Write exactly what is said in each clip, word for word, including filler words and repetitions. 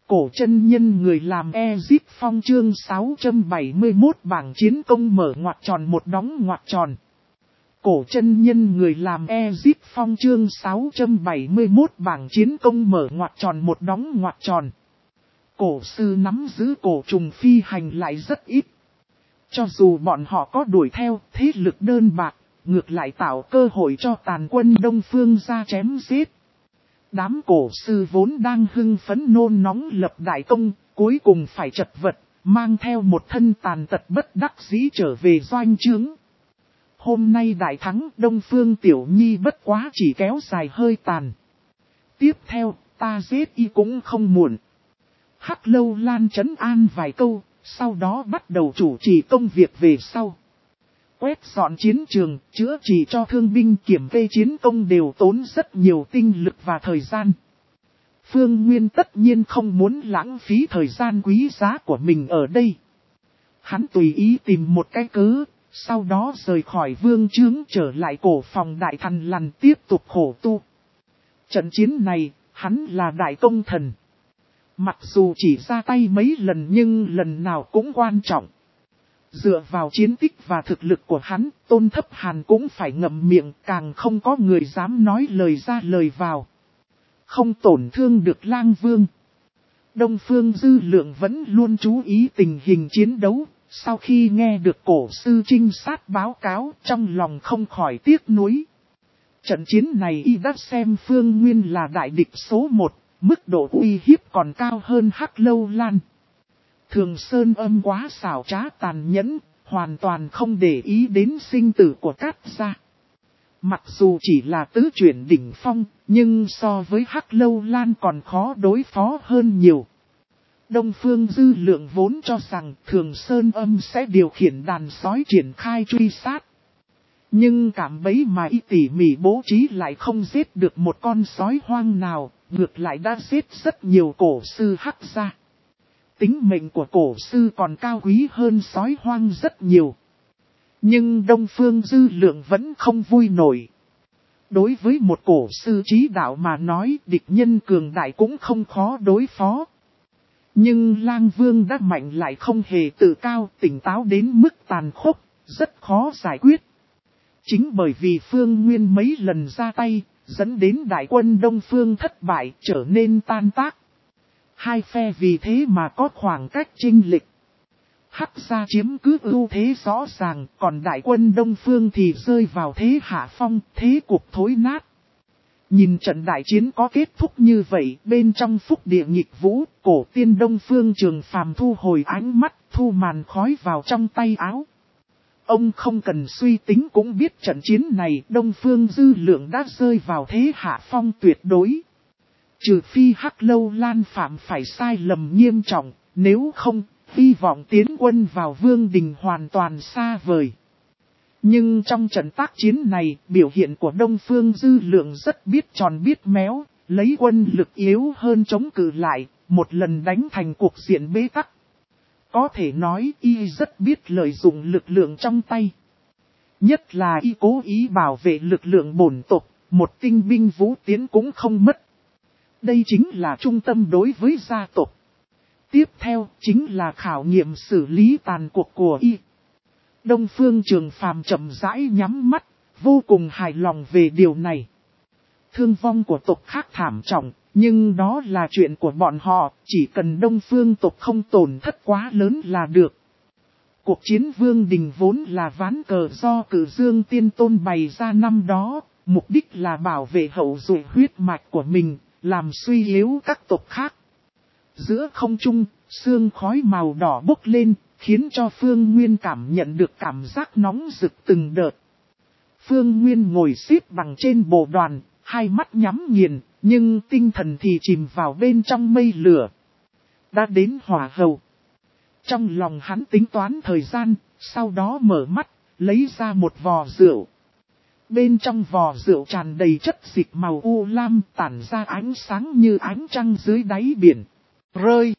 Cổ chân nhân người làm Ezic Phong chương sáu trăm bảy mươi mốt bảng chiến công mở ngoặc tròn một đóng ngoặc tròn. Cổ chân nhân người làm Ezic Phong chương sáu trăm bảy mươi mốt bảng chiến công mở ngoặc tròn một đóng ngoặc tròn. Cổ sư nắm giữ cổ trùng phi hành lại rất ít. Cho dù bọn họ có đuổi theo thế lực đơn bạc, ngược lại tạo cơ hội cho tàn quân Đông Phương ra chém giết. Đám cổ sư vốn đang hưng phấn nôn nóng lập đại công, cuối cùng phải chật vật, mang theo một thân tàn tật bất đắc dĩ trở về doanh trướng. Hôm nay đại thắng Đông Phương Tiểu Nhi bất quá chỉ kéo dài hơi tàn. Tiếp theo, ta giết y cũng không muộn. Hắc Lâu Lan trấn an vài câu, sau đó bắt đầu chủ trì công việc về sau. Quét dọn chiến trường, chữa trị cho thương binh kiểm kê chiến công đều tốn rất nhiều tinh lực và thời gian. Phương Nguyên tất nhiên không muốn lãng phí thời gian quý giá của mình ở đây. Hắn tùy ý tìm một cái cớ, sau đó rời khỏi vương trướng trở lại cổ phòng đại thần lằn tiếp tục khổ tu. Trận chiến này, hắn là đại công thần. Mặc dù chỉ ra tay mấy lần nhưng lần nào cũng quan trọng. Dựa vào chiến tích và thực lực của hắn, Tôn Thấp Hàn cũng phải ngậm miệng, càng không có người dám nói lời ra lời vào. Không tổn thương được Lang Vương. Đông Phương Dư Lượng vẫn luôn chú ý tình hình chiến đấu, sau khi nghe được cổ sư trinh sát báo cáo trong lòng không khỏi tiếc nuối. Trận chiến này y đã xem Phương Nguyên là đại địch số một, mức độ uy hiếp còn cao hơn Hắc Lâu Lan. Thường Sơn Âm quá xảo trá tàn nhẫn, hoàn toàn không để ý đến sinh tử của Cát gia. Mặc dù chỉ là tứ chuyển đỉnh phong, nhưng so với Hắc Lâu Lan còn khó đối phó hơn nhiều. Đông Phương Dư Lượng vốn cho rằng Thường Sơn Âm sẽ điều khiển đàn sói triển khai truy sát. Nhưng cảm bấy mà y tỉ mỉ bố trí lại không giết được một con sói hoang nào, ngược lại đã giết rất nhiều cổ sư Hắc gia. Tính mệnh của cổ sư còn cao quý hơn sói hoang rất nhiều. Nhưng Đông Phương Dư Lượng vẫn không vui nổi. Đối với một cổ sư trí đạo mà nói, địch nhân cường đại cũng không khó đối phó. Nhưng Lang Vương đã mạnh lại không hề tự cao, tỉnh táo đến mức tàn khốc, rất khó giải quyết. Chính bởi vì Phương Nguyên mấy lần ra tay, dẫn đến đại quân Đông Phương thất bại, trở nên tan tác. Hai phe vì thế mà có khoảng cách chênh lệch. Hắc gia chiếm cứ ưu thế rõ ràng, còn đại quân Đông Phương thì rơi vào thế hạ phong, thế cục thối nát. Nhìn trận đại chiến có kết thúc như vậy, bên trong phúc địa nghịch vũ, cổ tiên Đông Phương Trường Phàm thu hồi ánh mắt, thu màn khói vào trong tay áo. Ông không cần suy tính cũng biết trận chiến này Đông Phương Dư Lượng đã rơi vào thế hạ phong tuyệt đối. Trừ phi Hắc Lâu Lan phạm phải sai lầm nghiêm trọng, nếu không, hy vọng tiến quân vào Vương Đình hoàn toàn xa vời. Nhưng trong trận tác chiến này, biểu hiện của Đông Phương Dư Lượng rất biết tròn biết méo, lấy quân lực yếu hơn chống cự lại, một lần đánh thành cuộc diện bế tắc. Có thể nói y rất biết lợi dụng lực lượng trong tay. Nhất là y cố ý bảo vệ lực lượng bổn tộc, một tinh binh vũ tiến cũng không mất. Đây chính là trung tâm đối với gia tộc. Tiếp theo chính là khảo nghiệm xử lý tàn cuộc của y. Đông Phương Trường Phàm chậm rãi nhắm mắt, vô cùng hài lòng về điều này. Thương vong của tộc khác thảm trọng, nhưng đó là chuyện của bọn họ, chỉ cần Đông Phương tộc không tổn thất quá lớn là được. Cuộc chiến Vương Đình vốn là ván cờ do Cử Dương Tiên Tôn bày ra năm đó, mục đích là bảo vệ hậu duệ huyết mạch của mình, làm suy yếu các tộc khác. Giữa không trung, sương khói màu đỏ bốc lên, khiến cho Phương Nguyên cảm nhận được cảm giác nóng rực từng đợt. Phương Nguyên ngồi xếp bằng trên bồ đoàn, hai mắt nhắm nghiền, nhưng tinh thần thì chìm vào bên trong mây lửa. Đã đến hỏa hầu. Trong lòng hắn tính toán thời gian, sau đó mở mắt, lấy ra một vò rượu. Bên trong vò rượu tràn đầy chất dịch màu u lam tản ra ánh sáng như ánh trăng dưới đáy biển. Rơi!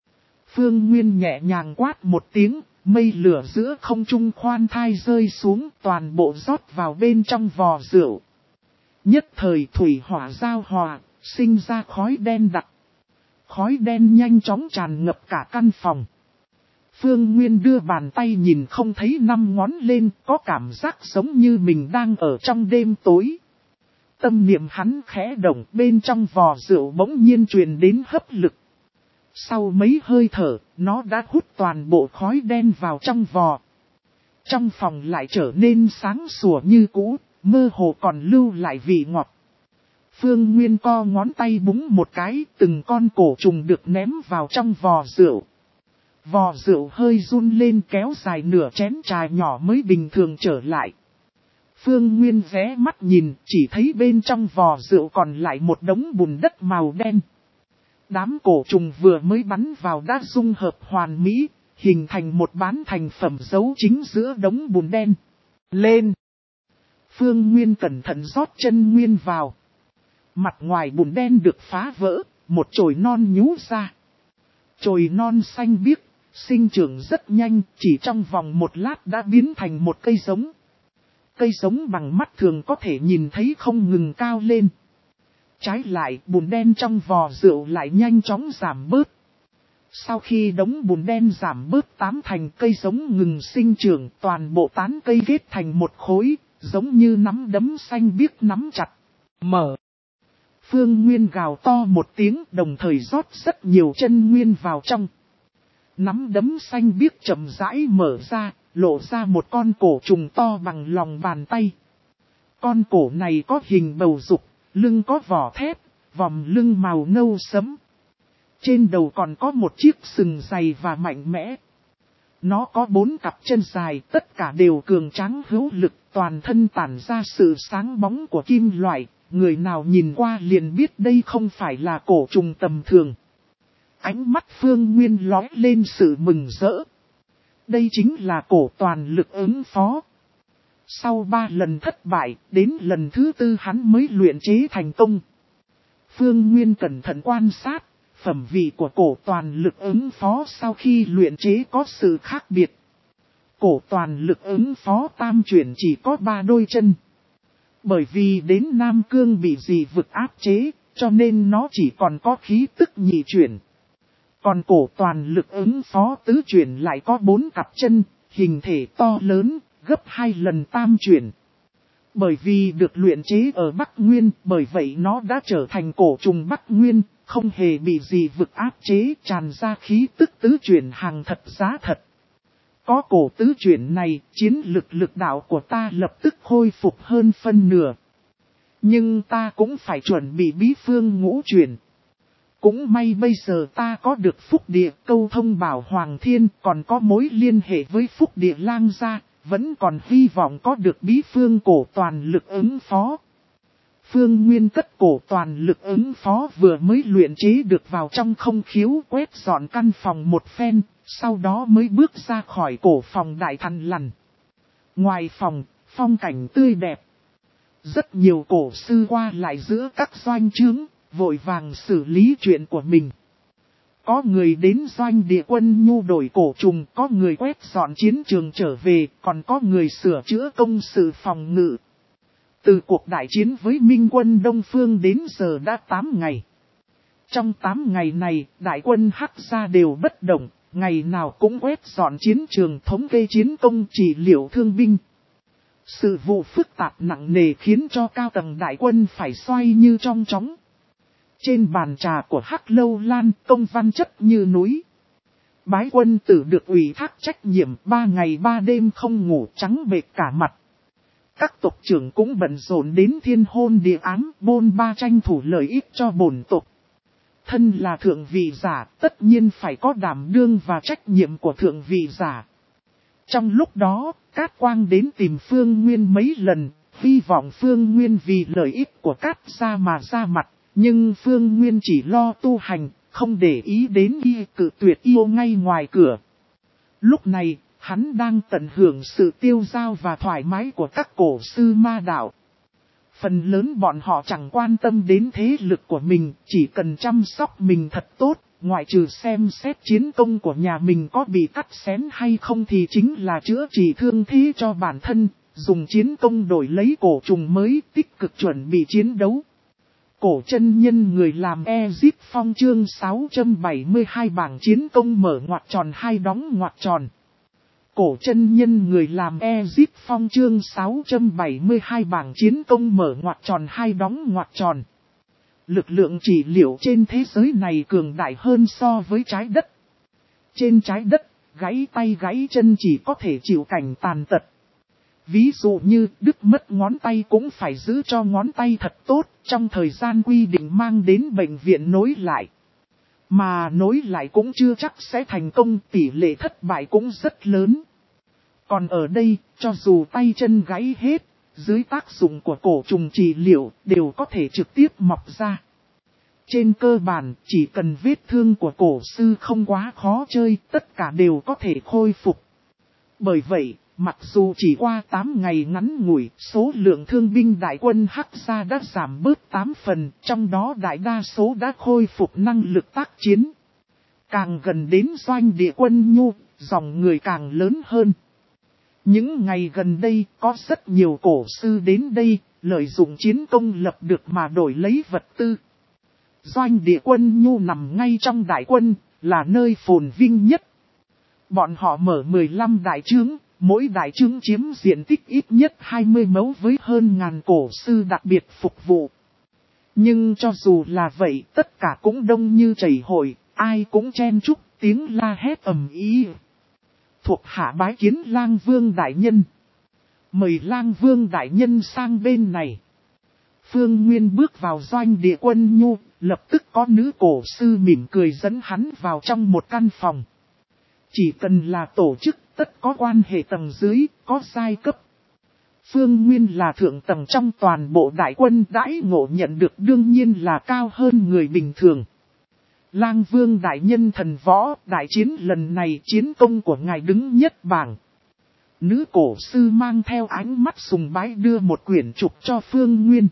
Phương Nguyên nhẹ nhàng quát một tiếng, mây lửa giữa không trung khoan thai rơi xuống toàn bộ rót vào bên trong vò rượu. Nhất thời thủy hỏa giao hòa, sinh ra khói đen đặc. khói đen nhanh chóng tràn ngập cả căn phòng. Phương Nguyên đưa bàn tay nhìn không thấy năm ngón lên, có cảm giác giống như mình đang ở trong đêm tối. Tâm niệm hắn khẽ động, bên trong vò rượu bỗng nhiên truyền đến hấp lực. Sau mấy hơi thở, nó đã hút toàn bộ khói đen vào trong vò. Trong phòng lại trở nên sáng sủa như cũ, mơ hồ còn lưu lại vị ngọt. Phương Nguyên co ngón tay búng một cái, từng con cổ trùng được ném vào trong vò rượu. Vò rượu hơi run lên kéo dài nửa chén trà nhỏ mới bình thường trở lại. Phương Nguyên ghé mắt nhìn, chỉ thấy bên trong vò rượu còn lại một đống bùn đất màu đen. Đám cổ trùng vừa mới bắn vào đã dung hợp hoàn mỹ, hình thành một bán thành phẩm giấu chính giữa đống bùn đen. Lên! Phương Nguyên cẩn thận rót chân nguyên vào. Mặt ngoài bùn đen được phá vỡ, một chồi non nhú ra. Chồi non xanh biếc, sinh trưởng rất nhanh, chỉ trong vòng một lát đã biến thành một cây giống. Cây giống bằng mắt thường có thể nhìn thấy không ngừng cao lên. Trái lại, bùn đen trong vò rượu lại nhanh chóng giảm bớt. Sau khi đống bùn đen giảm bớt tám thành, cây giống ngừng sinh trưởng, toàn bộ tán cây ghép thành một khối, giống như nắm đấm xanh biếc nắm chặt. Mở. Phương Nguyên gào to một tiếng, đồng thời rót rất nhiều chân nguyên vào trong. Nắm đấm xanh biếc chậm rãi mở ra, lộ ra một con cổ trùng to bằng lòng bàn tay. Con cổ này có hình bầu dục, lưng có vỏ thép, vòng lưng màu nâu sẫm. Trên đầu còn có một chiếc sừng dày và mạnh mẽ. Nó có bốn cặp chân dài, tất cả đều cường tráng hữu lực, toàn thân tản ra sự sáng bóng của kim loại. Người nào nhìn qua liền biết đây không phải là cổ trùng tầm thường. Ánh mắt Phương Nguyên lóe lên sự mừng rỡ. Đây chính là cổ toàn lực ứng phó. Sau ba lần thất bại, đến lần thứ tư hắn mới luyện chế thành công. Phương Nguyên cẩn thận quan sát, phẩm vị của cổ toàn lực ứng phó sau khi luyện chế có sự khác biệt. Cổ toàn lực ứng phó tam chuyển chỉ có ba đôi chân. Bởi vì đến Nam Cương bị dị vực áp chế, cho nên nó chỉ còn có khí tức nhị chuyển. Còn cổ toàn lực ứng phó tứ chuyển lại có bốn cặp chân, hình thể to lớn, gấp hai lần tam chuyển. Bởi vì được luyện chế ở Bắc Nguyên, bởi vậy nó đã trở thành cổ trùng Bắc Nguyên, không hề bị dị vực áp chế, tràn ra khí tức tứ chuyển hàng thật giá thật. Có cổ tứ chuyển này, chiến lực lực đạo của ta lập tức khôi phục hơn phân nửa. Nhưng ta cũng phải chuẩn bị bí phương ngũ chuyển. Cũng may bây giờ ta có được phúc địa câu thông bảo Hoàng Thiên, còn có mối liên hệ với phúc địa lang gia, vẫn còn hy vọng có được bí phương cổ toàn lực ứng phó. Phương Nguyên cất cổ toàn lực ứng phó vừa mới luyện chế được vào trong không khiếu, quét dọn căn phòng một phen, sau đó mới bước ra khỏi cổ phòng đại thằn lằn. Ngoài phòng, phong cảnh tươi đẹp. Rất nhiều cổ sư qua lại giữa các doanh trướng, vội vàng xử lý chuyện của mình. Có người đến doanh địa quân nhu đổi cổ trùng, có người quét dọn chiến trường trở về, còn có người sửa chữa công sự phòng ngự. Từ cuộc đại chiến với Minh quân Đông Phương đến giờ đã tám ngày. Trong tám ngày này, đại quân Hắc gia đều bất động, ngày nào cũng quét dọn chiến trường, thống kê chiến công, trị liệu thương binh. Sự vụ phức tạp nặng nề khiến cho cao tầng đại quân phải xoay như trong chóng. Trên bàn trà của Hắc Lâu Lan, công văn chất như núi. Bái quân tử được ủy thác trách nhiệm, ba ngày ba đêm không ngủ, trắng bệch cả mặt. Các tộc trưởng cũng bận rộn đến thiên hôn địa ám, bôn ba tranh thủ lợi ích cho bổn tộc. Thân là thượng vị giả, tất nhiên phải có đảm đương và trách nhiệm của thượng vị giả. Trong lúc đó, Cát Quang đến tìm Phương Nguyên mấy lần, hy vọng Phương Nguyên vì lợi ích của Cát gia mà ra mặt, nhưng Phương Nguyên chỉ lo tu hành, không để ý đến y, cự tuyệt yêu ngay ngoài cửa. Lúc này, hắn đang tận hưởng sự tiêu dao và thoải mái của các cổ sư ma đạo. Phần lớn bọn họ chẳng quan tâm đến thế lực của mình, chỉ cần chăm sóc mình thật tốt, ngoại trừ xem xét chiến công của nhà mình có bị cắt xén hay không thì chính là chữa trị thương thế cho bản thân, dùng chiến công đổi lấy cổ trùng mới, tích cực chuẩn bị chiến đấu. Cổ chân nhân người làm Ezip Phong chương sáu trăm bảy mươi hai bảng chiến công mở ngoặc tròn hai đóng ngoặc tròn. Cổ chân nhân người làm Ezip Phong chương sáu trăm bảy mươi hai bảng chiến công mở ngoặc tròn hai đóng ngoặc tròn. Lực lượng trị liệu trên thế giới này cường đại hơn so với trái đất. Trên trái đất, gãy tay gãy chân chỉ có thể chịu cảnh tàn tật. Ví dụ như đứt mất ngón tay cũng phải giữ cho ngón tay thật tốt, trong thời gian quy định mang đến bệnh viện nối lại. Mà nối lại cũng chưa chắc sẽ thành công, tỷ lệ thất bại cũng rất lớn. Còn ở đây, cho dù tay chân gãy hết, dưới tác dụng của cổ trùng trị liệu đều có thể trực tiếp mọc ra. Trên cơ bản, chỉ cần vết thương của cổ sư không quá khó chơi, tất cả đều có thể khôi phục. Bởi vậy, mặc dù chỉ qua tám ngày ngắn ngủi, số lượng thương binh đại quân Hắc Gia đã giảm bớt tám phần, trong đó đại đa số đã khôi phục năng lực tác chiến. Càng gần đến doanh địa quân Nhu, dòng người càng lớn hơn. Những ngày gần đây, có rất nhiều cổ sư đến đây, lợi dụng chiến công lập được mà đổi lấy vật tư. Doanh địa quân Nhu nằm ngay trong đại quân, là nơi phồn vinh nhất. Bọn họ mở mười lăm đại trướng, mỗi đại trướng chiếm diện tích ít nhất hai mươi mẫu với hơn ngàn cổ sư đặc biệt phục vụ. Nhưng cho dù là vậy, tất cả cũng đông như chảy hội, ai cũng chen chúc, tiếng la hét ầm ĩ. Thuộc hạ bái kiến Lang Vương đại nhân. Mời Lang Vương đại nhân sang bên này. Phương Nguyên bước vào doanh địa quân Nhu, lập tức có nữ cổ sư mỉm cười dẫn hắn vào trong một căn phòng. Chỉ cần là tổ chức, tất có quan hệ tầng dưới, có giai cấp. Phương Nguyên là thượng tầng trong toàn bộ đại quân, đãi ngộ nhận được đương nhiên là cao hơn người bình thường. Lang Vương đại nhân thần võ, đại chiến lần này chiến công của ngài đứng nhất bảng. Nữ cổ sư mang theo ánh mắt sùng bái đưa một quyển trục cho Phương Nguyên.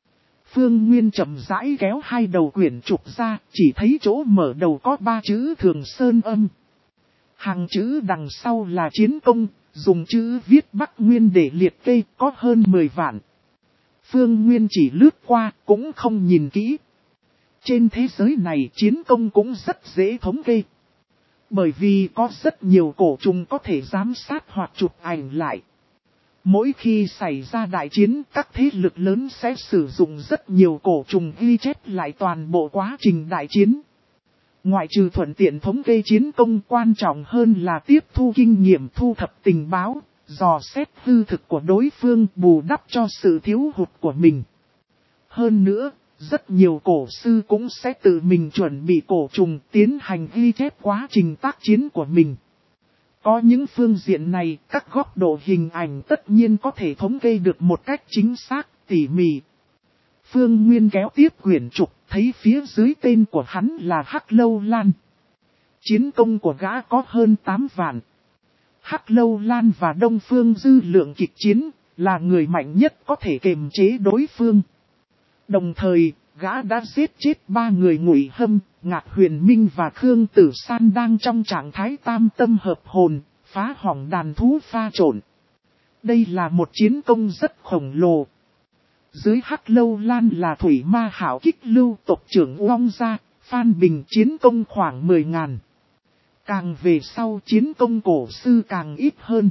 Phương Nguyên chậm rãi kéo hai đầu quyển trục ra, chỉ thấy chỗ mở đầu có ba chữ Thường Sơn Âm. Hàng chữ đằng sau là chiến công, dùng chữ viết Bắc Nguyên để liệt kê, có hơn mười vạn. Phương Nguyên chỉ lướt qua, cũng không nhìn kỹ. Trên thế giới này chiến công cũng rất dễ thống kê. Bởi vì có rất nhiều cổ trùng có thể giám sát hoặc chụp ảnh lại. Mỗi khi xảy ra đại chiến, các thế lực lớn sẽ sử dụng rất nhiều cổ trùng ghi chép lại toàn bộ quá trình đại chiến. Ngoại trừ thuận tiện thống kê chiến công, quan trọng hơn là tiếp thu kinh nghiệm, thu thập tình báo, dò xét hư thực của đối phương, bù đắp cho sự thiếu hụt của mình. Hơn nữa, rất nhiều cổ sư cũng sẽ tự mình chuẩn bị cổ trùng, tiến hành ghi chép quá trình tác chiến của mình. Có những phương diện này, các góc độ hình ảnh tất nhiên có thể thống kê được một cách chính xác, tỉ mỉ. Phương Nguyên kéo tiếp quyển trục, thấy phía dưới tên của hắn là Hắc Lâu Lan. Chiến công của gã có hơn tám vạn. Hắc Lâu Lan và Đông Phương Dư Lượng kịch chiến, là người mạnh nhất có thể kiềm chế đối phương. Đồng thời, gã đã giết chết ba người Ngụy Hâm, Ngạc Huyền Minh và Khương Tử San đang trong trạng thái tam tâm hợp hồn, phá hỏng đàn thú pha trộn. Đây là một chiến công rất khổng lồ. Dưới Hắc Lâu Lan là Thủy Ma Hảo Kích lưu tộc trưởng Uông Gia, Phan Bình chiến công khoảng mười ngàn. Càng về sau chiến công cổ sư càng ít hơn.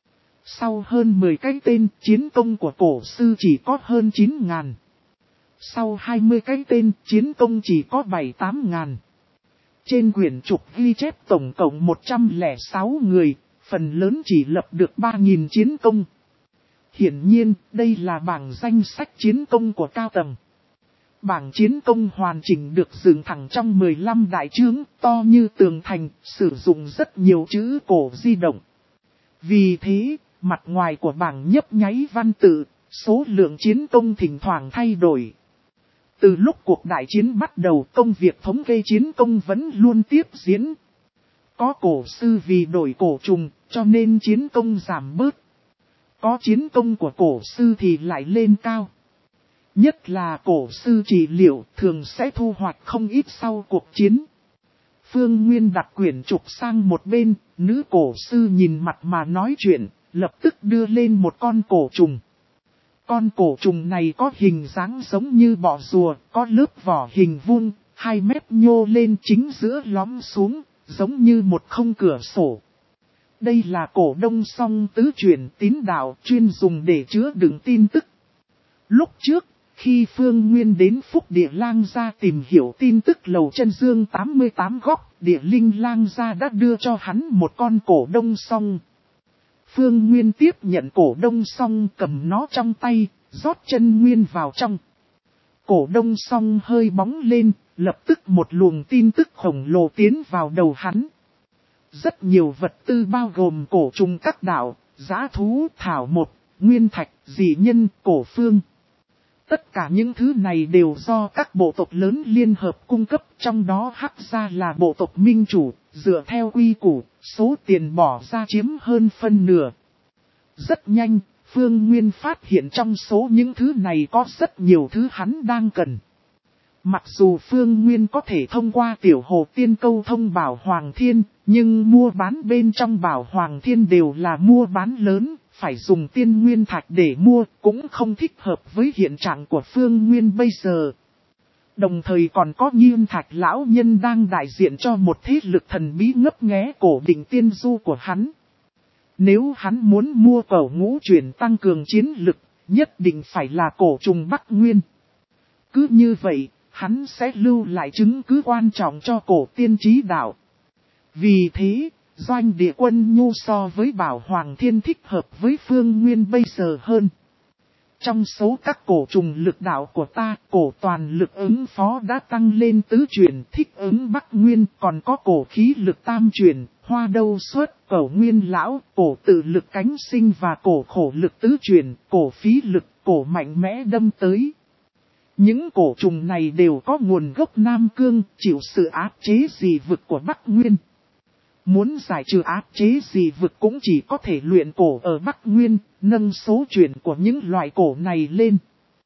Sau hơn mười cái tên, chiến công của cổ sư chỉ có hơn chín ngàn. Sau hai mươi cái tên, chiến công chỉ có bảy tám ngàn. Trên quyển trục ghi chép tổng cộng một trăm lẻ sáu người, phần lớn chỉ lập được ba nghìn chiến công. Hiển nhiên, đây là bảng danh sách chiến công của cao tầng. Bảng chiến công hoàn chỉnh được dựng thẳng trong mười lăm đại trướng, to như tường thành, sử dụng rất nhiều chữ cổ di động. Vì thế, mặt ngoài của bảng nhấp nháy văn tự, số lượng chiến công thỉnh thoảng thay đổi. Từ lúc cuộc đại chiến bắt đầu, công việc thống kê chiến công vẫn luôn tiếp diễn. Có cổ sư vì đổi cổ trùng, cho nên chiến công giảm bớt. Có chiến công của cổ sư thì lại lên cao. Nhất là cổ sư trị liệu thường sẽ thu hoạch không ít sau cuộc chiến. Phương Nguyên đặt quyển trục sang một bên, nữ cổ sư nhìn mặt mà nói chuyện, lập tức đưa lên một con cổ trùng. Con cổ trùng này có hình dáng giống như bọ rùa, có lớp vỏ hình vuông, hai mép nhô lên chính giữa lõm xuống, giống như một không cửa sổ. Đây là cổ đông song tứ chuyển tín đạo chuyên dùng để chứa đựng tin tức. Lúc trước, khi Phương Nguyên đến Phúc Địa Lang Gia tìm hiểu tin tức lầu chân dương tám mươi tám góc, Địa Linh Lang Gia đã đưa cho hắn một con cổ đông song. Phương Nguyên tiếp nhận cổ đông song cầm nó trong tay, rót chân nguyên vào trong. Cổ đông song hơi bóng lên, lập tức một luồng tin tức khổng lồ tiến vào đầu hắn. Rất nhiều vật tư bao gồm cổ trùng các đạo, dã thú, thảo mộc, nguyên thạch, dị nhân, cổ phương. Tất cả những thứ này đều do các bộ tộc lớn liên hợp cung cấp, trong đó Hắc Gia là bộ tộc minh chủ, dựa theo quy củ, số tiền bỏ ra chiếm hơn phân nửa. Rất nhanh, Phương Nguyên phát hiện trong số những thứ này có rất nhiều thứ hắn đang cần. Mặc dù Phương Nguyên có thể thông qua tiểu hồ tiên câu thông Bảo Hoàng Thiên, nhưng mua bán bên trong Bảo Hoàng Thiên đều là mua bán lớn, phải dùng tiên nguyên thạch để mua, cũng không thích hợp với hiện trạng của Phương Nguyên bây giờ. Đồng thời còn có Nghiêm Thạch lão nhân đang đại diện cho một thế lực thần bí ngấp nghé cổ đỉnh tiên du của hắn. Nếu hắn muốn mua cẩu ngũ chuyển tăng cường chiến lực, nhất định phải là cổ trùng Bắc Nguyên. Cứ như vậy, hắn sẽ lưu lại chứng cứ quan trọng cho cổ tiên trí đạo. Vì thế, Doanh Địa Quân Nhu so với Bảo Hoàng Thiên thích hợp với Phương Nguyên bây giờ hơn. Trong số các cổ trùng lực đạo của ta, cổ toàn lực ứng phó đã tăng lên tứ chuyển, thích ứng Bắc Nguyên, còn có cổ khí lực tam chuyển, hoa đâu xuất, cổ nguyên lão, cổ tự lực cánh sinh và cổ khổ lực tứ chuyển, cổ phí lực, cổ mạnh mẽ đâm tới. Những cổ trùng này đều có nguồn gốc Nam Cương, chịu sự áp chế dị vực của Bắc Nguyên. Muốn giải trừ áp chế dị vực cũng chỉ có thể luyện cổ ở Bắc Nguyên, nâng số chuyển của những loại cổ này lên.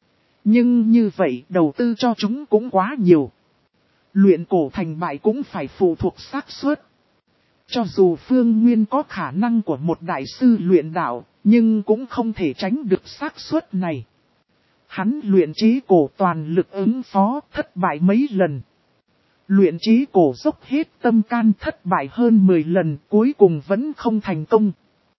Nhưng như vậy đầu tư cho chúng cũng quá nhiều. Luyện cổ thành bại cũng phải phụ thuộc xác suất. Cho dù Phương Nguyên có khả năng của một đại sư luyện đạo, nhưng cũng không thể tránh được xác suất này. Hắn luyện chế cổ toàn lực ứng phó thất bại mấy lần. Luyện chế cổ dốc hết tâm can thất bại hơn mười lần cuối cùng vẫn không thành công.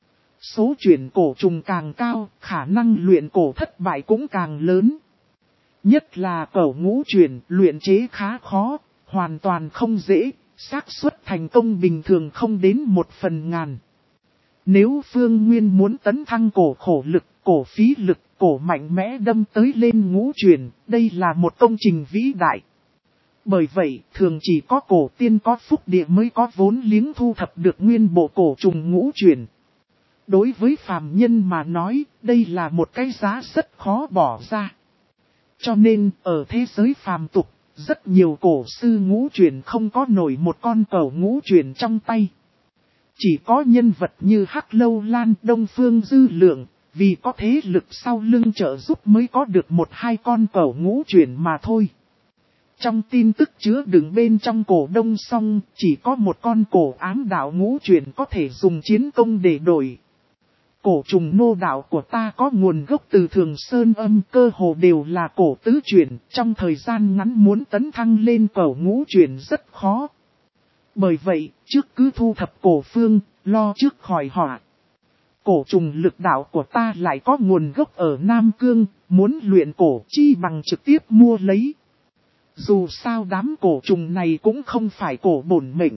Số chuyển cổ trùng càng cao, khả năng luyện cổ thất bại cũng càng lớn. Nhất là cẩu ngũ chuyển luyện chế khá khó, hoàn toàn không dễ, xác suất thành công bình thường không đến một phần ngàn. Nếu Phương Nguyên muốn tấn thăng cổ khổ lực, cổ phí lực, cổ mạnh mẽ đâm tới lên ngũ chuyển, đây là một công trình vĩ đại. Bởi vậy, thường chỉ có cổ tiên có phúc địa mới có vốn liếng thu thập được nguyên bộ cổ trùng ngũ chuyển. Đối với phàm nhân mà nói, đây là một cái giá rất khó bỏ ra. Cho nên, ở thế giới phàm tục, rất nhiều cổ sư ngũ chuyển không có nổi một con cẩu ngũ chuyển trong tay. Chỉ có nhân vật như Hắc Lâu Lan, Đông Phương Dư Lượng, vì có thế lực sau lưng trợ giúp mới có được một hai con cẩu ngũ chuyển mà thôi. Trong tin tức chứa đựng bên trong cổ đông song, chỉ có một con cổ ám đạo ngũ chuyển có thể dùng chiến công để đổi. Cổ trùng nô đạo của ta có nguồn gốc từ Thường Sơn Âm, cơ hồ đều là cổ tứ chuyển, trong thời gian ngắn muốn tấn thăng lên cẩu ngũ chuyển rất khó. Bởi vậy, trước cứ thu thập cổ phương, lo trước khỏi họa. Cổ trùng lực đạo của ta lại có nguồn gốc ở Nam Cương, muốn luyện cổ chi bằng trực tiếp mua lấy. Dù sao đám cổ trùng này cũng không phải cổ bổn mệnh.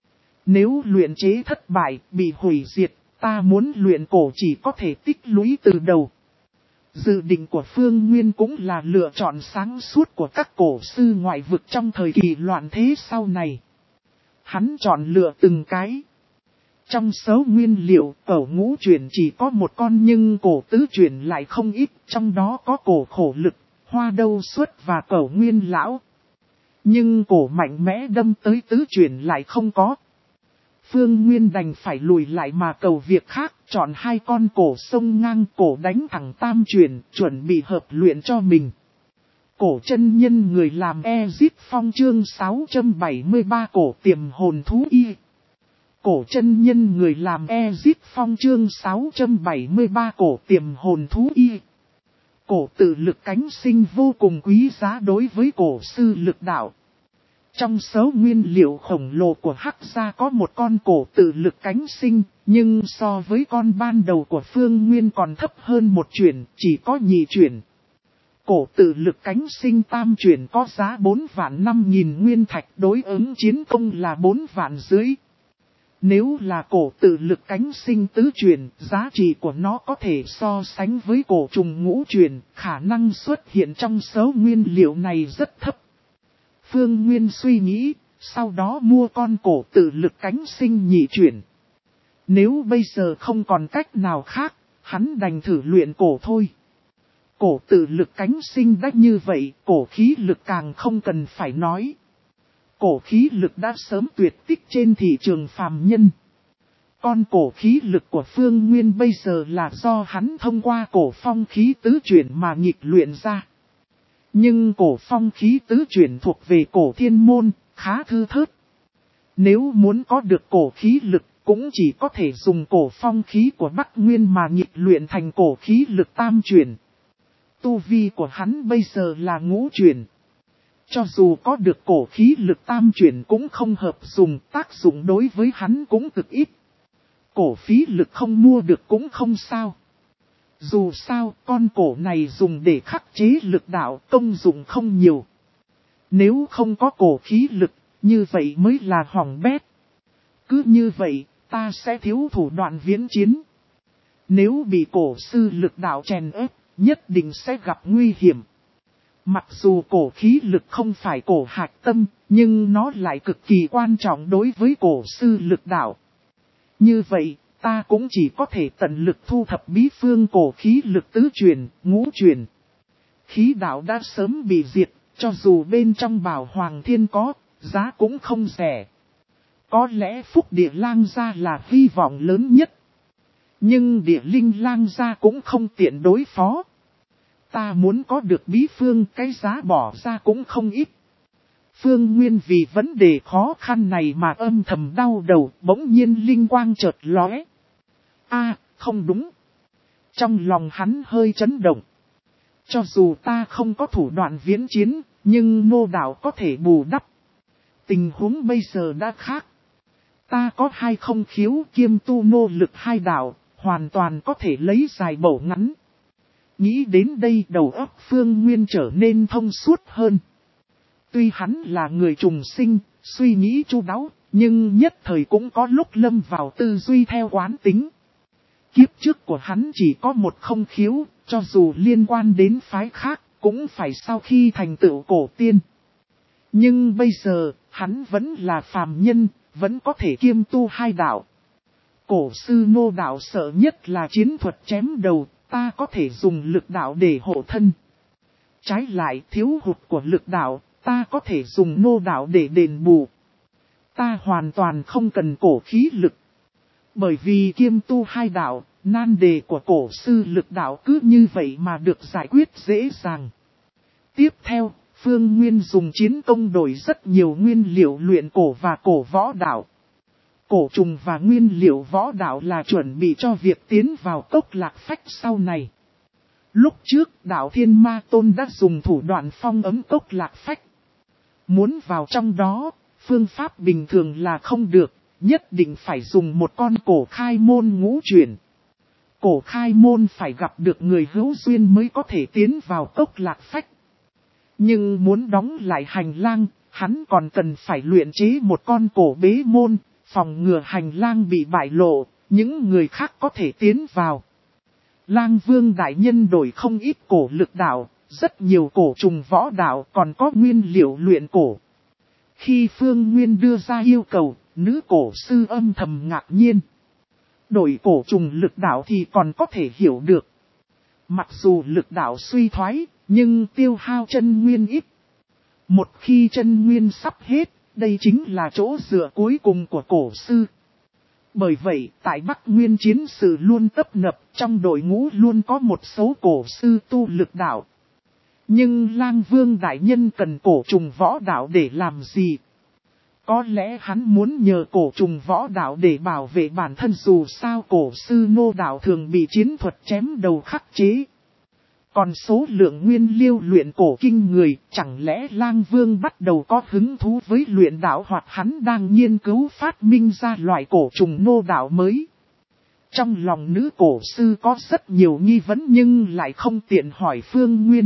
Nếu luyện chế thất bại, bị hủy diệt, ta muốn luyện cổ chỉ có thể tích lũy từ đầu. Dự định của Phương Nguyên cũng là lựa chọn sáng suốt của các cổ sư ngoại vực trong thời kỳ loạn thế sau này. Hắn chọn lựa từng cái. Trong số nguyên liệu, cẩu ngũ chuyển chỉ có một con nhưng cổ tứ chuyển lại không ít, trong đó có cổ khổ lực, hoa đâu xuất và cẩu nguyên lão. Nhưng cổ mạnh mẽ đâm tới tứ chuyển lại không có. Phương Nguyên đành phải lùi lại mà cầu việc khác, chọn hai con cổ sông ngang cổ đánh thẳng tam chuyển, chuẩn bị hợp luyện cho mình. Cổ chân nhân người làm Ezip Phong chương sáu trăm bảy mươi ba cổ tiềm hồn thú y. Cổ chân nhân người làm Ezip Phong chương sáu trăm bảy mươi ba cổ tiềm hồn thú y. Cổ tự lực cánh sinh vô cùng quý giá đối với cổ sư lực đạo. Trong số nguyên liệu khổng lồ của Hắc gia có một con cổ tự lực cánh sinh, nhưng so với con ban đầu của Phương Nguyên còn thấp hơn một chuyển, chỉ có nhị chuyển. Cổ tự lực cánh sinh tam chuyển có giá bốn vạn năm nghìn nguyên thạch, đối ứng chiến công là bốn vạn dưới. Nếu là cổ tự lực cánh sinh tứ chuyển, giá trị của nó có thể so sánh với cổ trùng ngũ chuyển, khả năng xuất hiện trong số nguyên liệu này rất thấp. Phương Nguyên suy nghĩ, sau đó mua con cổ tự lực cánh sinh nhị chuyển. Nếu bây giờ không còn cách nào khác, hắn đành thử luyện cổ thôi. Cổ tự lực cánh sinh đã như vậy, cổ khí lực càng không cần phải nói. Cổ khí lực đã sớm tuyệt tích trên thị trường phàm nhân. Con cổ khí lực của Phương Nguyên bây giờ là do hắn thông qua cổ phong khí tứ chuyển mà nghịch luyện ra. Nhưng cổ phong khí tứ chuyển thuộc về cổ thiên môn, khá thư thớt. Nếu muốn có được cổ khí lực, cũng chỉ có thể dùng cổ phong khí của Bắc Nguyên mà nghịch luyện thành cổ khí lực tam chuyển. Tu vi của hắn bây giờ là ngũ chuyển. Cho dù có được cổ khí lực tam chuyển cũng không hợp dùng, tác dụng đối với hắn cũng cực ít. Cổ phí lực không mua được cũng không sao. Dù sao, con cổ này dùng để khắc chế lực đạo, công dụng không nhiều. Nếu không có cổ khí lực, như vậy mới là hỏng bét. Cứ như vậy, ta sẽ thiếu thủ đoạn viễn chiến. Nếu bị cổ sư lực đạo chèn ép, nhất định sẽ gặp nguy hiểm. Mặc dù cổ khí lực không phải cổ hạch tâm, nhưng nó lại cực kỳ quan trọng đối với cổ sư lực đạo. Như vậy, ta cũng chỉ có thể tận lực thu thập bí phương cổ khí lực tứ truyền, ngũ truyền. Khí đạo đã sớm bị diệt, cho dù bên trong Bảo Hoàng Thiên có, giá cũng không rẻ. Có lẽ Phúc Địa Lang gia là hy vọng lớn nhất. Nhưng Địa Linh Lang gia cũng không tiện đối phó. Ta muốn có được bí phương, cái giá bỏ ra cũng không ít. Phương Nguyên vì vấn đề khó khăn này mà âm thầm đau đầu, bỗng nhiên linh quang chợt lóe. A, không đúng. Trong lòng hắn hơi chấn động. Cho dù ta không có thủ đoạn viễn chiến, nhưng nô đạo có thể bù đắp. Tình huống bây giờ đã khác. Ta có hai không khiếu kiêm tu nô lực hai đạo, hoàn toàn có thể lấy dài bổ ngắn. Nghĩ đến đây đầu óc Phương Nguyên trở nên thông suốt hơn. Tuy hắn là người trùng sinh, suy nghĩ chu đáo, nhưng nhất thời cũng có lúc lâm vào tư duy theo quán tính. Kiếp trước của hắn chỉ có một không khiếu, cho dù liên quan đến phái khác, cũng phải sau khi thành tựu cổ tiên. Nhưng bây giờ, hắn vẫn là phàm nhân, vẫn có thể kiêm tu hai đạo. Cổ sư nô đạo sợ nhất là chiến thuật chém đầu, ta có thể dùng lực đạo để hộ thân. Trái lại thiếu hụt của lực đạo, ta có thể dùng nô đạo để đền bù. Ta hoàn toàn không cần cổ khí lực. Bởi vì kiêm tu hai đạo, nan đề của cổ sư lực đạo cứ như vậy mà được giải quyết dễ dàng. Tiếp theo, Phương Nguyên dùng chiến công đổi rất nhiều nguyên liệu luyện cổ và cổ võ đạo. Cổ trùng và nguyên liệu võ đạo là chuẩn bị cho việc tiến vào cốc lạc phách sau này. Lúc trước đạo Thiên Ma Tôn đã dùng thủ đoạn phong ấm cốc lạc phách. Muốn vào trong đó, phương pháp bình thường là không được, nhất định phải dùng một con cổ khai môn ngũ chuyển. Cổ khai môn phải gặp được người hữu duyên mới có thể tiến vào cốc lạc phách. Nhưng muốn đóng lại hành lang, hắn còn cần phải luyện chế một con cổ bế môn, phòng ngừa hành lang bị bại lộ, những người khác có thể tiến vào. Lang Vương đại nhân đổi không ít cổ lực đạo, rất nhiều cổ trùng võ đạo còn có nguyên liệu luyện cổ. Khi Phương Nguyên đưa ra yêu cầu, nữ cổ sư âm thầm ngạc nhiên. Đổi cổ trùng lực đạo thì còn có thể hiểu được. Mặc dù lực đạo suy thoái, nhưng tiêu hao chân nguyên ít. Một khi chân nguyên sắp hết, đây chính là chỗ dựa cuối cùng của cổ sư. Bởi vậy, tại Bắc Nguyên chiến sự luôn tấp nập, trong đội ngũ luôn có một số cổ sư tu lực đạo. Nhưng Lang Vương đại nhân cần cổ trùng võ đạo để làm gì? Có lẽ hắn muốn nhờ cổ trùng võ đạo để bảo vệ bản thân, dù sao cổ sư nô đạo thường bị chiến thuật chém đầu khắc chế. Còn số lượng nguyên liêu luyện cổ kinh người, chẳng lẽ Lang Vương bắt đầu có hứng thú với luyện đạo hoặc hắn đang nghiên cứu phát minh ra loại cổ trùng nô đạo mới. Trong lòng nữ cổ sư có rất nhiều nghi vấn nhưng lại không tiện hỏi Phương Nguyên.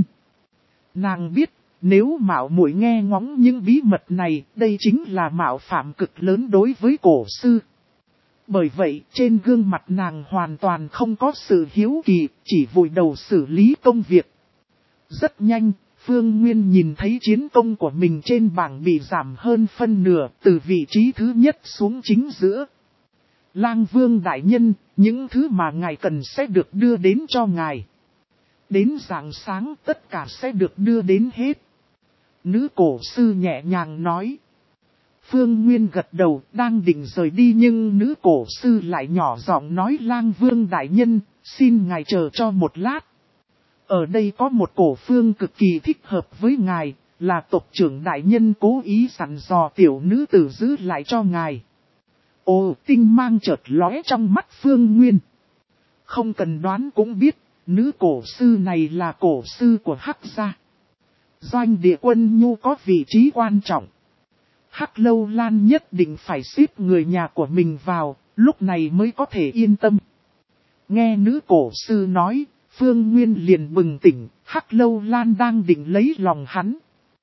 Nàng biết, nếu mạo muội nghe ngóng những bí mật này, đây chính là mạo phạm cực lớn đối với cổ sư. Bởi vậy, trên gương mặt nàng hoàn toàn không có sự hiếu kỳ, chỉ vùi đầu xử lý công việc. Rất nhanh, Phương Nguyên nhìn thấy chiến công của mình trên bảng bị giảm hơn phân nửa, từ vị trí thứ nhất xuống chính giữa. Lang Vương đại nhân, những thứ mà ngài cần sẽ được đưa đến cho ngài. Đến rạng sáng tất cả sẽ được đưa đến hết. Nữ cổ sư nhẹ nhàng nói. Phương Nguyên gật đầu, đang định rời đi nhưng nữ cổ sư lại nhỏ giọng nói Lang Vương đại nhân, xin ngài chờ cho một lát. Ở đây có một cổ phương cực kỳ thích hợp với ngài, là tộc trưởng đại nhân cố ý sẵn dò tiểu nữ tử giữ lại cho ngài. Ồ, tinh mang chợt lóe trong mắt Phương Nguyên. Không cần đoán cũng biết, nữ cổ sư này là cổ sư của Hắc gia. Doanh địa quân nhu có vị trí quan trọng. Hắc Lâu Lan nhất định phải xếp người nhà của mình vào, lúc này mới có thể yên tâm. Nghe nữ cổ sư nói, Phương Nguyên liền bừng tỉnh, Hắc Lâu Lan đang định lấy lòng hắn.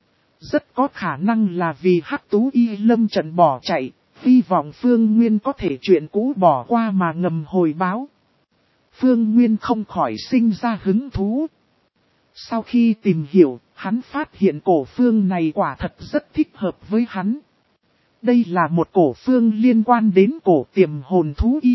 Rất có khả năng là vì Hắc Tú Y lâm trận bỏ chạy, hy vọng Phương Nguyên có thể chuyện cũ bỏ qua mà ngầm hồi báo. Phương Nguyên không khỏi sinh ra hứng thú. Sau khi tìm hiểu, hắn phát hiện cổ phương này quả thật rất thích hợp với hắn. Đây là một cổ phương liên quan đến cổ tiềm hồn thú y.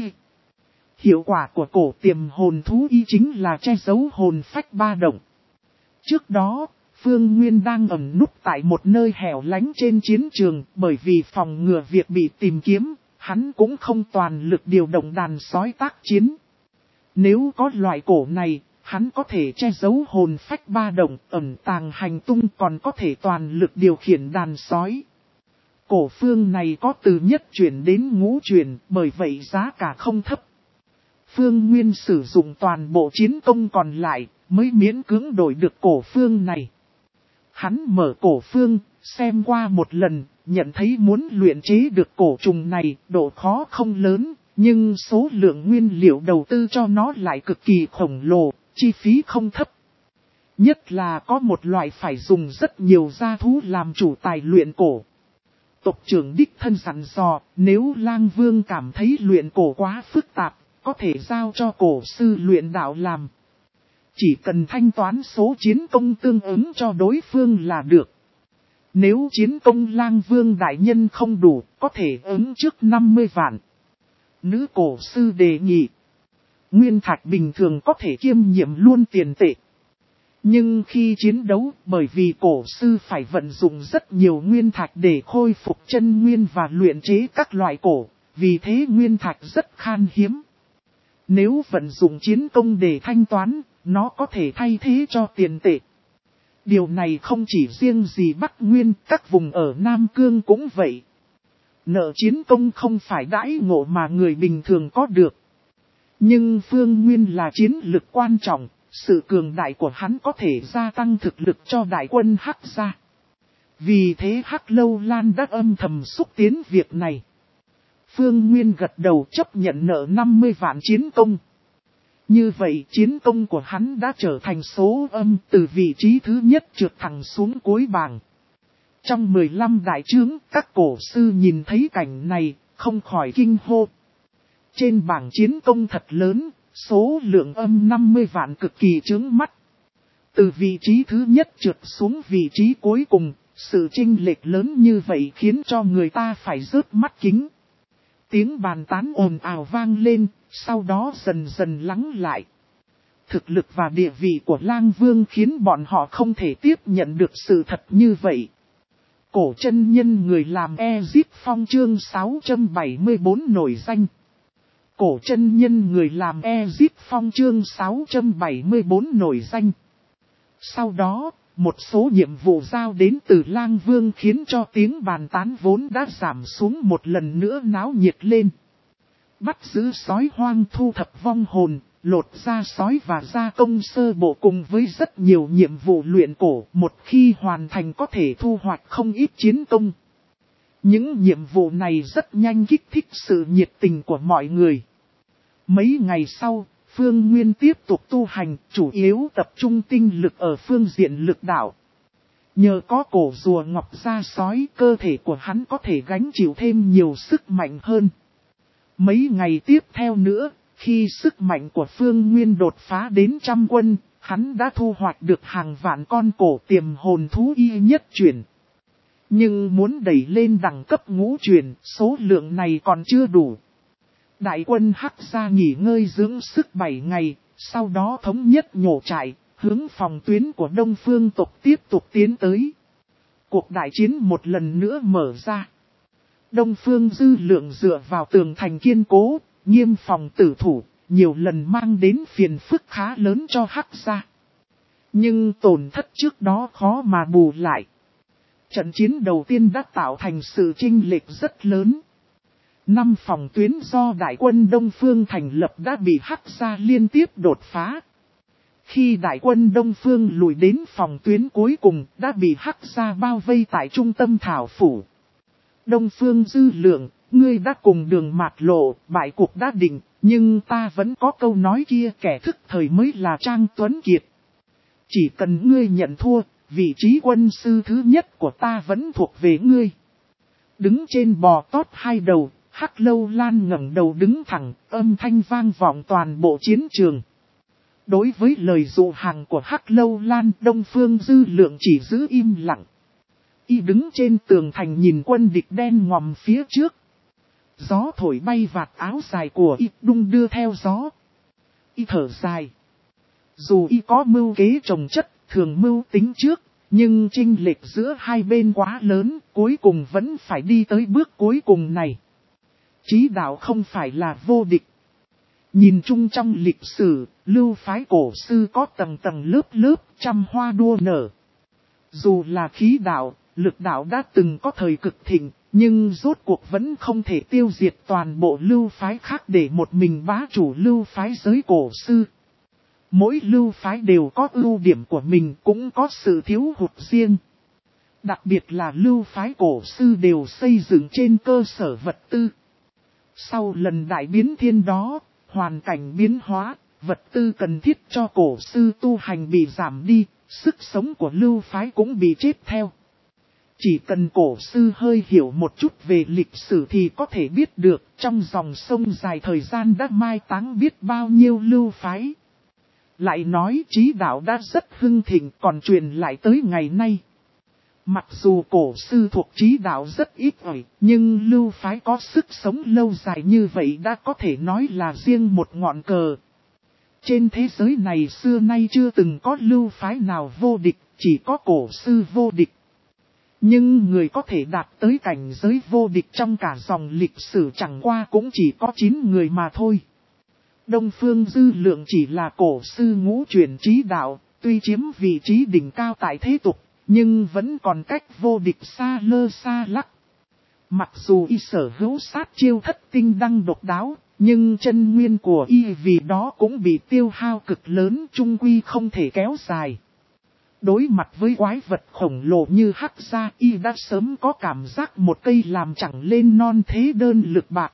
Hiệu quả của cổ tiềm hồn thú y chính là che giấu hồn phách ba động. Trước đó, Phương Nguyên đang ẩn núp tại một nơi hẻo lánh trên chiến trường, bởi vì phòng ngừa việc bị tìm kiếm, hắn cũng không toàn lực điều động đàn sói tác chiến. Nếu có loại cổ này, hắn có thể che giấu hồn phách ba động, ẩn tàng hành tung, còn có thể toàn lực điều khiển đàn sói. Cổ phương này có từ nhất chuyển đến ngũ chuyển, bởi vậy giá cả không thấp. Phương Nguyên sử dụng toàn bộ chiến công còn lại, mới miễn cưỡng đổi được cổ phương này. Hắn mở cổ phương, xem qua một lần, nhận thấy muốn luyện chế được cổ trùng này, độ khó không lớn, nhưng số lượng nguyên liệu đầu tư cho nó lại cực kỳ khổng lồ, chi phí không thấp. Nhất là có một loại phải dùng rất nhiều gia thú làm chủ tài luyện cổ. Tộc trưởng đích thân dặn dò, nếu Lang Vương cảm thấy luyện cổ quá phức tạp, có thể giao cho cổ sư luyện đạo làm. Chỉ cần thanh toán số chiến công tương ứng cho đối phương là được. Nếu chiến công Lang Vương đại nhân không đủ, có thể ứng trước năm mươi vạn. Nữ cổ sư đề nghị. Nguyên thạch bình thường có thể kiêm nhiệm luôn tiền tệ. Nhưng khi chiến đấu, bởi vì cổ sư phải vận dụng rất nhiều nguyên thạch để khôi phục chân nguyên và luyện chế các loại cổ, vì thế nguyên thạch rất khan hiếm. Nếu vận dụng chiến công để thanh toán, nó có thể thay thế cho tiền tệ. Điều này không chỉ riêng gì Bắc Nguyên, các vùng ở Nam Cương cũng vậy. Nợ chiến công không phải đãi ngộ mà người bình thường có được. Nhưng Phương Nguyên là chiến lực quan trọng, sự cường đại của hắn có thể gia tăng thực lực cho đại quân Hắc gia. Vì thế Hắc Lâu Lan đã âm thầm xúc tiến việc này. Phương Nguyên gật đầu chấp nhận nợ năm mươi vạn chiến công. Như vậy chiến công của hắn đã trở thành số âm từ vị trí thứ nhất trượt thẳng xuống cuối bảng. Trong mười lăm đại trướng, các cổ sư nhìn thấy cảnh này, không khỏi kinh hô. Trên bảng chiến công thật lớn, số lượng âm năm mươi vạn cực kỳ chướng mắt. Từ vị trí thứ nhất trượt xuống vị trí cuối cùng, sự chênh lệch lớn như vậy khiến cho người ta phải rớt mắt kính. Tiếng bàn tán ồn ào vang lên, sau đó dần dần lắng lại. Thực lực và địa vị của Lang Vương khiến bọn họ không thể tiếp nhận được sự thật như vậy. Cổ chân nhân người làm Ezip Phong chương sáu trăm bảy mươi tư nổi danh. Cổ chân nhân người làm Ezip Phong chương sáu trăm bảy mươi tư nổi danh. Sau đó, một số nhiệm vụ giao đến từ Lang Vương khiến cho tiếng bàn tán vốn đã giảm xuống một lần nữa náo nhiệt lên. Bắt giữ sói hoang thu thập vong hồn, lột da sói và gia công sơ bộ cùng với rất nhiều nhiệm vụ luyện cổ, một khi hoàn thành có thể thu hoạch không ít chiến công. Những nhiệm vụ này rất nhanh kích thích sự nhiệt tình của mọi người. Mấy ngày sau, Phương Nguyên tiếp tục tu hành, chủ yếu tập trung tinh lực ở phương diện lực đạo. Nhờ có cổ rùa ngọc da sói, cơ thể của hắn có thể gánh chịu thêm nhiều sức mạnh hơn. Mấy ngày tiếp theo nữa, khi sức mạnh của Phương Nguyên đột phá đến trăm quân, hắn đã thu hoạch được hàng vạn con cổ tiềm hồn thú y nhất chuyển. Nhưng muốn đẩy lên đẳng cấp ngũ chuyển, số lượng này còn chưa đủ. Đại quân Hắc Gia nghỉ ngơi dưỡng sức bảy ngày, sau đó thống nhất nhổ trại, hướng phòng tuyến của Đông Phương tộc tiếp tục tiến tới. Cuộc đại chiến một lần nữa mở ra. Đông Phương Dư Lượng dựa vào tường thành kiên cố, nghiêm phòng tử thủ, nhiều lần mang đến phiền phức khá lớn cho Hắc Gia. Nhưng tổn thất trước đó khó mà bù lại. Trận chiến đầu tiên đã tạo thành sự chênh lệch rất lớn. Năm phòng tuyến do đại quân Đông Phương thành lập đã bị Hắc Gia liên tiếp đột phá. Khi đại quân Đông Phương lùi đến phòng tuyến cuối cùng đã bị Hắc Gia bao vây tại trung tâm thảo phủ. Đông Phương Dư Lượng, ngươi đã cùng Đường Mạt Lộ, bại cuộc đã định, nhưng ta vẫn có câu nói kia, kẻ thức thời mới là Trang Tuấn Kiệt. Chỉ cần ngươi nhận thua, vị trí quân sư thứ nhất của ta vẫn thuộc về ngươi. Đứng trên bò tót hai đầu, Hắc Lâu Lan ngẩng đầu đứng thẳng, âm thanh vang vọng toàn bộ chiến trường. Đối với lời dụ hàng của Hắc Lâu Lan, Đông Phương Dư Lượng chỉ giữ im lặng. Y đứng trên tường thành nhìn quân địch đen ngòm phía trước. Gió thổi bay vạt áo dài của Y đung đưa theo gió. Y thở dài. Dù Y có mưu kế trồng chất, thường mưu tính trước, nhưng chênh lệch giữa hai bên quá lớn, cuối cùng vẫn phải đi tới bước cuối cùng này. Chí đạo không phải là vô địch. Nhìn chung trong lịch sử, lưu phái cổ sư có tầng tầng lớp lớp, trăm hoa đua nở. Dù là khí đạo, lực đạo đã từng có thời cực thịnh, nhưng rốt cuộc vẫn không thể tiêu diệt toàn bộ lưu phái khác để một mình bá chủ lưu phái giới cổ sư. Mỗi lưu phái đều có ưu điểm của mình, cũng có sự thiếu hụt riêng. Đặc biệt là lưu phái cổ sư đều xây dựng trên cơ sở vật tư. Sau lần đại biến thiên đó, hoàn cảnh biến hóa, vật tư cần thiết cho cổ sư tu hành bị giảm đi, sức sống của lưu phái cũng bị chết theo. Chỉ cần cổ sư hơi hiểu một chút về lịch sử thì có thể biết được trong dòng sông dài thời gian đã mai táng biết bao nhiêu lưu phái. Lại nói chí đạo đã rất hưng thịnh còn truyền lại tới ngày nay. Mặc dù cổ sư thuộc chí đạo rất ít ỏi, nhưng lưu phái có sức sống lâu dài như vậy đã có thể nói là riêng một ngọn cờ. Trên thế giới này xưa nay chưa từng có lưu phái nào vô địch, chỉ có cổ sư vô địch. Nhưng người có thể đạt tới cảnh giới vô địch trong cả dòng lịch sử chẳng qua cũng chỉ có chín người mà thôi. Đông Phương Dư Lượng chỉ là cổ sư ngũ chuyển chí đạo, tuy chiếm vị trí đỉnh cao tại thế tục, nhưng vẫn còn cách vô địch xa lơ xa lắc. Mặc dù y sở hữu sát chiêu thất tinh đăng độc đáo, nhưng chân nguyên của y vì đó cũng bị tiêu hao cực lớn, chung quy không thể kéo dài. Đối mặt với quái vật khổng lồ như Hắc Gia, y đã sớm có cảm giác một cây làm chẳng lên non thế đơn lực bạc.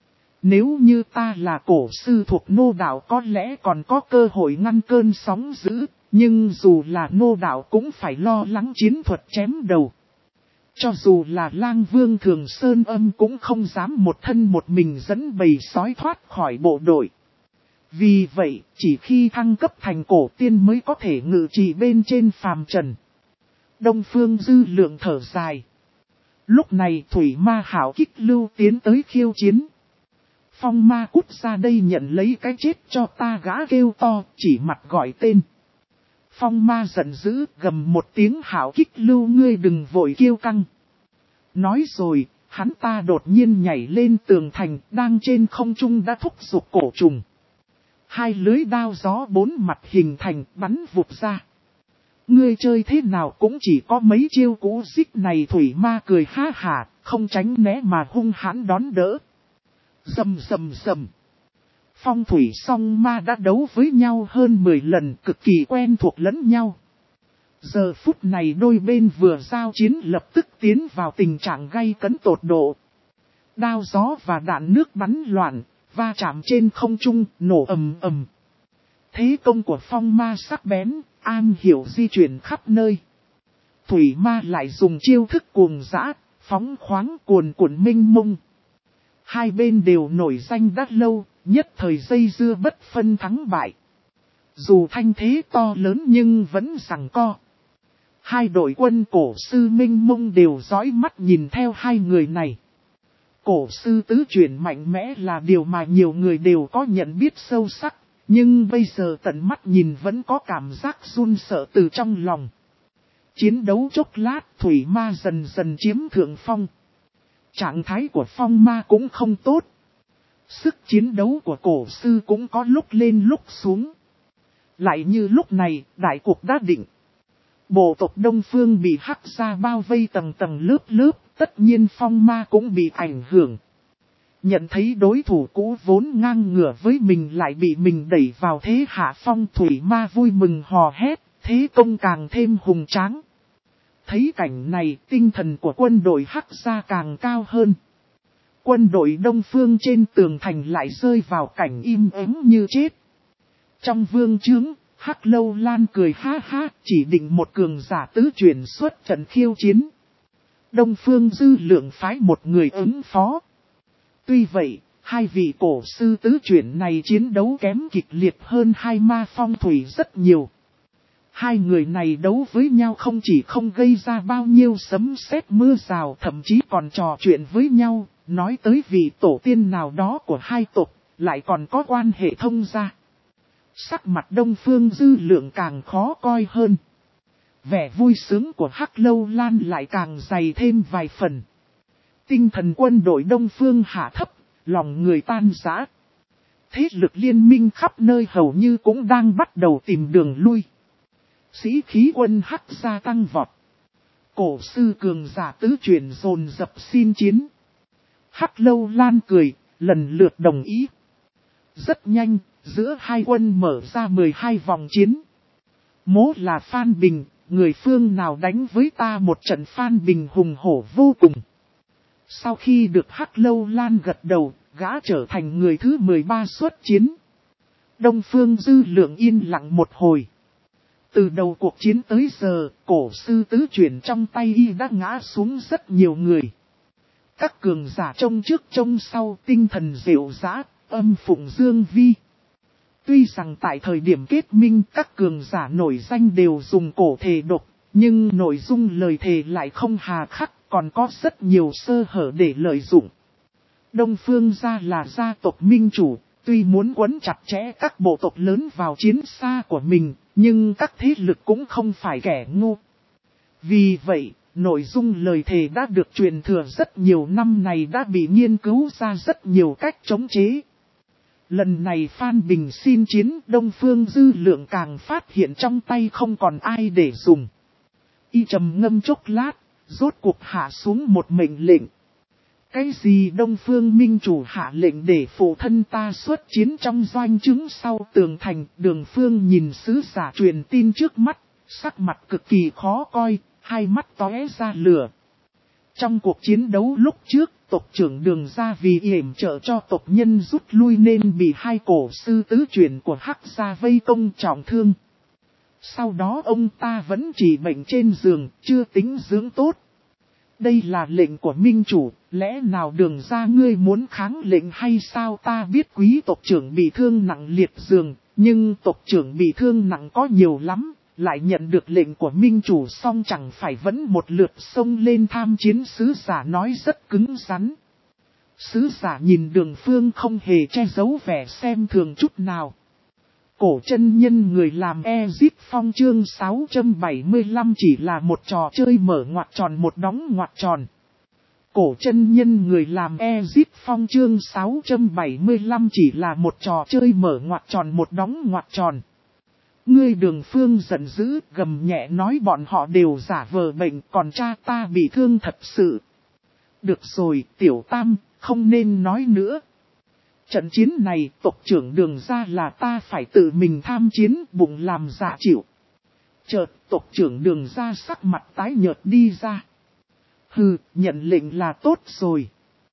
Nếu như ta là cổ sư thuộc nô đạo có lẽ còn có cơ hội ngăn cơn sóng dữ, nhưng dù là nô đạo cũng phải lo lắng chiến thuật chém đầu. Cho dù là Lang Vương Thường Sơn Âm cũng không dám một thân một mình dẫn bầy sói thoát khỏi bộ đội. Vì vậy, chỉ khi thăng cấp thành cổ tiên mới có thể ngự trị bên trên phàm trần. Đông Phương Dư Lượng thở dài. Lúc này Thủy Ma Hảo Kích Lưu tiến tới khiêu chiến. Phong Ma cút ra đây nhận lấy cái chết cho ta, gã kêu to, chỉ mặt gọi tên. Phong Ma giận dữ, gầm một tiếng, Hảo Kích Lưu ngươi đừng vội kiêu căng. Nói rồi, hắn ta đột nhiên nhảy lên tường thành, đang trên không trung đã thúc giục cổ trùng. Hai lưới đao gió bốn mặt hình thành, bắn vụt ra. Ngươi chơi thế nào cũng chỉ có mấy chiêu cũ xích này. Thủy Ma cười ha hả, không tránh né mà hung hãn đón đỡ. Rầm rầm rầm. Phong thủy song ma đã đấu với nhau hơn mười lần, cực kỳ quen thuộc lẫn nhau. Giờ phút này đôi bên vừa giao chiến lập tức tiến vào tình trạng gay cấn tột độ. Đao gió và đạn nước bắn loạn, va chạm trên không trung, nổ ầm ầm. Thế công của phong ma sắc bén, am hiểu di chuyển khắp nơi. Thủy ma lại dùng chiêu thức cuồng dã, phóng khoáng cuồn cuộn mênh mông. Hai bên đều nổi danh đắt lâu, nhất thời dây dưa bất phân thắng bại. Dù thanh thế to lớn nhưng vẫn giằng co. Hai đội quân cổ sư mênh mông đều dõi mắt nhìn theo hai người này. Cổ sư tứ chuyển mạnh mẽ là điều mà nhiều người đều có nhận biết sâu sắc, nhưng bây giờ tận mắt nhìn vẫn có cảm giác run sợ từ trong lòng. Chiến đấu chốc lát, thủy ma dần dần chiếm thượng phong. Trạng thái của phong ma cũng không tốt. Sức chiến đấu của cổ sư cũng có lúc lên lúc xuống. Lại như lúc này, đại cuộc đã định. Bộ tộc Đông Phương bị hắc gia bao vây tầng tầng lớp lớp, tất nhiên phong ma cũng bị ảnh hưởng. Nhận thấy đối thủ cũ vốn ngang ngửa với mình lại bị mình đẩy vào thế hạ phong, thủy ma vui mừng hò hét, thế công càng thêm hùng tráng. Thấy cảnh này, tinh thần của quân đội hắc gia càng cao hơn. Quân đội Đông Phương trên tường thành lại rơi vào cảnh im ắng như chết. Trong vương trướng, Hắc Lâu Lan cười ha ha, chỉ định một cường giả tứ chuyển xuất trận khiêu chiến. Đông Phương Dư Lượng phái một người ứng phó. Tuy vậy, hai vị cổ sư tứ chuyển này chiến đấu kém kịch liệt hơn hai ma phong thủy rất nhiều. Hai người này đấu với nhau không chỉ không gây ra bao nhiêu sấm sét mưa rào, thậm chí còn trò chuyện với nhau, nói tới vị tổ tiên nào đó của hai tộc, lại còn có quan hệ thông gia. Sắc mặt Đông Phương Dư Lượng càng khó coi hơn. Vẻ vui sướng của Hắc Lâu Lan lại càng dày thêm vài phần. Tinh thần quân đội Đông Phương hạ thấp, lòng người tan rã. Thế lực liên minh khắp nơi hầu như cũng đang bắt đầu tìm đường lui. Sĩ khí quân Hắc gia tăng vọt. Cổ sư cường giả tứ chuyển dồn dập xin chiến. Hắc Lâu Lan cười, lần lượt đồng ý. Rất nhanh, giữa hai quân mở ra mười hai vòng chiến. Mố là Phan Bình, người phương nào đánh với ta một trận. Phan Bình hùng hổ vô cùng. Sau khi được Hắc Lâu Lan gật đầu, gã trở thành người thứ mười ba xuất chiến. Đông Phương Dư Lượng yên lặng một hồi. Từ đầu cuộc chiến tới giờ, cổ sư tứ chuyển trong tay y đã ngã xuống rất nhiều người. Các cường giả trông trước trông sau, tinh thần diệu dã, âm phụng dương vi. Tuy rằng tại thời điểm kết minh các cường giả nổi danh đều dùng cổ thề độc, nhưng nội dung lời thề lại không hà khắc, còn có rất nhiều sơ hở để lợi dụng. Đông Phương gia là gia tộc minh chủ, tuy muốn quấn chặt chẽ các bộ tộc lớn vào chiến xa của mình, nhưng các thế lực cũng không phải kẻ ngu. Vì vậy, nội dung lời thề đã được truyền thừa rất nhiều năm này đã bị nghiên cứu ra rất nhiều cách chống chế. Lần này Phan Bình xin chiến, Đông Phương Dư Lượng càng phát hiện trong tay không còn ai để dùng. Y trầm ngâm chốc lát, rốt cuộc hạ xuống một mệnh lệnh. Cái gì Đông Phương minh chủ hạ lệnh để phụ thân ta xuất chiến trong doanh trướng sau tường thành? Đường Phương nhìn sứ giả truyền tin trước mắt, sắc mặt cực kỳ khó coi, hai mắt tóe ra lửa. Trong cuộc chiến đấu lúc trước, tộc trưởng Đường gia vì yểm trợ cho tộc nhân rút lui nên bị hai cổ sư tứ chuyển của Hắc gia vây công trọng thương. Sau đó ông ta vẫn chỉ bệnh trên giường, chưa tính dưỡng tốt. Đây là lệnh của minh chủ, lẽ nào Đường gia ngươi muốn kháng lệnh hay sao? Ta biết quý tộc trưởng bị thương nặng liệt giường, nhưng tộc trưởng bị thương nặng có nhiều lắm, lại nhận được lệnh của minh chủ xong chẳng phải vẫn một lượt xông lên tham chiến. Sứ giả nói rất cứng rắn. Sứ giả nhìn Đường Phương không hề che giấu vẻ xem thường chút nào. Cổ chân nhân người làm Ezic Phong chương sáu trăm bảy mươi lăm chỉ là một trò chơi mở ngoặc tròn một đóng ngoặc tròn. Cổ chân nhân người làm Ezic Phong chương sáu trăm bảy mươi lăm chỉ là một trò chơi mở ngoặc tròn một đóng ngoặc tròn. Ngươi Đường Phương giận dữ, gầm nhẹ nói bọn họ đều giả vờ bệnh, còn cha ta bị thương thật sự. Được rồi, Tiểu Tam, không nên nói nữa. Trận chiến này tộc trưởng Đường ra là ta phải tự mình tham chiến, bụng làm dạ chịu. Chợt tộc trưởng Đường ra sắc mặt tái nhợt đi ra. Hừ, nhận lệnh là tốt rồi.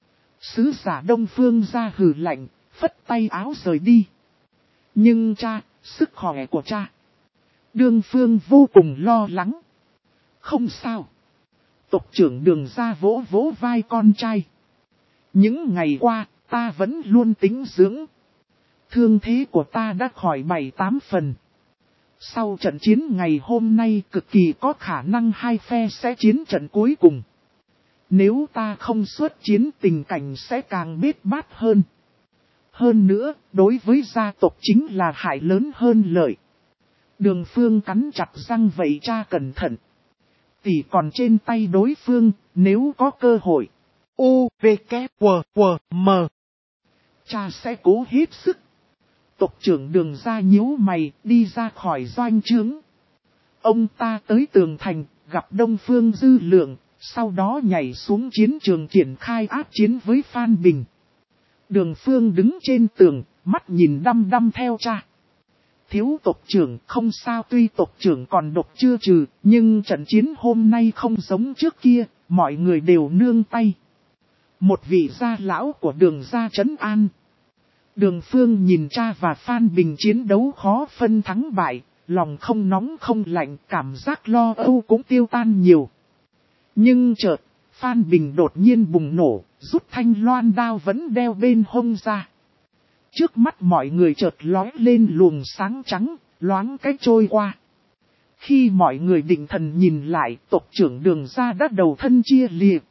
Sứ giả Đông Phương ra hừ lạnh, phất tay áo rời đi. Nhưng cha, sức khỏe của cha. Đường Phương vô cùng lo lắng. Không sao. Tộc trưởng Đường ra vỗ vỗ vai con trai. Những ngày qua, ta vẫn luôn tĩnh dưỡng. Thương thế của ta đã khỏi bảy tám phần. Sau trận chiến ngày hôm nay cực kỳ có khả năng hai phe sẽ chiến trận cuối cùng. Nếu ta không xuất chiến tình cảnh sẽ càng bết bát hơn. Hơn nữa, đối với gia tộc chính là hại lớn hơn lợi. Đường Phương cắn chặt răng vậy cha cẩn thận. Tỷ còn trên tay đối phương, nếu có cơ hội. U, V, K, W, W, M. Cha sẽ cố hết sức. Tộc trưởng Đường ra nhíu mày, đi ra khỏi doanh trướng. Ông ta tới tường thành, gặp Đông Phương Dư Lượng, sau đó nhảy xuống chiến trường triển khai ác chiến với Phan Bình. Đường Phương đứng trên tường, mắt nhìn đăm đăm theo cha. Thiếu tộc trưởng không sao, tuy tộc trưởng còn độc chưa trừ, nhưng trận chiến hôm nay không giống trước kia, mọi người đều nương tay. Một vị gia lão của Đường gia trấn an. Đường Phương nhìn cha và Phan Bình chiến đấu khó phân thắng bại, lòng không nóng không lạnh, cảm giác lo âu cũng tiêu tan nhiều. Nhưng chợt, Phan Bình đột nhiên bùng nổ, rút thanh loan đao vẫn đeo bên hông ra. Trước mắt mọi người chợt lóe lên luồng sáng trắng, loáng cách trôi qua. Khi mọi người định thần nhìn lại, tộc trưởng Đường ra đã đầu thân chia liệt.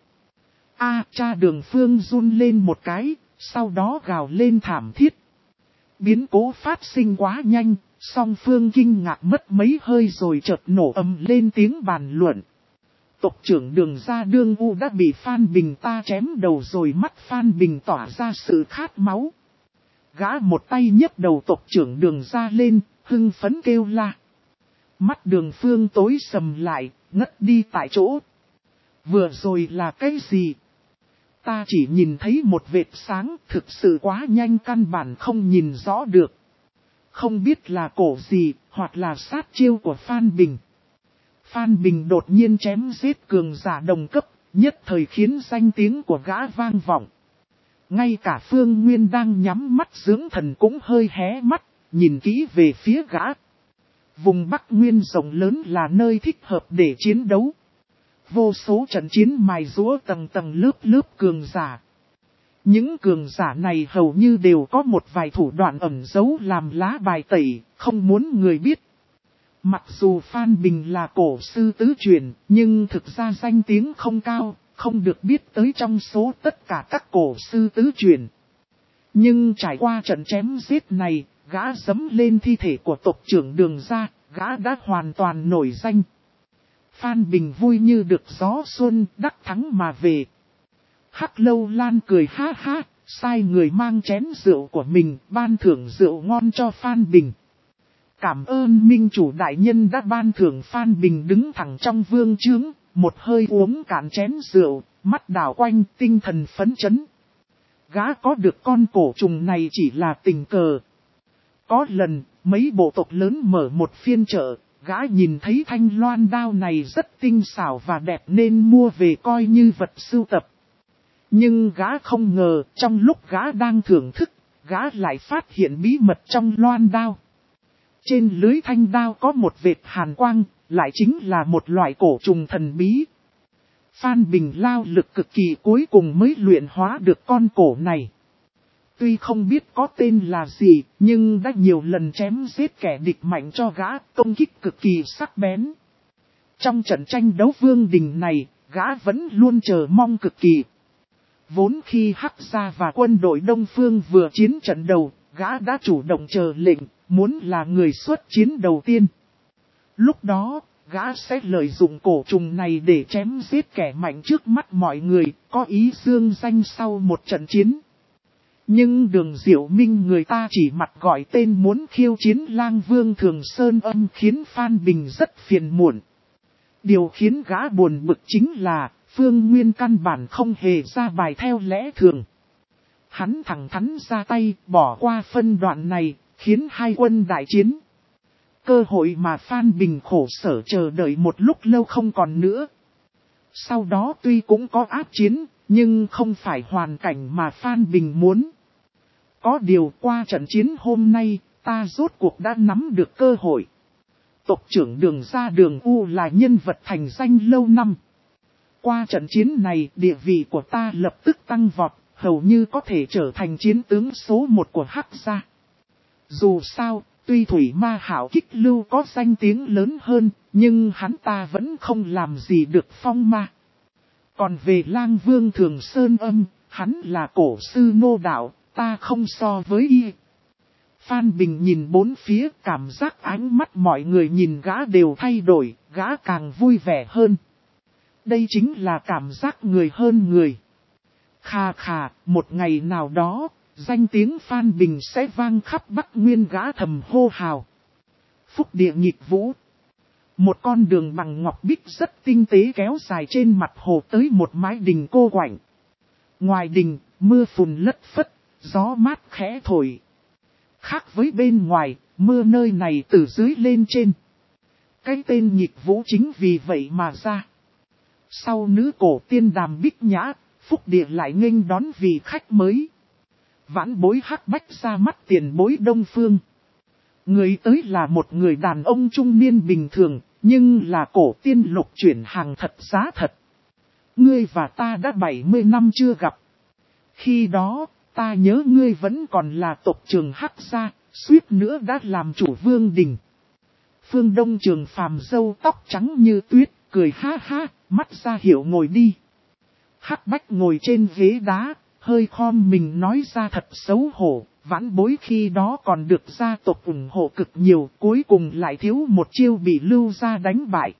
A, cha Đường Phương run lên một cái, sau đó gào lên thảm thiết. Biến cố phát sinh quá nhanh, song phương kinh ngạc mất mấy hơi rồi chợt nổ ầm lên tiếng bàn luận. Tộc trưởng Đường ra đương u đã bị Phan Bình ta chém đầu rồi, mắt Phan Bình tỏa ra sự khát máu. Gã một tay nhấc đầu tộc trưởng Đường ra lên, hưng phấn kêu la. Mắt Đường Phương tối sầm lại, ngất đi tại chỗ. Vừa rồi là cái gì? Ta chỉ nhìn thấy một vệt sáng, thực sự quá nhanh căn bản không nhìn rõ được. Không biết là cổ gì, hoặc là sát chiêu của Phan Bình. Phan Bình đột nhiên chém giết cường giả đồng cấp, nhất thời khiến danh tiếng của gã vang vọng. Ngay cả Phương Nguyên đang nhắm mắt dưỡng thần cũng hơi hé mắt, nhìn kỹ về phía gã. Vùng Bắc Nguyên rộng lớn là nơi thích hợp để chiến đấu. Vô số trận chiến mài giũa tầng tầng lớp lớp cường giả. Những cường giả này hầu như đều có một vài thủ đoạn ẩn giấu làm lá bài tẩy, không muốn người biết. Mặc dù Phan Bình là cổ sư tứ truyền, nhưng thực ra danh tiếng không cao, không được biết tới trong số tất cả các cổ sư tứ truyền. Nhưng trải qua trận chém giết này, gã dẫm lên thi thể của tộc trưởng Đường ra, gã đã hoàn toàn nổi danh. Phan Bình vui như được gió xuân, đắc thắng mà về. Hắc Lâu Lan cười ha ha, sai người mang chén rượu của mình, ban thưởng rượu ngon cho Phan Bình. Cảm ơn minh chủ đại nhân đã ban thưởng. Phan Bình đứng thẳng trong vương trướng, một hơi uống cạn chén rượu, mắt đảo quanh tinh thần phấn chấn. Gã có được con cổ trùng này chỉ là tình cờ. Có lần, mấy bộ tộc lớn mở một phiên chợ, gã nhìn thấy thanh loan đao này rất tinh xảo và đẹp nên mua về coi như vật sưu tập. Nhưng gã không ngờ, trong lúc gã đang thưởng thức, gã lại phát hiện bí mật trong loan đao. Trên lưới thanh đao có một vệt hàn quang, lại chính là một loại cổ trùng thần bí. Phan Bình lao lực cực kỳ cuối cùng mới luyện hóa được con cổ này. Tuy không biết có tên là gì, nhưng đã nhiều lần chém giết kẻ địch mạnh cho gã, công kích cực kỳ sắc bén. Trong trận tranh đấu vương đình này, gã vẫn luôn chờ mong cực kỳ. Vốn khi Hắc Gia và quân đội Đông Phương vừa chiến trận đầu, gã đã chủ động chờ lệnh, muốn là người xuất chiến đầu tiên. Lúc đó, gã sẽ lợi dụng cổ trùng này để chém giết kẻ mạnh trước mắt mọi người, có ý dương danh sau một trận chiến. Nhưng Đường Diệu Minh người ta chỉ mặt gọi tên muốn khiêu chiến Lang Vương Thường Sơn Âm khiến Phan Bình rất phiền muộn. Điều khiến gã buồn bực chính là, Phương Nguyên căn bản không hề ra bài theo lẽ thường. hắn thẳng thắn ra tay, bỏ qua phân đoạn này, khiến hai quân đại chiến. Cơ hội mà Phan Bình khổ sở chờ đợi một lúc lâu không còn nữa. Sau đó tuy cũng có ác chiến, nhưng không phải hoàn cảnh mà Phan Bình muốn. Có điều qua trận chiến hôm nay, ta rốt cuộc đã nắm được cơ hội. Tộc trưởng Đường Ra Đường U là nhân vật thành danh lâu năm. Qua trận chiến này, địa vị của ta lập tức tăng vọt, hầu như có thể trở thành chiến tướng số một của Hắc gia. Dù sao, tuy Thủy Ma Hảo Kích Lưu có danh tiếng lớn hơn, nhưng hắn ta vẫn không làm gì được Phong Ma. Còn về Lang Vương Thường Sơn Âm, hắn là cổ sư nô đạo, ta không so với y. Phan Bình nhìn bốn phía, cảm giác ánh mắt mọi người nhìn gã đều thay đổi, gã càng vui vẻ hơn. Đây chính là cảm giác người hơn người. Khà khà, một ngày nào đó, danh tiếng Phan Bình sẽ vang khắp Bắc Nguyên, gã thầm hô hào. Phúc địa nghịch vũ. Một con đường bằng ngọc bích rất tinh tế kéo dài trên mặt hồ tới một mái đình cô quạnh. Ngoài đình, mưa phùn lất phất, gió mát khẽ thổi. Khác với bên ngoài, mưa nơi này từ dưới lên trên. Cái tên nghịch vũ chính vì vậy mà ra. Sau nữ cổ tiên Đàm Bích Nhã, Phúc địa lại nghênh đón vị khách mới. Vãn bối Hắc Bách ra mắt tiền bối Đông Phương. Người tới là một người đàn ông trung niên bình thường, nhưng là cổ tiên Lục chuyển hàng thật giá thật. Ngươi và ta đã bảy mươi năm chưa gặp. Khi đó, ta nhớ ngươi vẫn còn là tộc trưởng Hắc gia, suýt nữa đã làm chủ vương đình. Phương Đông Trường Phàm râu tóc trắng như tuyết, cười ha ha, mắt ra hiệu ngồi đi. Hắc Bách ngồi trên ghế đá, hơi khom mình nói ra thật xấu hổ, vãn bối khi đó còn được gia tộc ủng hộ cực nhiều, cuối cùng lại thiếu một chiêu bị Lưu gia đánh bại.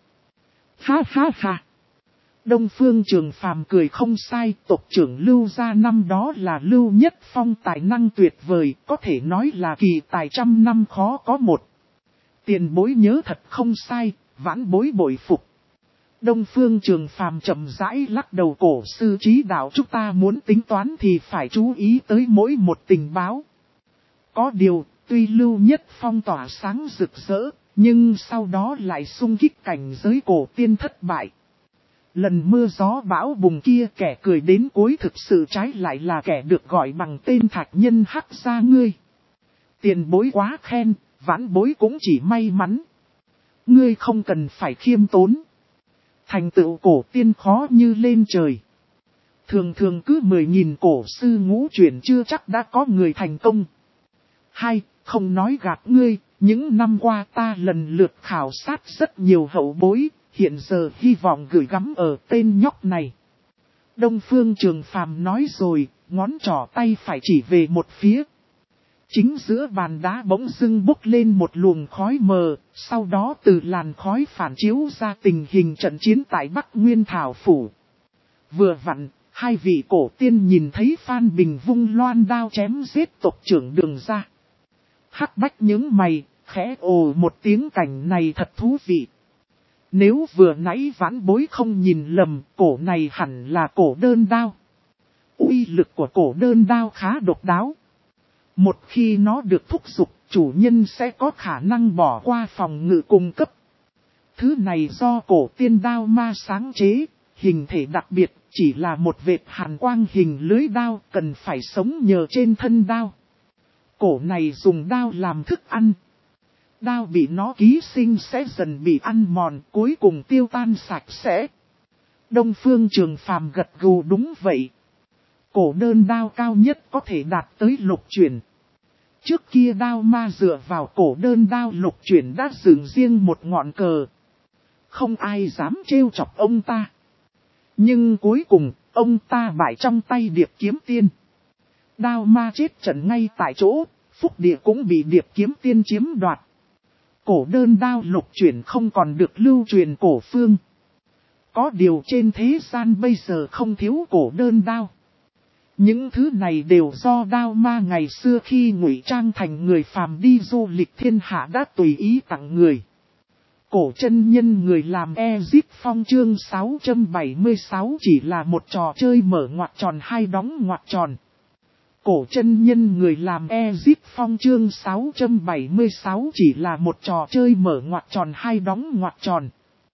Ha ha ha. Đông Phương Trường Phàm cười không sai, tộc trưởng Lưu gia năm đó là Lưu Nhất Phong tài năng tuyệt vời, có thể nói là kỳ tài trăm năm khó có một. Tiền bối nhớ thật không sai, vãn bối bội phục. Đông Phương Trường Phàm chậm rãi lắc đầu, cổ sư trí đạo chúng ta muốn tính toán thì phải chú ý tới mỗi một tình báo. Có điều, tuy Lưu Nhất Phong tỏa sáng rực rỡ, nhưng sau đó lại xung kích cảnh giới cổ tiên thất bại. Lần mưa gió bão bùng kia, kẻ cười đến cuối thực sự trái lại là kẻ được gọi bằng tên Thạch Nhân Hắc gia ngươi. Tiền bối quá khen, vãn bối cũng chỉ may mắn. Ngươi không cần phải khiêm tốn. Thành tựu cổ tiên khó như lên trời. Thường thường cứ mười nghìn cổ sư ngũ chuyển chưa chắc đã có người thành công. Hai, không nói gạt ngươi, những năm qua ta lần lượt khảo sát rất nhiều hậu bối, hiện giờ hy vọng gửi gắm ở tên nhóc này. Đông Phương Trường Phàm nói rồi, ngón trỏ tay phải chỉ về một phía. Chính giữa bàn đá bỗng dưng bốc lên một luồng khói mờ, sau đó từ làn khói phản chiếu ra tình hình trận chiến tại Bắc Nguyên Thảo Phủ. Vừa vặn, hai vị cổ tiên nhìn thấy Phan Bình vung loan đao chém giết tộc trưởng Đường ra. Hắc Bách nhướng mày, khẽ ồ một tiếng, cảnh này thật thú vị. Nếu vừa nãy vãn bối không nhìn lầm, cổ này hẳn là cổ đơn đao. Uy lực của cổ đơn đao khá độc đáo. Một khi nó được thúc giục, chủ nhân sẽ có khả năng bỏ qua phòng ngự cung cấp. Thứ này do cổ tiên đao ma sáng chế, hình thể đặc biệt, chỉ là một vệt hàn quang hình lưới đao, cần phải sống nhờ trên thân đao. Cổ này dùng đao làm thức ăn. Đao bị nó ký sinh sẽ dần bị ăn mòn, cuối cùng tiêu tan sạch sẽ. Đông Phương Trường Phàm gật gù đúng vậy. Cổ đơn đao cao nhất có thể đạt tới lục chuyển. Trước kia đao ma dựa vào cổ đơn đao lục chuyển đã dựng riêng một ngọn cờ. Không ai dám trêu chọc ông ta. Nhưng cuối cùng, ông ta bại trong tay Điệp Kiếm Tiên. Đao ma chết trận ngay tại chỗ, Phúc địa cũng bị Điệp Kiếm Tiên chiếm đoạt. Cổ đơn đao lục chuyển không còn được lưu truyền cổ phương. Có điều trên thế gian bây giờ không thiếu cổ đơn đao. Những thứ này đều do đao ma ngày xưa khi ngụy trang thành người phàm đi du lịch thiên hạ đã tùy ý tặng người. Cổ chân nhân người làm Ezip Phong chương sáu trăm bảy mươi sáu chỉ là một trò chơi mở ngoặc tròn hay đóng ngoặc tròn. Cổ chân nhân người làm Ezic Phong chương sáu trăm bảy mươi sáu chỉ là một trò chơi mở ngoặc tròn hay đóng ngoặc tròn.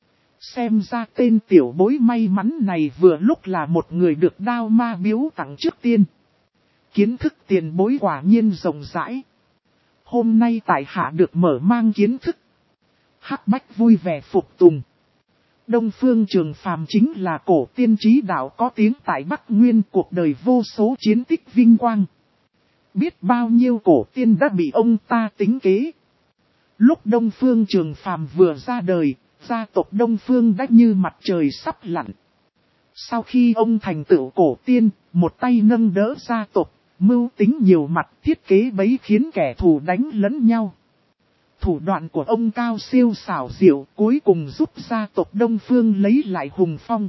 Xem ra tên tiểu bối may mắn này vừa lúc là một người được đao ma biếu tặng trước tiên. Kiến thức tiền bối quả nhiên rộng rãi. Hôm nay tại hạ được mở mang kiến thức. Hắc Bách vui vẻ phục tùng. Đông Phương Trường Phàm chính là cổ tiên trí đạo có tiếng tại Bắc Nguyên, cuộc đời vô số chiến tích vinh quang. Biết bao nhiêu cổ tiên đã bị ông ta tính kế. Lúc Đông Phương Trường Phàm vừa ra đời, gia tộc Đông Phương đã như mặt trời sắp lặn. Sau khi ông thành tựu cổ tiên, một tay nâng đỡ gia tộc, mưu tính nhiều mặt, thiết kế bấy khiến kẻ thù đánh lẫn nhau. Thủ đoạn của ông cao siêu xảo diệu, cuối cùng giúp gia tộc Đông Phương lấy lại hùng phong.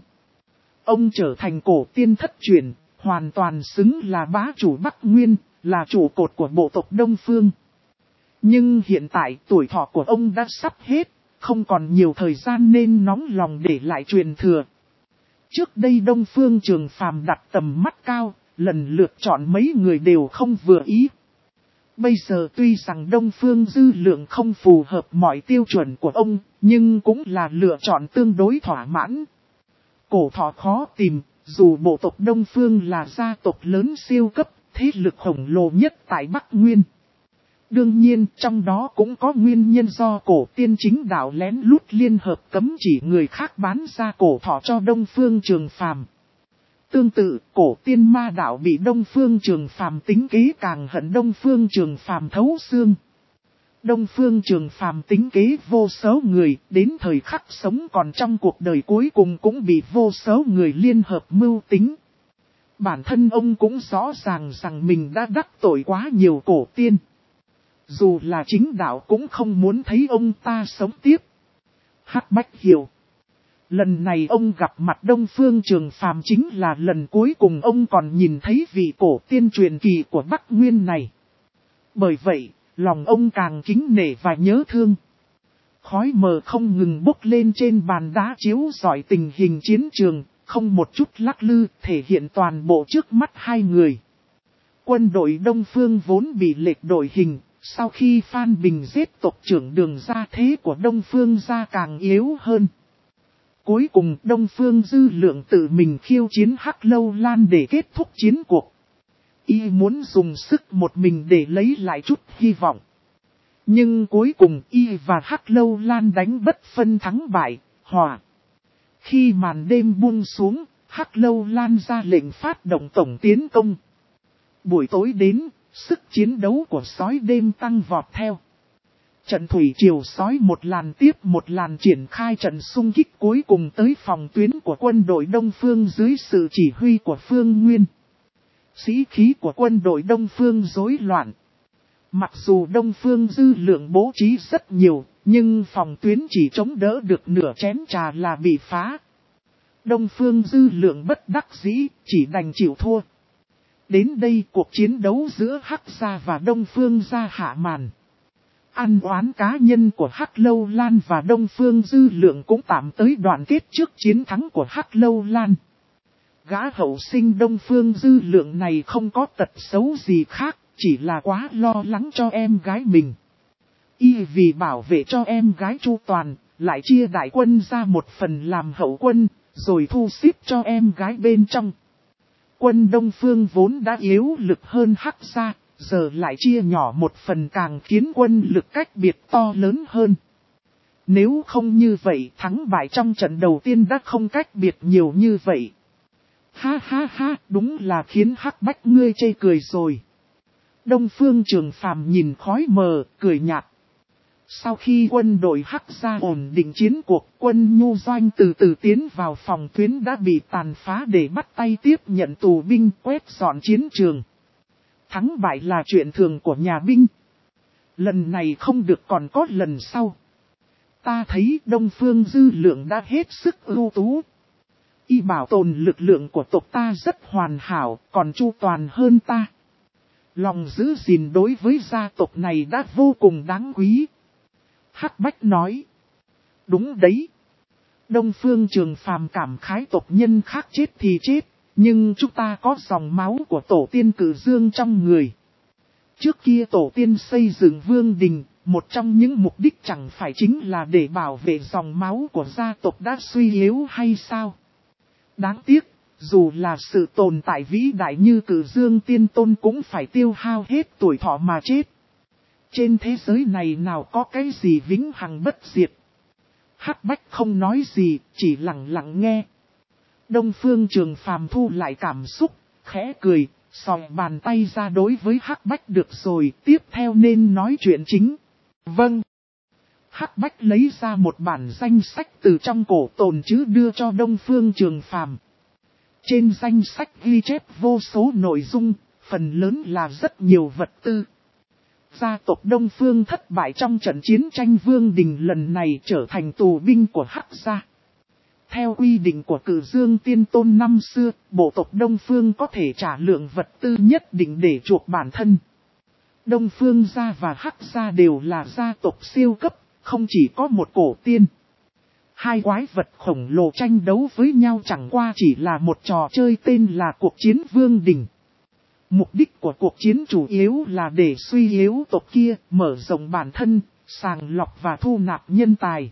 Ông trở thành cổ tiên thất truyền, hoàn toàn xứng là bá chủ Bắc Nguyên, là trụ cột của bộ tộc Đông Phương. Nhưng hiện tại tuổi thọ của ông đã sắp hết, không còn nhiều thời gian nên nóng lòng để lại truyền thừa. Trước đây Đông Phương Trường Phàm đặt tầm mắt cao, lần lượt chọn mấy người đều không vừa ý. Bây giờ tuy rằng Đông Phương Dư Lượng không phù hợp mọi tiêu chuẩn của ông, nhưng cũng là lựa chọn tương đối thỏa mãn. Cổ thọ khó tìm, dù bộ tộc Đông Phương là gia tộc lớn siêu cấp, thế lực khổng lồ nhất tại Bắc Nguyên. Đương nhiên trong đó cũng có nguyên nhân do cổ tiên chính đạo lén lút liên hợp cấm chỉ người khác bán ra cổ thọ cho Đông Phương Trường Phàm. Tương tự, cổ tiên ma đạo bị Đông Phương Trường Phàm tính kế càng hận Đông Phương Trường Phàm thấu xương. Đông Phương Trường Phàm tính kế vô số người, đến thời khắc sống còn trong cuộc đời cuối cùng cũng bị vô số người liên hợp mưu tính. Bản thân ông cũng rõ ràng rằng mình đã đắc tội quá nhiều cổ tiên. Dù là chính đạo cũng không muốn thấy ông ta sống tiếp. Hắc Bách hiểu. Lần này ông gặp mặt Đông Phương Trường Phàm chính là lần cuối cùng ông còn nhìn thấy vị cổ tiên truyền kỳ của Bắc Nguyên này. Bởi vậy, lòng ông càng kính nể và nhớ thương. Khói mờ không ngừng bốc lên trên bàn đá chiếu rọi tình hình chiến trường, không một chút lắc lư, thể hiện toàn bộ trước mắt hai người. Quân đội Đông Phương vốn bị lệch đội hình, sau khi Phan Bình giết tộc trưởng Đường Gia thế của Đông Phương gia càng yếu hơn. Cuối cùng Đông Phương Dư Lượng tự mình khiêu chiến Hắc Lâu Lan để kết thúc chiến cuộc. Y muốn dùng sức một mình để lấy lại chút hy vọng. Nhưng cuối cùng Y và Hắc Lâu Lan đánh bất phân thắng bại, hòa. Khi màn đêm buông xuống, Hắc Lâu Lan ra lệnh phát động tổng tiến công. Buổi tối đến, sức chiến đấu của sói đêm tăng vọt theo. Trận thủy triều sói một làn tiếp một làn triển khai trận xung kích cuối cùng tới phòng tuyến của quân đội Đông Phương dưới sự chỉ huy của Phương Nguyên. Sĩ khí của quân đội Đông Phương rối loạn. Mặc dù Đông Phương Dư Lượng bố trí rất nhiều, nhưng phòng tuyến chỉ chống đỡ được nửa chén trà là bị phá. Đông Phương Dư Lượng bất đắc dĩ, chỉ đành chịu thua. Đến đây cuộc chiến đấu giữa Hắc gia và Đông Phương gia hạ màn. Ăn oán cá nhân của Hắc Lâu Lan và Đông Phương Dư Lượng cũng tạm tới đoạn kết trước chiến thắng của Hắc Lâu Lan. Gã hậu sinh Đông Phương Dư Lượng này không có tật xấu gì khác, chỉ là quá lo lắng cho em gái mình. Y vì bảo vệ cho em gái chu toàn, lại chia đại quân ra một phần làm hậu quân, rồi thu xếp cho em gái bên trong. Quân Đông Phương vốn đã yếu lực hơn Hắc gia, giờ lại chia nhỏ một phần càng khiến quân lực cách biệt to lớn hơn. Nếu không như vậy thắng bại trong trận đầu tiên đã không cách biệt nhiều như vậy. Ha ha ha, đúng là khiến Hắc Bách ngươi chê cười rồi. Đông Phương Trường Phàm nhìn khói mờ, cười nhạt. Sau khi quân đội Hắc gia ổn định chiến cuộc, quân Nhu Doanh từ từ tiến vào phòng tuyến đã bị tàn phá để bắt tay tiếp nhận tù binh quét dọn chiến trường. Thắng bại là chuyện thường của nhà binh. Lần này không được còn có lần sau. Ta thấy Đông Phương Dư Lượng đã hết sức ưu tú. Y bảo tồn lực lượng của tộc ta rất hoàn hảo, còn chu toàn hơn ta. Lòng giữ gìn đối với gia tộc này đã vô cùng đáng quý. Hắc Bách nói. Đúng đấy. Đông Phương Trường Phàm cảm khái tộc nhân khác chết thì chết, Nhưng chúng ta có dòng máu của tổ tiên Cử Dương trong người. Trước kia tổ tiên xây dựng vương đình, một trong những mục đích chẳng phải chính là để bảo vệ dòng máu của gia tộc đã suy yếu hay sao? Đáng tiếc, dù là sự tồn tại vĩ đại như Cử Dương Tiên Tôn cũng phải tiêu hao hết tuổi thọ mà chết. Trên thế giới này nào có cái gì vĩnh hằng bất diệt? Hắc Bách không nói gì, chỉ lặng lặng nghe. Đông Phương Trường Phàm thu lại cảm xúc, khẽ cười, xòe bàn tay ra đối với Hắc Bách. Được rồi, tiếp theo nên nói chuyện chính. Vâng. Hắc Bách lấy ra một bản danh sách từ trong cổ tồn chứ đưa cho Đông Phương Trường Phàm. Trên danh sách ghi chép vô số nội dung, phần lớn là rất nhiều vật tư. Gia tộc Đông Phương thất bại trong trận chiến tranh vương đình lần này trở thành tù binh của Hắc gia. Theo quy định của Cử Dương Tiên Tôn năm xưa, bộ tộc Đông Phương có thể trả lượng vật tư nhất định để chuộc bản thân. Đông Phương gia và Hắc gia đều là gia tộc siêu cấp, không chỉ có một cổ tiên. Hai quái vật khổng lồ tranh đấu với nhau chẳng qua chỉ là một trò chơi tên là cuộc chiến vương đình. Mục đích của cuộc chiến chủ yếu là để suy yếu tộc kia, mở rộng bản thân, sàng lọc và thu nạp nhân tài.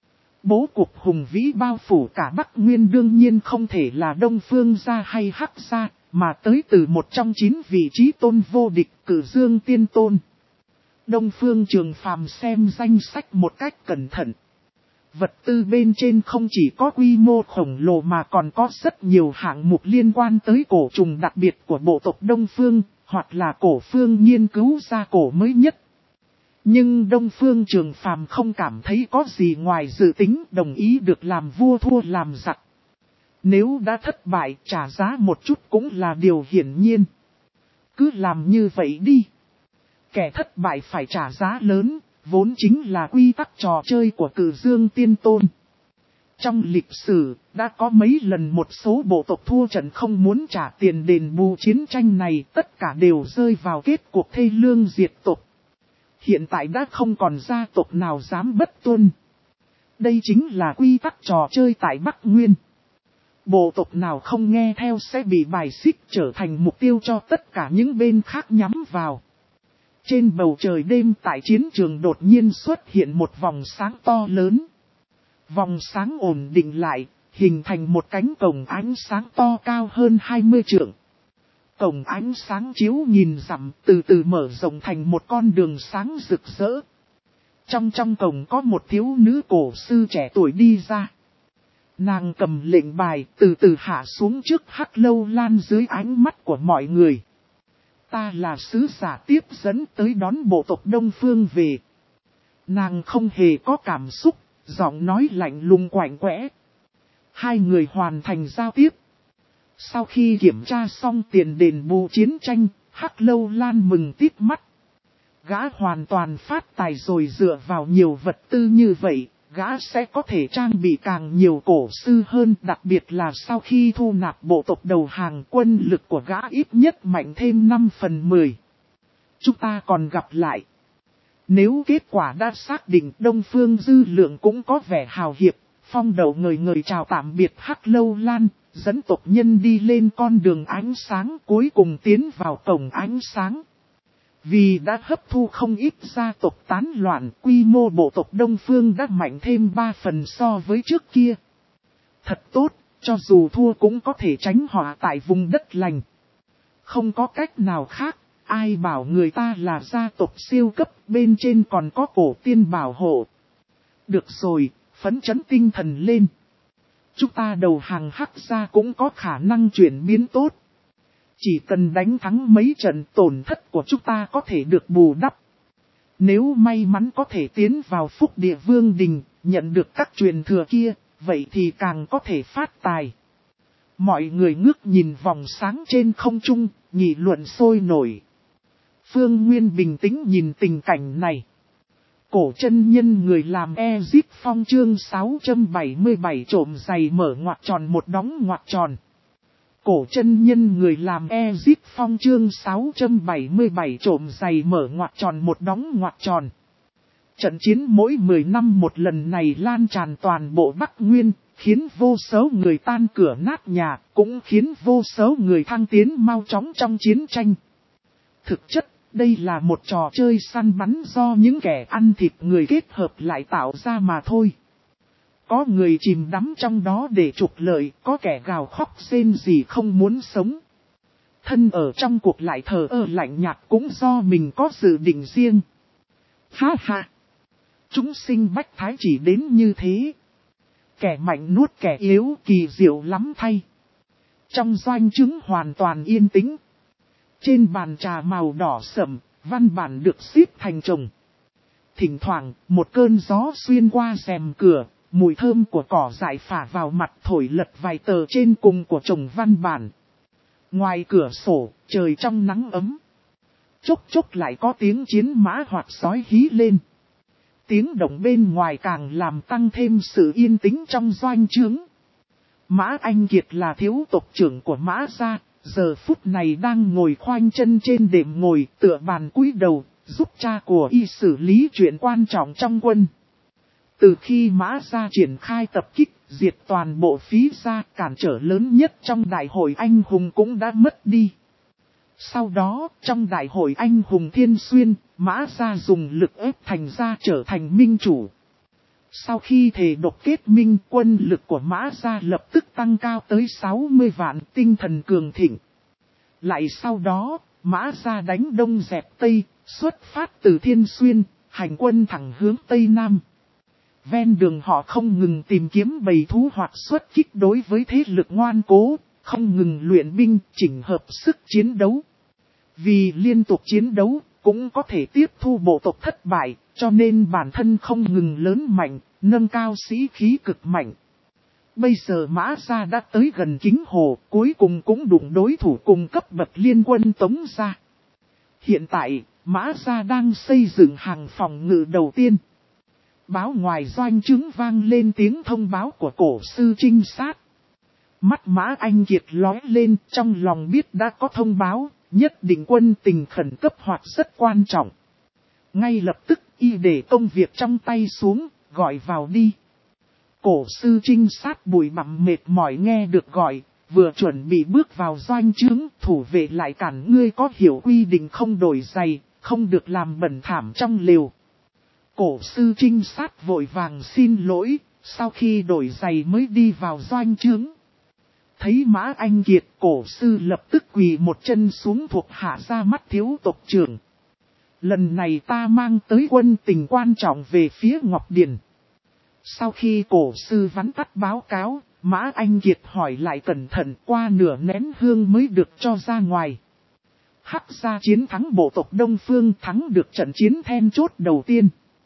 Bố cục hùng vĩ bao phủ cả Bắc Nguyên đương nhiên không thể là Đông Phương gia hay Hắc gia, mà tới từ một trong chín vị trí tôn vô địch Cử Dương Tiên Tôn. Đông Phương Trường Phàm xem danh sách một cách cẩn thận. Vật tư bên trên không chỉ có quy mô khổng lồ mà còn có rất nhiều hạng mục liên quan tới cổ trùng đặc biệt của bộ tộc Đông Phương, hoặc là cổ phương nghiên cứu ra cổ mới nhất. Nhưng Đông Phương Trường Phàm không cảm thấy có gì ngoài dự tính, đồng ý được làm vua thua làm giặc. Nếu đã thất bại, trả giá một chút cũng là điều hiển nhiên. Cứ làm như vậy đi. Kẻ thất bại phải trả giá lớn, vốn chính là quy tắc trò chơi của Cử Dương Tiên Tôn. Trong lịch sử, đã có mấy lần một số bộ tộc thua trận không muốn trả tiền đền bù chiến tranh này, tất cả đều rơi vào kết cuộc thê lương diệt tộc. Hiện tại đã không còn gia tộc nào dám bất tuân. Đây chính là quy tắc trò chơi tại Bắc Nguyên. Bộ tộc nào không nghe theo sẽ bị bài xích trở thành mục tiêu cho tất cả những bên khác nhắm vào. Trên bầu trời đêm tại chiến trường đột nhiên xuất hiện một vòng sáng to lớn. Vòng sáng ổn định lại, hình thành một cánh cổng ánh sáng to cao hơn hai mươi trượng. Cổng ánh sáng chiếu nhìn dặm từ từ mở rộng thành một con đường sáng rực rỡ. Trong trong cổng có một thiếu nữ cổ sư trẻ tuổi đi ra. Nàng cầm lệnh bài từ từ hạ xuống trước Hắc Lâu Lan dưới ánh mắt của mọi người. Ta là sứ giả tiếp dẫn tới đón bộ tộc Đông Phương về. Nàng không hề có cảm xúc, giọng nói lạnh lùng quạnh quẽ. Hai người hoàn thành giao tiếp. Sau khi kiểm tra xong tiền đền bù chiến tranh, Hắc Lâu Lan mừng tít mắt. Gã hoàn toàn phát tài rồi, dựa vào nhiều vật tư như vậy, gã sẽ có thể trang bị càng nhiều cổ sư hơn, đặc biệt là sau khi thu nạp bộ tộc đầu hàng, quân lực của gã ít nhất mạnh thêm năm phần mười. Chúng ta còn gặp lại. Nếu kết quả đã xác định, Đông Phương Dư Lượng cũng có vẻ hào hiệp, phong đầu người người chào tạm biệt Hắc Lâu Lan, dẫn tộc nhân đi lên con đường ánh sáng, cuối cùng tiến vào cổng ánh sáng. Vì đã hấp thu không ít gia tộc tán loạn, quy mô bộ tộc Đông Phương đã mạnh thêm ba phần so với trước kia. Thật tốt, cho dù thua cũng có thể tránh họa tại vùng đất lành. Không có cách nào khác, ai bảo người ta là gia tộc siêu cấp, bên trên còn có cổ tiên bảo hộ. Được rồi, phấn chấn tinh thần lên. Chúng ta đầu hàng Hắc gia cũng có khả năng chuyển biến tốt. Chỉ cần đánh thắng mấy trận, tổn thất của chúng ta có thể được bù đắp. Nếu may mắn có thể tiến vào Phúc Địa Vương Đình, nhận được các truyền thừa kia, vậy thì càng có thể phát tài. Mọi người ngước nhìn vòng sáng trên không trung, nghị luận sôi nổi. Phương Nguyên bình tĩnh nhìn tình cảnh này. Cổ chân nhân người làm Ezip Phong chương sáu trăm bảy mươi bảy trộm giày mở ngoặc tròn một đóng ngoặc tròn. Cổ chân nhân người làm Ezip Phong chương sáu trăm bảy mươi bảy trộm giày mở ngoặc tròn một đóng ngoặc tròn. Trận chiến mỗi mười năm một lần này lan tràn toàn bộ Bắc Nguyên, khiến vô số người tan cửa nát nhà, cũng khiến vô số người thăng tiến mau chóng trong chiến tranh. Thực chất, đây là một trò chơi săn bắn do những kẻ ăn thịt người kết hợp lại tạo ra mà thôi. Có người chìm đắm trong đó để trục lợi, có kẻ gào khóc rên rỉ không muốn sống. Thân ở trong cuộc lại thờ ơ lạnh nhạt cũng do mình có dự định riêng. Ha ha! Chúng sinh bách thái chỉ đến như thế. Kẻ mạnh nuốt kẻ yếu kỳ diệu lắm thay. Trong doanh trướng hoàn toàn yên tĩnh. Trên bàn trà màu đỏ sậm, văn bản được xếp thành chồng. Thỉnh thoảng, một cơn gió xuyên qua rèm cửa, mùi thơm của cỏ dại phả vào mặt thổi lật vài tờ trên cùng của chồng văn bản. Ngoài cửa sổ, trời trong nắng ấm. Chốc chốc lại có tiếng chiến mã hoặc sói hí lên. Tiếng động bên ngoài càng làm tăng thêm sự yên tĩnh trong doanh trướng. Mã Anh Kiệt là thiếu tộc trưởng của Mã gia, giờ phút này đang ngồi khoanh chân trên đệm ngồi tựa bàn cúi đầu, giúp cha của y xử lý chuyện quan trọng trong quân. Từ khi Mã gia triển khai tập kích, diệt toàn bộ phí gia, cản trở lớn nhất trong đại hội anh hùng cũng đã mất đi. Sau đó, trong đại hội anh hùng Thiên Xuyên, Mã gia dùng lực ép Thành gia trở thành minh chủ. Sau khi thề độc kết minh, quân lực của Mã gia lập tức tăng cao tới sáu mươi vạn, tinh thần cường thịnh. Lại sau đó, Mã gia đánh đông dẹp Tây, xuất phát từ Thiên Xuyên, hành quân thẳng hướng Tây Nam. Ven đường họ không ngừng tìm kiếm bầy thú hoặc xuất kích đối với thế lực ngoan cố, không ngừng luyện binh, chỉnh hợp sức chiến đấu. Vì liên tục chiến đấu, cũng có thể tiếp thu bộ tộc thất bại, cho nên bản thân không ngừng lớn mạnh, nâng cao sĩ khí cực mạnh. Bây giờ Mã gia đã tới gần Kính Hồ, cuối cùng cũng đụng đối thủ cùng cấp bậc liên quân Tống gia. Hiện tại, Mã gia đang xây dựng hàng phòng ngự đầu tiên. Báo ngoài doanh trướng vang lên tiếng thông báo của cổ sư trinh sát. Mắt Mã Anh Kiệt lóe lên, trong lòng biết đã có thông báo, nhất định quân tình khẩn cấp hoặc rất quan trọng. Ngay lập tức y để công việc trong tay xuống, gọi vào đi. Cổ sư trinh sát bụi bặm mệt mỏi nghe được gọi, vừa chuẩn bị bước vào doanh trướng, thủ vệ lại cản ngươi có hiểu quy định không đổi giày, không được làm bẩn thảm trong lều. Cổ sư trinh sát vội vàng xin lỗi, sau khi đổi giày mới đi vào doanh trướng. Thấy Mã Anh Kiệt, cổ sư lập tức quỳ một chân xuống thuộc hạ ra mắt thiếu tộc trưởng. Lần này ta mang tới quân tình quan trọng về phía Ngọc Điền. Sau khi cổ sư vắn tắt báo cáo, Mã Anh Kiệt hỏi lại cẩn thận, qua nửa nén hương mới được cho ra ngoài. Hắc gia chiến thắng bộ tộc Đông Phương, thắng được trận chiến then chốt đầu tiên.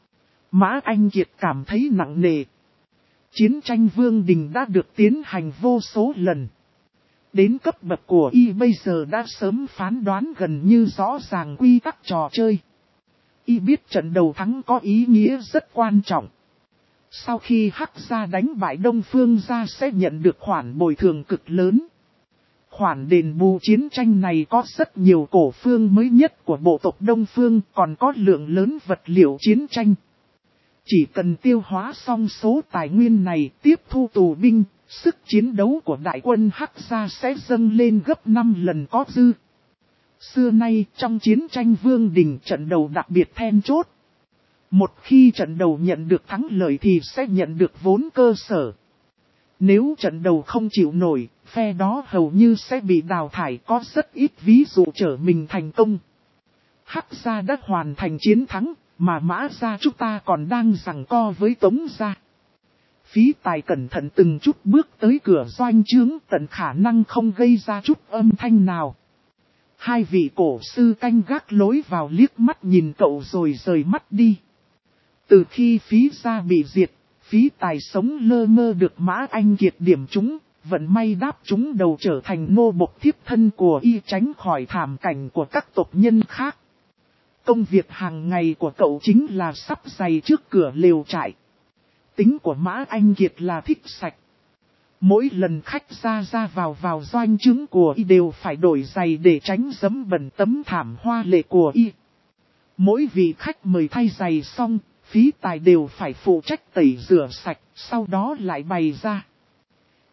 Mã Anh Kiệt cảm thấy nặng nề. Chiến tranh vương đình đã được tiến hành vô số lần. Đến cấp bậc của y bây giờ đã sớm phán đoán gần như rõ ràng quy tắc trò chơi. Y biết trận đầu thắng có ý nghĩa rất quan trọng. Sau khi Hắc gia đánh bại Đông Phương gia sẽ nhận được khoản bồi thường cực lớn. Khoản đền bù chiến tranh này có rất nhiều cổ phương mới nhất của bộ tộc Đông Phương, còn có lượng lớn vật liệu chiến tranh. Chỉ cần tiêu hóa xong số tài nguyên này, tiếp thu tù binh, sức chiến đấu của đại quân Hắc gia sẽ dâng lên gấp năm lần có dư. Xưa nay trong chiến tranh vương đình trận đầu đặc biệt then chốt. Một khi trận đầu nhận được thắng lợi thì sẽ nhận được vốn cơ sở. Nếu trận đầu không chịu nổi, phe đó hầu như sẽ bị đào thải, có rất ít ví dụ trở mình thành công. Hắc gia đã hoàn thành chiến thắng, mà Mã gia chúng ta còn đang giằng co với Tống gia. Phí Tài cẩn thận từng chút bước tới cửa doanh trướng, tận khả năng không gây ra chút âm thanh nào. Hai vị cổ sư canh gác lối vào liếc mắt nhìn cậu rồi rời mắt đi. Từ khi Phí gia bị diệt, Phí Tài sống lơ mơ được Mã Anh Kiệt điểm trúng, vận may đáp trúng đầu trở thành nô bộc thiếp thân của y, tránh khỏi thảm cảnh của các tộc nhân khác. Công việc hàng ngày của cậu chính là sắp giày trước cửa lều trại. Tính của Mã Anh Kiệt là thích sạch. Mỗi lần khách ra ra vào vào doanh trướng của y đều phải đổi giày để tránh dẫm bẩn tấm thảm hoa lệ của y. Mỗi vị khách mời thay giày xong, Phí Tài đều phải phụ trách tẩy rửa sạch, sau đó lại bày ra.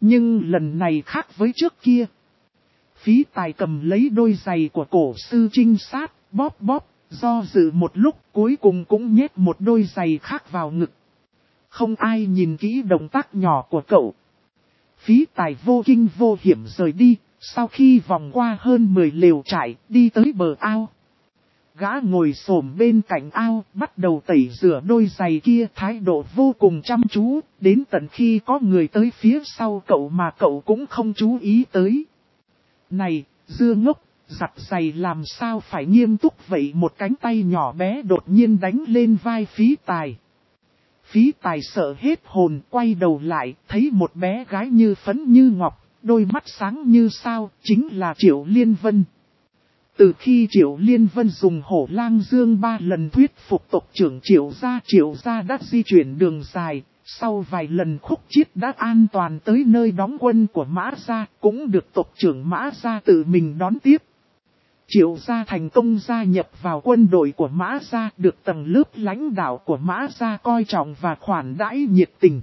Nhưng lần này khác với trước kia. Phí Tài cầm lấy đôi giày của cổ sư trinh sát, bóp bóp, do dự một lúc cuối cùng cũng nhét một đôi giày khác vào ngực. Không ai nhìn kỹ động tác nhỏ của cậu. Phí Tài vô kinh vô hiểm rời đi, sau khi vòng qua hơn mười lều trại, đi tới bờ ao. Gã ngồi xổm bên cạnh ao, bắt đầu tẩy rửa đôi giày kia, thái độ vô cùng chăm chú, đến tận khi có người tới phía sau cậu mà cậu cũng không chú ý tới. Này, dưa ngốc, giặt giày làm sao phải nghiêm túc vậy? Một cánh tay nhỏ bé đột nhiên đánh lên vai Phí Tài. Phí Tài sợ hết hồn, quay đầu lại, thấy một bé gái như phấn như ngọc, đôi mắt sáng như sao, chính là Triệu Liên Vân. Từ khi Triệu Liên Vân dùng hổ lang dương ba lần thuyết phục tộc trưởng Triệu gia, Triệu gia đã di chuyển đường dài, sau vài lần khúc chiết đã an toàn tới nơi đóng quân của Mã gia, cũng được tộc trưởng Mã gia tự mình đón tiếp. Triệu gia thành công gia nhập vào quân đội của Mã gia, được tầng lớp lãnh đạo của Mã gia coi trọng và khoản đãi nhiệt tình.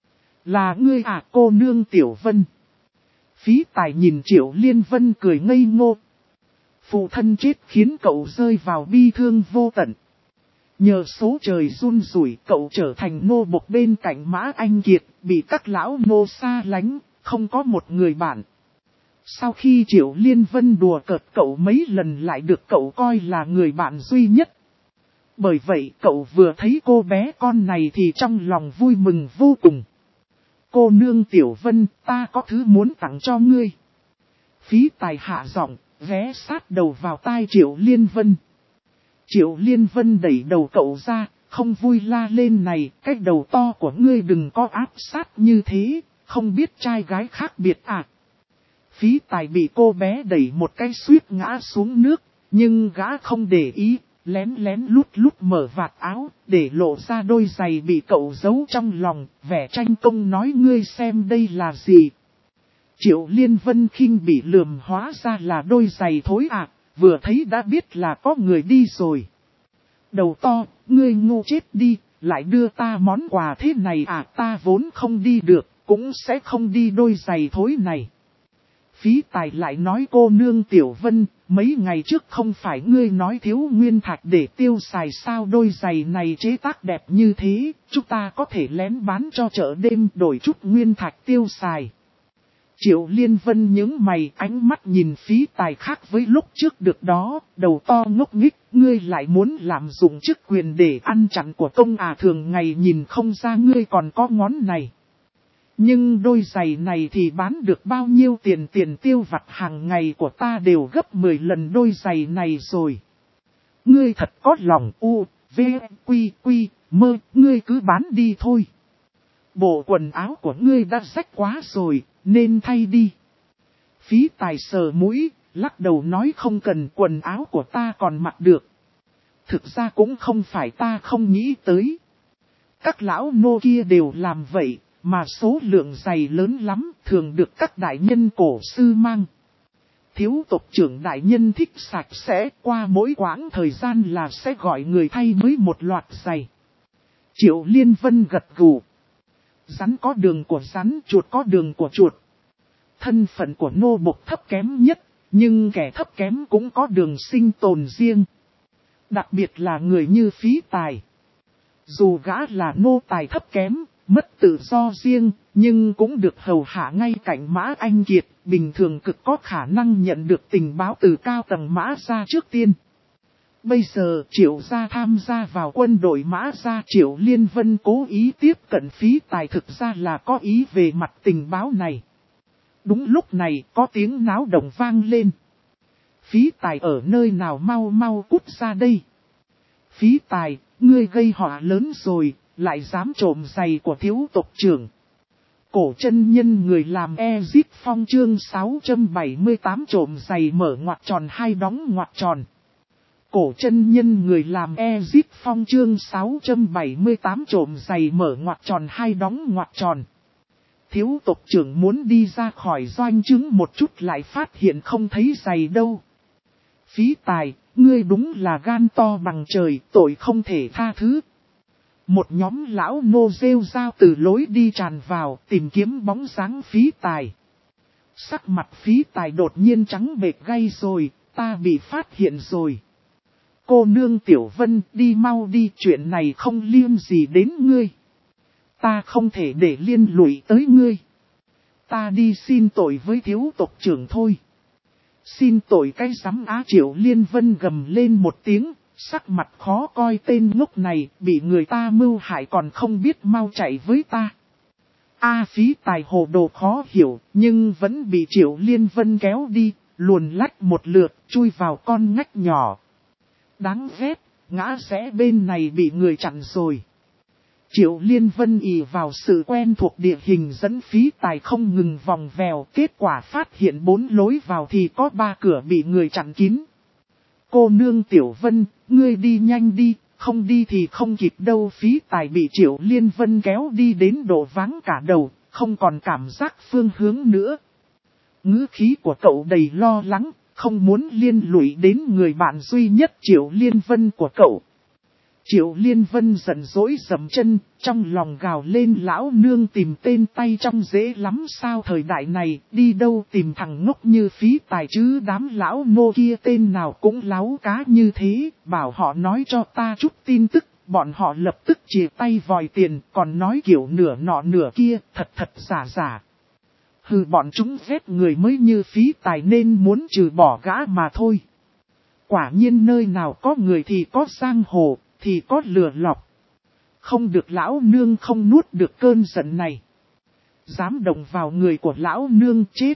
Là ngươi à, cô nương Tiểu Vân? Phí Tài nhìn Triệu Liên Vân cười ngây ngô. Phụ thân chết khiến cậu rơi vào bi thương vô tận. Nhờ số trời run rủi, cậu trở thành nô bộc bên cạnh Mã Anh Kiệt, bị các lão nô xa lánh, không có một người bạn. Sau khi Triệu Liên Vân đùa cợt cậu mấy lần lại được cậu coi là người bạn duy nhất. Bởi vậy cậu vừa thấy cô bé con này thì trong lòng vui mừng vô cùng. Cô nương Tiểu Vân, ta có thứ muốn tặng cho ngươi. Phí Tài hạ giọng, ghé sát đầu vào tai Triệu Liên Vân. Triệu Liên Vân đẩy đầu cậu ra, không vui la lên, này, cái đầu to của ngươi đừng có áp sát như thế, không biết trai gái khác biệt à. Phí Tài bị cô bé đẩy một cái suýt ngã xuống nước, nhưng gã không để ý, lén lén lút lút mở vạt áo, để lộ ra đôi giày bị cậu giấu trong lòng, vẻ tranh công nói, ngươi xem đây là gì. Triệu Liên Vân khinh bị lườm, hóa ra là đôi giày thối à, vừa thấy đã biết là có người đi rồi. Đầu to, ngươi ngu chết đi, lại đưa ta món quà thế này à, ta vốn không đi được, cũng sẽ không đi đôi giày thối này. Phí Tài lại nói, cô nương Tiểu Vân, mấy ngày trước không phải ngươi nói thiếu nguyên thạch để tiêu xài sao, đôi giày này chế tác đẹp như thế, chúng ta có thể lén bán cho chợ đêm đổi chút nguyên thạch tiêu xài. Triệu Liên Vân nhướng mày, ánh mắt nhìn Phí Tài khác với lúc trước được đó, đầu to ngốc nghếch, ngươi lại muốn làm dụng chức quyền để ăn chặn của công à, thường ngày nhìn không ra ngươi còn có ngón này. Nhưng đôi giày này thì bán được bao nhiêu tiền, tiền tiêu vặt hàng ngày của ta đều gấp mười lần đôi giày này rồi. Ngươi thật có lòng, u, v, quy, quy, mơ, ngươi cứ bán đi thôi. Bộ quần áo của ngươi đã rách quá rồi, nên thay đi. Phí Tài sờ mũi, lắc đầu nói, không cần, quần áo của ta còn mặc được. Thực ra cũng không phải ta không nghĩ tới. Các lão nô kia đều làm vậy, mà số lượng giày lớn lắm, thường được các đại nhân cổ sư mang. Thiếu tộc trưởng đại nhân thích sạch sẽ, qua mỗi quãng thời gian là sẽ gọi người thay mới một loạt giày. Triệu Liên Vân gật gù. Rắn có đường của rắn, chuột có đường của chuột. Thân phận của nô bộc thấp kém nhất, nhưng kẻ thấp kém cũng có đường sinh tồn riêng. Đặc biệt là người như Phí Tài. Dù gã là nô tài thấp kém, mất tự do riêng, nhưng cũng được hầu hạ ngay cạnh Mã Anh Kiệt, bình thường cực có khả năng nhận được tình báo từ cao tầng Mã gia trước tiên. Bây giờ Triệu gia tham gia vào quân đội Mã gia, Triệu Liên Vân cố ý tiếp cận Phí Tài thực ra là có ý về mặt tình báo này. Đúng lúc này có tiếng náo động vang lên. Phí Tài ở nơi nào, mau mau cút ra đây. Phí Tài, ngươi gây họa lớn rồi, lại dám trộm giày của thiếu tộc trưởng. Cổ chân nhân người làm Ezip Phong chương sáu trăm bảy mươi tám trộm giày mở ngoặc tròn hai đóng ngoặc tròn. Cổ chân nhân người làm Ezip Phong chương sáu trăm bảy mươi tám trộm giày mở ngoặc tròn hai đóng ngoặc tròn. Thiếu tộc trưởng muốn đi ra khỏi doanh trướng một chút lại phát hiện không thấy giày đâu. Phí Tài, ngươi đúng là gan to bằng trời, tội không thể tha thứ. Một nhóm lão nô rêu rao từ lối đi tràn vào tìm kiếm bóng dáng Phí Tài. Sắc mặt Phí Tài đột nhiên trắng bệch gay rồi, ta bị phát hiện rồi. Cô nương Tiểu Vân đi mau đi, chuyện này không liên gì đến ngươi. Ta không thể để liên lụy tới ngươi. Ta đi xin tội với thiếu tộc trưởng thôi. Xin tội cái rắm á, Triệu Liên Vân gầm lên một tiếng, sắc mặt khó coi, tên ngốc này bị người ta mưu hại còn không biết mau chạy với ta. A Phí Tài hồ đồ khó hiểu, nhưng vẫn bị Triệu Liên Vân kéo đi, luồn lách một lượt, chui vào con ngách nhỏ. Đáng ghét, ngã rẽ bên này bị người chặn rồi. Triệu Liên Vân ỷ vào sự quen thuộc địa hình dẫn Phí Tài không ngừng vòng vèo, kết quả phát hiện bốn lối vào thì có ba cửa bị người chặn kín. Cô nương Tiểu Vân, ngươi đi nhanh đi, không đi thì không kịp đâu. Phí Tài bị Triệu Liên Vân kéo đi đến độ váng cả đầu, không còn cảm giác phương hướng nữa. Ngữ khí của cậu đầy lo lắng, không muốn liên lụy đến người bạn duy nhất Triệu Liên Vân của cậu. Triệu Liên Vân giận dỗi dầm chân, trong lòng gào lên lão nương tìm tên tay trong dễ lắm sao, thời đại này đi đâu tìm thằng ngốc như Phí Tài chứ, đám lão nô kia tên nào cũng láo cá như thế, bảo họ nói cho ta chút tin tức, bọn họ lập tức chìa tay vòi tiền, còn nói kiểu nửa nọ nửa kia, thật thật giả giả. Hừ, bọn chúng ghét người mới như Phí Tài nên muốn trừ bỏ gã mà thôi. Quả nhiên nơi nào có người thì có giang hồ, thì có lừa lọc. Không được, lão nương không nuốt được cơn giận này. Dám động vào người của lão nương chết.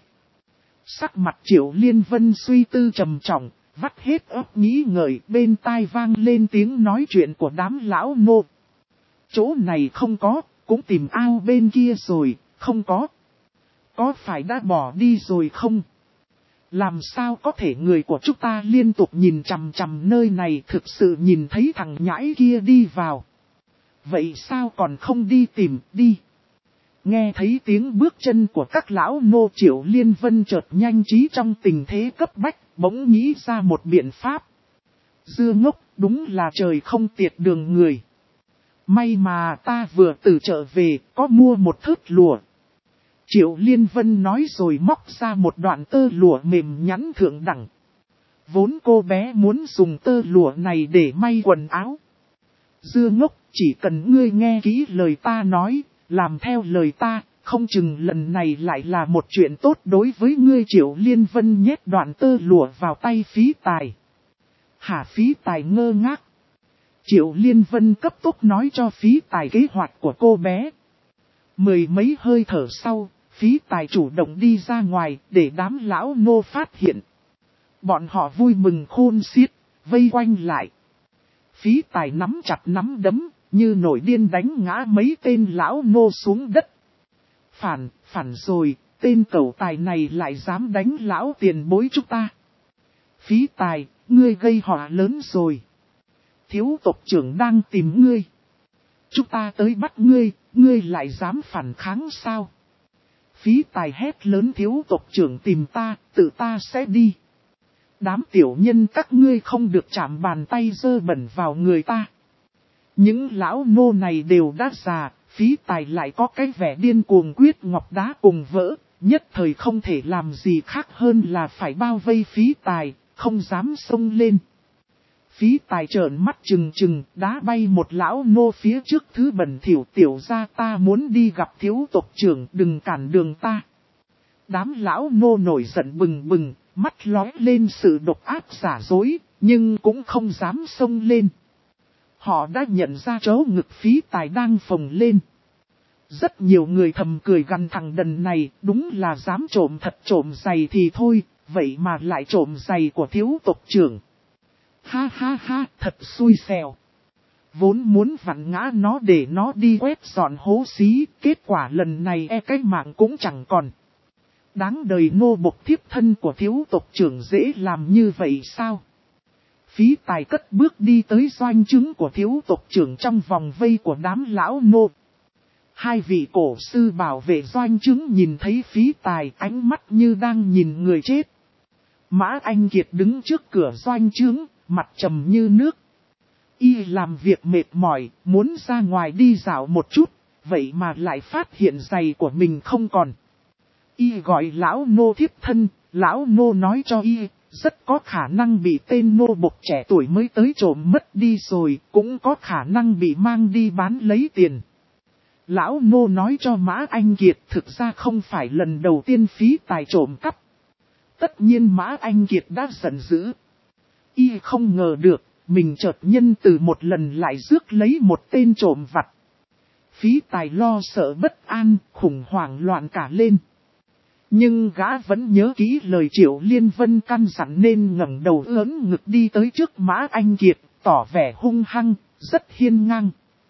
Sắc mặt Triệu Liên Vân suy tư trầm trọng, vắt hết óc nghĩ ngợi, bên tai vang lên tiếng nói chuyện của đám lão nô. Chỗ này không có, cũng tìm ao bên kia rồi, không có. Có phải đã bỏ đi rồi không? Làm sao có thể, người của chúng ta liên tục nhìn chằm chằm nơi này, thực sự nhìn thấy thằng nhãi kia đi vào. Vậy sao còn không đi tìm, đi. Nghe thấy tiếng bước chân của các lão nô, Triệu Liên Vân chợt nhanh trí trong tình thế cấp bách, bỗng nghĩ ra một biện pháp. Dưa ngốc, đúng là trời không tiệt đường người. May mà ta vừa từ chợ về, có mua một thớt lụa. Triệu Liên Vân nói rồi móc ra một đoạn tơ lụa mềm nhẵn thượng đẳng. Vốn cô bé muốn dùng tơ lụa này để may quần áo. Dưa ngốc, chỉ cần ngươi nghe kỹ lời ta nói, làm theo lời ta, không chừng lần này lại là một chuyện tốt đối với ngươi. Triệu Liên Vân nhét đoạn tơ lụa vào tay Phí Tài. Hả? Phí Tài ngơ ngác. Triệu Liên Vân cấp tốc nói cho Phí Tài kế hoạch của cô bé. Mười mấy hơi thở sau, Phí Tài chủ động đi ra ngoài để đám lão nô phát hiện. Bọn họ vui mừng khôn xiết, vây quanh lại. Phí Tài nắm chặt nắm đấm, như nổi điên đánh ngã mấy tên lão nô xuống đất. Phản, phản rồi, tên cẩu tài này lại dám đánh lão tiền bối chúng ta. Phí Tài, ngươi gây họa lớn rồi. Thiếu tộc trưởng đang tìm ngươi. Chúng ta tới bắt ngươi, ngươi lại dám phản kháng sao? Phí Tài hét lớn, thiếu tộc trưởng tìm ta, tự ta sẽ đi. Đám tiểu nhân các ngươi không được chạm bàn tay dơ bẩn vào người ta. Những lão nô này đều đã già, Phí Tài lại có cái vẻ điên cuồng quyết ngọc đá cùng vỡ, nhất thời không thể làm gì khác hơn là phải bao vây Phí Tài, không dám xông lên. Phí Tài trợn mắt trừng trừng, đá bay một lão nô phía trước, thứ bẩn thỉu, tiểu ra ta muốn đi gặp thiếu tộc trưởng, đừng cản đường ta. Đám lão nô nổi giận bừng bừng, mắt lóe lên sự độc ác giả dối, nhưng cũng không dám xông lên. Họ đã nhận ra chỗ ngực Phí Tài đang phồng lên. Rất nhiều người thầm cười gằn thằng đần này, đúng là dám trộm thật trộm giày thì thôi, vậy mà lại trộm giày của thiếu tộc trưởng. Ha ha ha, thật xui xẻo. Vốn muốn vặn ngã nó để nó đi quét dọn hố xí, kết quả lần này e cái mạng cũng chẳng còn. Đáng đời nô bộc thiếp thân của thiếu tộc trưởng dễ làm như vậy sao? Phí Tài cất bước đi tới doanh trướng của thiếu tộc trưởng trong vòng vây của đám lão nô. Hai vị cổ sư bảo vệ doanh trướng nhìn thấy Phí Tài, ánh mắt như đang nhìn người chết. Mã Anh Kiệt đứng trước cửa doanh trướng, mặt trầm như nước. Y làm việc mệt mỏi, muốn ra ngoài đi dạo một chút, vậy mà lại phát hiện giày của mình không còn. Y gọi lão nô thiếp thân, lão nô nói cho Y, rất có khả năng bị tên nô bộc trẻ tuổi mới tới trộm mất đi rồi, cũng có khả năng bị mang đi bán lấy tiền. Lão nô nói cho Mã Anh Kiệt thực ra không phải lần đầu tiên phí tài trộm cắp. Tất nhiên Mã Anh Kiệt đã giận dữ. Y không ngờ được, mình chợt nhân từ một lần lại rước lấy một tên trộm vặt. Phí tài lo sợ bất an, khủng hoảng loạn cả lên. Nhưng gã vẫn nhớ kỹ lời Triệu Liên Vân căn dặn nên ngẩng đầu ớn ngực đi tới trước Mã Anh Kiệt, tỏ vẻ hung hăng, rất hiên ngang.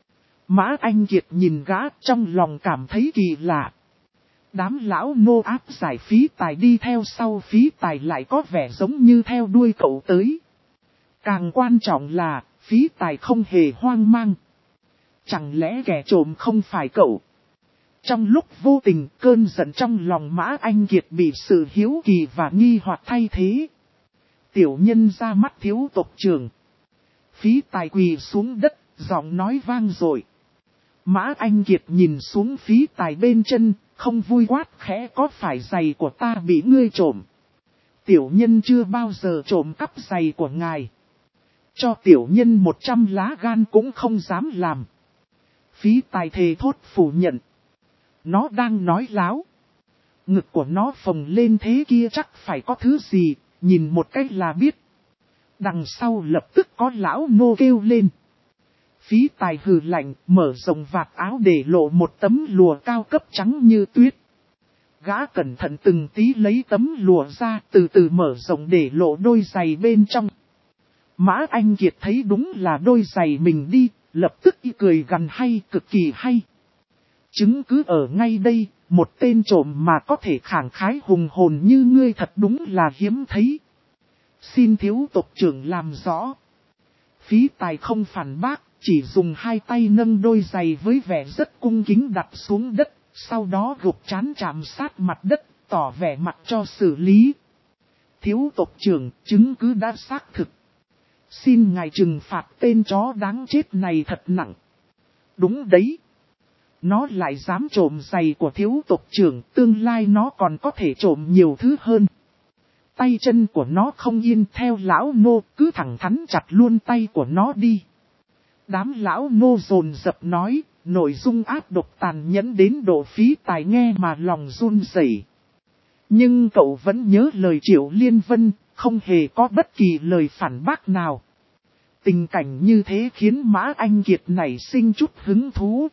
Mã Anh Kiệt nhìn gã trong lòng cảm thấy kỳ lạ. Đám lão nô áp giải phí tài đi theo sau phí tài lại có vẻ giống như theo đuôi cậu tới. Càng quan trọng là, phí tài không hề hoang mang. Chẳng lẽ kẻ trộm không phải cậu? Trong lúc vô tình, cơn giận trong lòng Mã Anh Kiệt bị sự hiếu kỳ và nghi hoặc thay thế. Tiểu nhân ra mắt thiếu tộc trưởng. Phí tài quỳ xuống đất, giọng nói vang dội. Mã Anh Kiệt nhìn xuống phí tài bên chân, không vui quát khẽ có phải giày của ta bị ngươi trộm. Tiểu nhân chưa bao giờ trộm cắp giày của ngài. Cho tiểu nhân một trăm lá gan cũng không dám làm. Phí tài thề thốt phủ nhận. Nó đang nói láo. Ngực của nó phồng lên thế kia chắc phải có thứ gì, nhìn một cách là biết. Đằng sau lập tức có lão nô kêu lên. Phí tài hừ lạnh, mở rộng vạt áo để lộ một tấm lùa cao cấp trắng như tuyết. Gã cẩn thận từng tí lấy tấm lùa ra, từ từ mở rộng để lộ đôi giày bên trong. Mã Anh Kiệt thấy đúng là đôi giày mình đi, lập tức y cười gằn hay, cực kỳ hay. Chứng cứ ở ngay đây, một tên trộm mà có thể khẳng khái hùng hồn như ngươi thật đúng là hiếm thấy. Xin thiếu tộc trưởng làm rõ. Phí tài không phản bác, chỉ dùng hai tay nâng đôi giày với vẻ rất cung kính đặt xuống đất, sau đó gục trán chạm sát mặt đất, tỏ vẻ mặt cho xử lý. Thiếu tộc trưởng, chứng cứ đã xác thực. Xin ngài trừng phạt tên chó đáng chết này thật nặng. Đúng đấy. Nó lại dám trộm giày của thiếu tộc trưởng, tương lai nó còn có thể trộm nhiều thứ hơn. Tay chân của nó không yên theo lão nô, cứ thẳng thắn chặt luôn tay của nó đi. Đám lão nô dồn dập nói, nội dung ác độc tàn nhẫn đến độ phí tài nghe mà lòng run rẩy. Nhưng cậu vẫn nhớ lời Triệu Liên Vân, không hề có bất kỳ lời phản bác nào. Tình cảnh như thế khiến Mã Anh Kiệt nảy sinh chút hứng thú.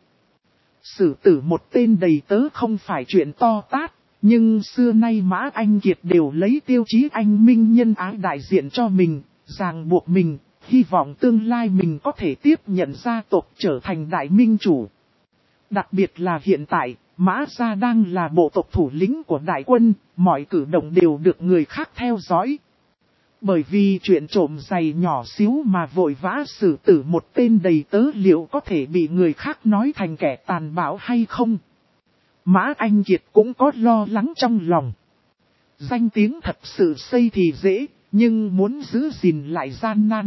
Xử tử một tên đầy tớ không phải chuyện to tát, nhưng xưa nay Mã Anh Kiệt đều lấy tiêu chí anh minh nhân ái đại diện cho mình, ràng buộc mình, hy vọng tương lai mình có thể tiếp nhận gia tộc trở thành đại minh chủ. Đặc biệt là hiện tại, Mã Gia đang là bộ tộc thủ lĩnh của đại quân, mọi cử động đều được người khác theo dõi. Bởi vì chuyện trộm giày nhỏ xíu mà vội vã xử tử một tên đầy tớ liệu có thể bị người khác nói thành kẻ tàn bạo hay không? Mã Anh Kiệt cũng có lo lắng trong lòng. Danh tiếng thật sự xây thì dễ, nhưng muốn giữ gìn lại gian nan.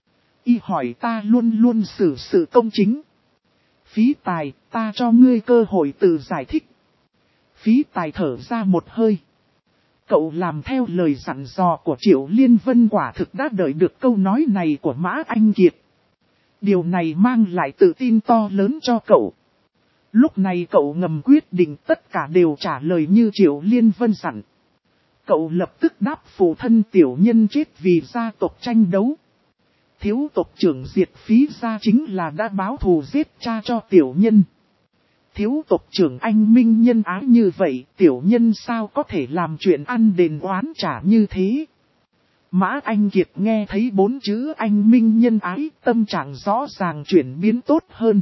Y hỏi ta luôn luôn xử sự công chính. Phí tài, ta cho ngươi cơ hội tự giải thích. Phí tài thở ra một hơi. Cậu làm theo lời dặn dò của Triệu Liên Vân quả thực đã đợi được câu nói này của Mã Anh Kiệt. Điều này mang lại tự tin to lớn cho cậu. Lúc này cậu ngầm quyết định tất cả đều trả lời như Triệu Liên Vân dặn. Cậu lập tức đáp phụ thân tiểu nhân chết vì gia tộc tranh đấu. Thiếu tộc trưởng diệt phí gia chính là đã báo thù giết cha cho tiểu nhân. Thiếu tộc trưởng anh minh nhân ái như vậy, tiểu nhân sao có thể làm chuyện ăn đền oán trả như thế. Mã Anh Kiệt nghe thấy bốn chữ anh minh nhân ái, tâm trạng rõ ràng chuyển biến tốt hơn.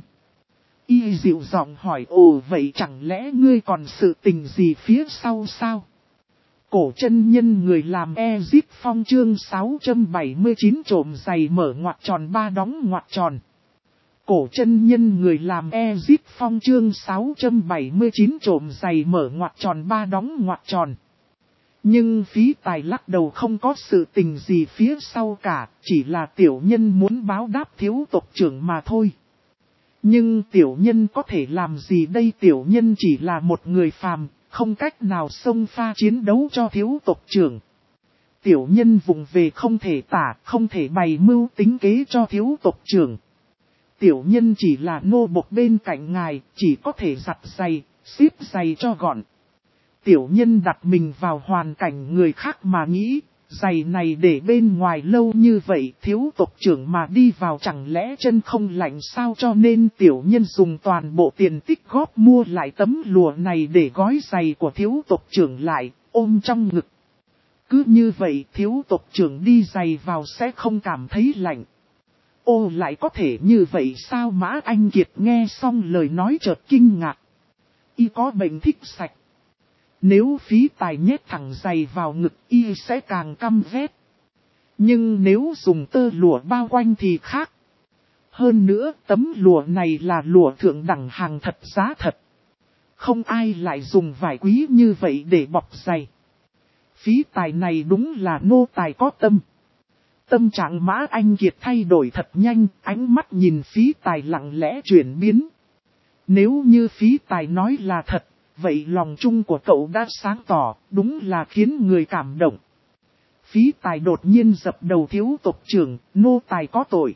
Y dịu giọng hỏi ồ vậy chẳng lẽ ngươi còn sự tình gì phía sau sao? Cổ chân nhân người làm Ezip Phong chương sáu trăm bảy mươi chín trộm giày mở ngoặc tròn ba đóng ngoặc tròn. Cổ chân nhân người làm Ezip Phong chương sáu trăm bảy mươi chín trộm giày mở ngoặc tròn ba đóng ngoặc tròn. Nhưng phí tài lắc đầu không có sự tình gì phía sau cả, chỉ là tiểu nhân muốn báo đáp thiếu tộc trưởng mà thôi. Nhưng tiểu nhân có thể làm gì đây, tiểu nhân chỉ là một người phàm, không cách nào xông pha chiến đấu cho thiếu tộc trưởng. Tiểu nhân vùng về không thể tả, không thể bày mưu tính kế cho thiếu tộc trưởng. Tiểu nhân chỉ là nô bộc bên cạnh ngài, chỉ có thể giặt giày, xếp giày cho gọn. Tiểu nhân đặt mình vào hoàn cảnh người khác mà nghĩ, giày này để bên ngoài lâu như vậy, thiếu tộc trưởng mà đi vào chẳng lẽ chân không lạnh sao, cho nên tiểu nhân dùng toàn bộ tiền tích góp mua lại tấm lụa này để gói giày của thiếu tộc trưởng lại, ôm trong ngực. Cứ như vậy thiếu tộc trưởng đi giày vào sẽ không cảm thấy lạnh. Ô, lại có thể như vậy sao? Mã Anh Kiệt nghe xong lời nói chợt kinh ngạc. Y có bệnh thích sạch. Nếu phí tài nhét thẳng giày vào ngực y sẽ càng căm ghét. Nhưng nếu dùng tơ lụa bao quanh thì khác. Hơn nữa tấm lụa này là lụa thượng đẳng hàng thật giá thật. Không ai lại dùng vải quý như vậy để bọc giày. Phí tài này đúng là nô tài có tâm. Tâm trạng Mã Anh Kiệt thay đổi thật nhanh, ánh mắt nhìn phí tài lặng lẽ chuyển biến. Nếu như phí tài nói là thật, vậy lòng chung của cậu đã sáng tỏ, đúng là khiến người cảm động. Phí tài đột nhiên dập đầu thiếu tộc trưởng, nô tài có tội.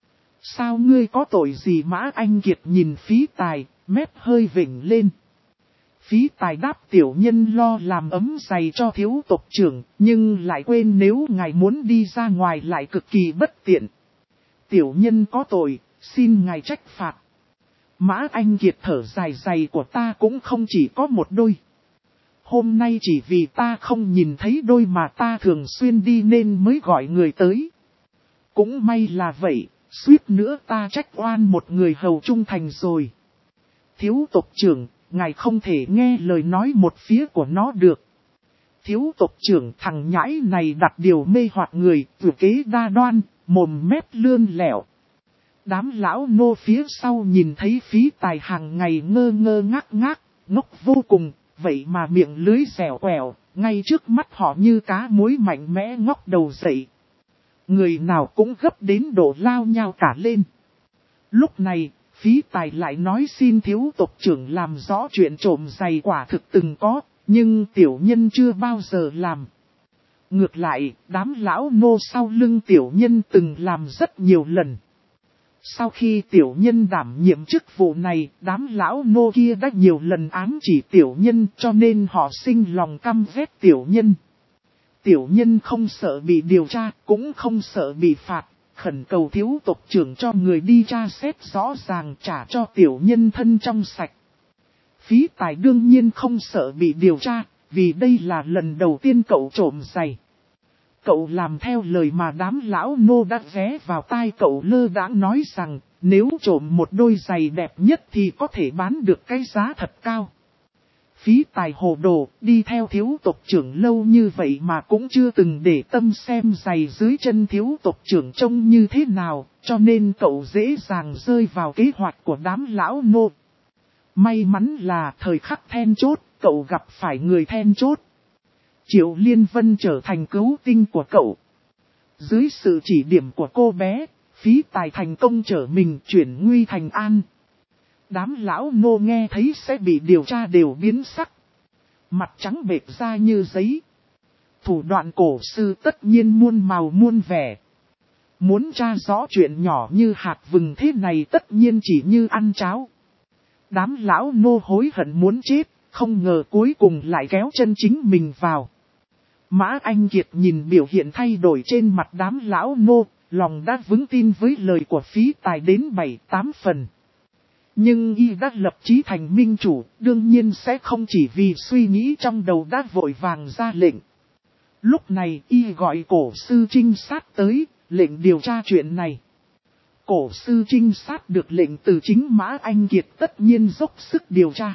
Sao ngươi có tội gì? Mã Anh Kiệt nhìn phí tài, mép hơi vểnh lên. Phí tài đáp tiểu nhân lo làm ấm giày cho thiếu tộc trưởng, nhưng lại quên nếu ngài muốn đi ra ngoài lại cực kỳ bất tiện. Tiểu nhân có tội, xin ngài trách phạt. Mã Anh Kiệt thở dài, giày của ta cũng không chỉ có một đôi. Hôm nay chỉ vì ta không nhìn thấy đôi mà ta thường xuyên đi nên mới gọi người tới. Cũng may là vậy, suýt nữa ta trách oan một người hầu trung thành rồi. Thiếu tộc trưởng, ngài không thể nghe lời nói một phía của nó được. Thiếu tộc trưởng, thằng nhãi này đặt điều mê hoặc người, vừa kế đa đoan, mồm mép lươn lẹo. Đám lão nô phía sau nhìn thấy phí tài hàng ngày ngơ ngơ ngác ngác, ngốc vô cùng, vậy mà miệng lưới dẻo quẹo, ngay trước mắt họ như cá muối mạnh mẽ ngóc đầu dậy. Người nào cũng gấp đến độ lao nhau cả lên. Lúc này, phí tài lại nói xin thiếu tộc trưởng làm rõ chuyện trộm giày quả thực từng có, nhưng tiểu nhân chưa bao giờ làm. Ngược lại, đám lão nô sau lưng tiểu nhân từng làm rất nhiều lần. Sau khi tiểu nhân đảm nhiệm chức vụ này, đám lão nô kia đã nhiều lần ám chỉ tiểu nhân cho nên họ sinh lòng căm ghét tiểu nhân. Tiểu nhân không sợ bị điều tra, cũng không sợ bị phạt, khẩn cầu thiếu tộc trưởng cho người đi tra xét rõ ràng trả cho tiểu nhân thân trong sạch. Phí tài đương nhiên không sợ bị điều tra, vì đây là lần đầu tiên cậu trộm giày. Cậu làm theo lời mà đám lão nô đã ghé vào tai cậu lơ đãng nói rằng, nếu trộm một đôi giày đẹp nhất thì có thể bán được cái giá thật cao. Phí tài hồ đồ, đi theo thiếu tộc trưởng lâu như vậy mà cũng chưa từng để tâm xem giày dưới chân thiếu tộc trưởng trông như thế nào, cho nên cậu dễ dàng rơi vào kế hoạch của đám lão nô. May mắn là thời khắc then chốt, cậu gặp phải người then chốt. Triệu Liên Vân trở thành cứu tinh của cậu. Dưới sự chỉ điểm của cô bé, phí tài thành công trở mình chuyển nguy thành an. Đám lão nô nghe thấy sẽ bị điều tra đều biến sắc. Mặt trắng bệch ra như giấy. Thủ đoạn cổ sư tất nhiên muôn màu muôn vẻ. Muốn tra rõ chuyện nhỏ như hạt vừng thế này tất nhiên chỉ như ăn cháo. Đám lão nô hối hận muốn chết, không ngờ cuối cùng lại kéo chân chính mình vào. Mã Anh Kiệt nhìn biểu hiện thay đổi trên mặt đám lão nô, lòng đã vững tin với lời của phí tài đến bảy tám phần. Nhưng y đã lập chí thành minh chủ, đương nhiên sẽ không chỉ vì suy nghĩ trong đầu đã vội vàng ra lệnh. Lúc này y gọi cổ sư trinh sát tới, lệnh điều tra chuyện này. Cổ sư trinh sát được lệnh từ chính Mã Anh Kiệt tất nhiên dốc sức điều tra.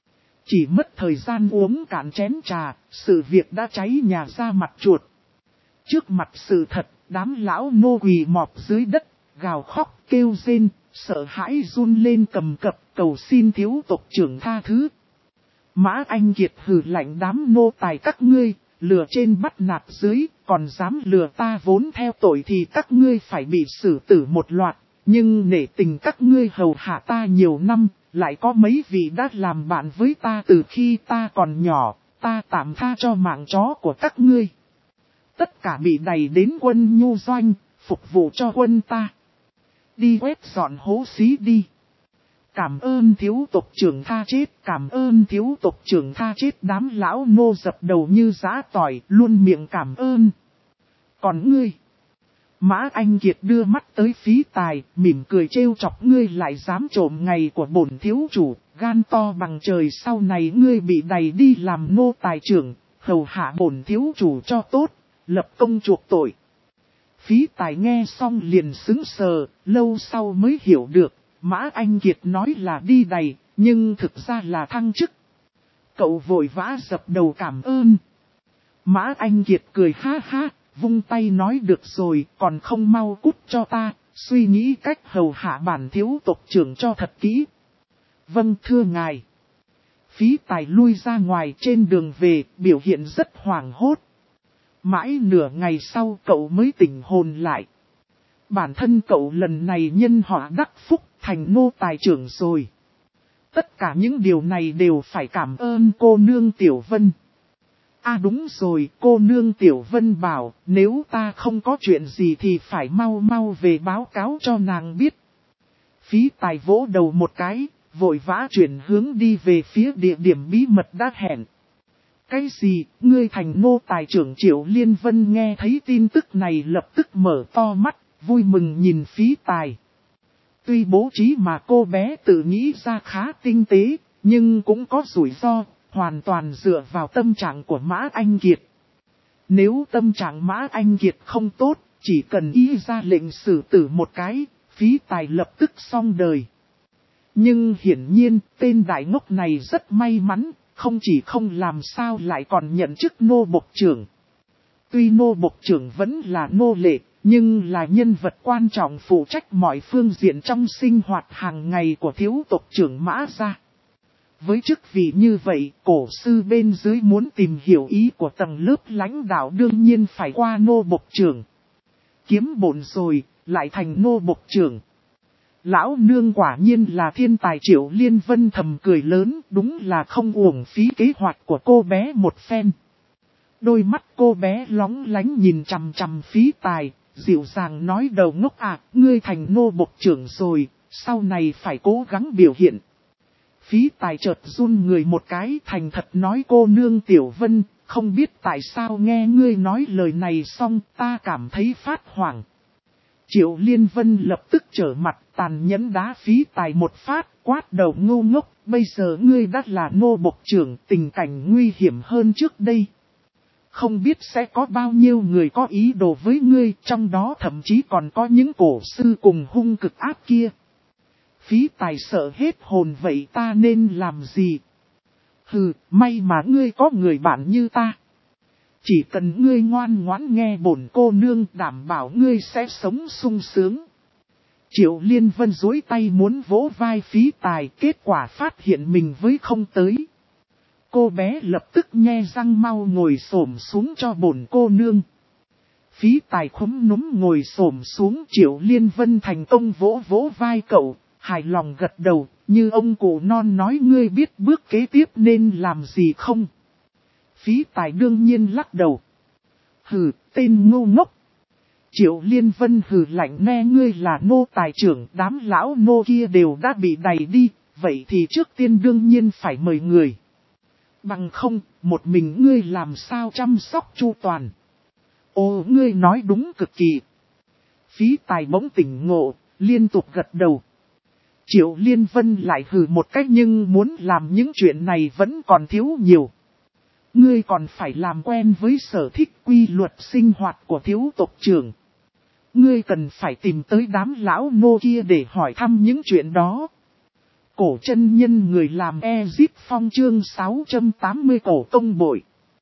Chỉ mất thời gian uống cạn chén trà, sự việc đã cháy nhà ra mặt chuột. Trước mặt sự thật, đám lão nô quỳ mọp dưới đất, gào khóc kêu rên, sợ hãi run lên cầm cập cầu xin thiếu tộc trưởng tha thứ. Mã Anh Kiệt hừ lạnh đám nô tài các ngươi, lừa trên bắt nạt dưới, còn dám lừa ta vốn theo tội thì các ngươi phải bị xử tử một loạt. Nhưng nể tình các ngươi hầu hạ ta nhiều năm, lại có mấy vị đã làm bạn với ta từ khi ta còn nhỏ, ta tạm tha cho mạng chó của các ngươi. Tất cả bị đày đến quân nhu doanh, phục vụ cho quân ta. Đi quét dọn hố xí đi. Cảm ơn thiếu tộc trưởng tha chết, cảm ơn thiếu tộc trưởng tha chết. Đám lão nô dập đầu như giã tỏi, luôn miệng cảm ơn. Còn ngươi, Mã Anh Kiệt đưa mắt tới Phí Tài, mỉm cười trêu chọc, ngươi lại dám trộm ngày của bổn thiếu chủ, gan to bằng trời, sau này ngươi bị đày đi làm nô tài trưởng, hầu hạ bổn thiếu chủ cho tốt, lập công chuộc tội. Phí Tài nghe xong liền sững sờ, lâu sau mới hiểu được, Mã Anh Kiệt nói là đi đày, nhưng thực ra là thăng chức. Cậu vội vã dập đầu cảm ơn. Mã Anh Kiệt cười ha ha, vung tay nói được rồi, còn không mau cút cho ta, suy nghĩ cách hầu hạ bản thiếu tộc trưởng cho thật kỹ. Vâng thưa ngài. Phí Tài lui ra ngoài, trên đường về, biểu hiện rất hoảng hốt. Mãi nửa ngày sau cậu mới tỉnh hồn lại. Bản thân cậu lần này nhân họa đắc phúc, thành nô tài trưởng rồi. Tất cả những điều này đều phải cảm ơn cô nương Tiểu Vân. À đúng rồi, cô nương Tiểu Vân bảo, nếu ta không có chuyện gì thì phải mau mau về báo cáo cho nàng biết. Phí Tài vỗ đầu một cái, vội vã chuyển hướng đi về phía địa điểm bí mật đã hẹn. Cái gì, ngươi thành nô tài trưởng Triệu Liên Vân nghe thấy tin tức này lập tức mở to mắt, vui mừng nhìn Phí Tài. Tuy bố trí mà cô bé tự nghĩ ra khá tinh tế, nhưng cũng có rủi ro, hoàn toàn dựa vào tâm trạng của Mã Anh Kiệt. Nếu tâm trạng Mã Anh Kiệt không tốt, chỉ cần y ra lệnh xử tử một cái, Phí Tài lập tức xong đời. Nhưng hiển nhiên, tên đại ngốc này rất may mắn, không chỉ không làm sao lại còn nhận chức nô bộc trưởng. Tuy nô bộc trưởng vẫn là nô lệ, nhưng là nhân vật quan trọng phụ trách mọi phương diện trong sinh hoạt hàng ngày của thiếu tộc trưởng Mã gia. Với chức vị như vậy, cổ sư bên dưới muốn tìm hiểu ý của tầng lớp lãnh đạo đương nhiên phải qua nô bộc trưởng. Kiếm bổn rồi, lại thành nô bộc trưởng. Lão nương quả nhiên là thiên tài. Triệu Liên Vân thầm cười lớn, đúng là không uổng phí kế hoạch của cô bé một phen. Đôi mắt cô bé lóng lánh nhìn chằm chằm Phí Tài, dịu dàng nói, đầu ngốc à, ngươi thành nô bộc trưởng rồi, sau này phải cố gắng biểu hiện. Phí Tài chợt run người một cái, thành thật nói, cô nương Tiểu Vân, không biết tại sao nghe ngươi nói lời này xong ta cảm thấy phát hoảng. Triệu Liên Vân lập tức trở mặt, tàn nhẫn đá Phí Tài một phát, quát đầu ngu ngốc, bây giờ ngươi đã là nô bộc trưởng, tình cảnh nguy hiểm hơn trước đây. Không biết sẽ có bao nhiêu người có ý đồ với ngươi, trong đó thậm chí còn có những cổ sư cùng hung cực ác kia. Phí Tài sợ hết hồn, vậy ta nên làm gì? Hừ, may mà ngươi có người bạn như ta. Chỉ cần ngươi ngoan ngoãn nghe bổn cô nương, đảm bảo ngươi sẽ sống sung sướng. Triệu Liên Vân duỗi tay muốn vỗ vai Phí Tài, kết quả phát hiện mình với không tới. Cô bé lập tức nhe răng mau ngồi xổm xuống cho bổn cô nương. Phí Tài khúm núm ngồi xổm xuống, Triệu Liên Vân thành công vỗ vỗ vai cậu, hài lòng gật đầu, như ông cụ non nói, ngươi biết bước kế tiếp nên làm gì không? Phí Tài đương nhiên lắc đầu. Hừ, tên ngu ngốc. Triệu Liên Vân hừ lạnh, nghe ngươi là nô tài trưởng, đám lão nô kia đều đã bị đày đi, vậy thì trước tiên đương nhiên phải mời người. Bằng không, một mình ngươi làm sao chăm sóc chu toàn. Ồ, ngươi nói đúng cực kỳ. Phí Tài bỗng tỉnh ngộ, liên tục gật đầu. Triệu Liên Vân lại hừ một cách, nhưng muốn làm những chuyện này vẫn còn thiếu nhiều. Ngươi còn phải làm quen với sở thích quy luật sinh hoạt của thiếu tộc trưởng. Ngươi cần phải tìm tới đám lão nô kia để hỏi thăm những chuyện đó. Cổ chân nhân người làm Ezip Phong chương sáu trăm tám mươi cổ công bội.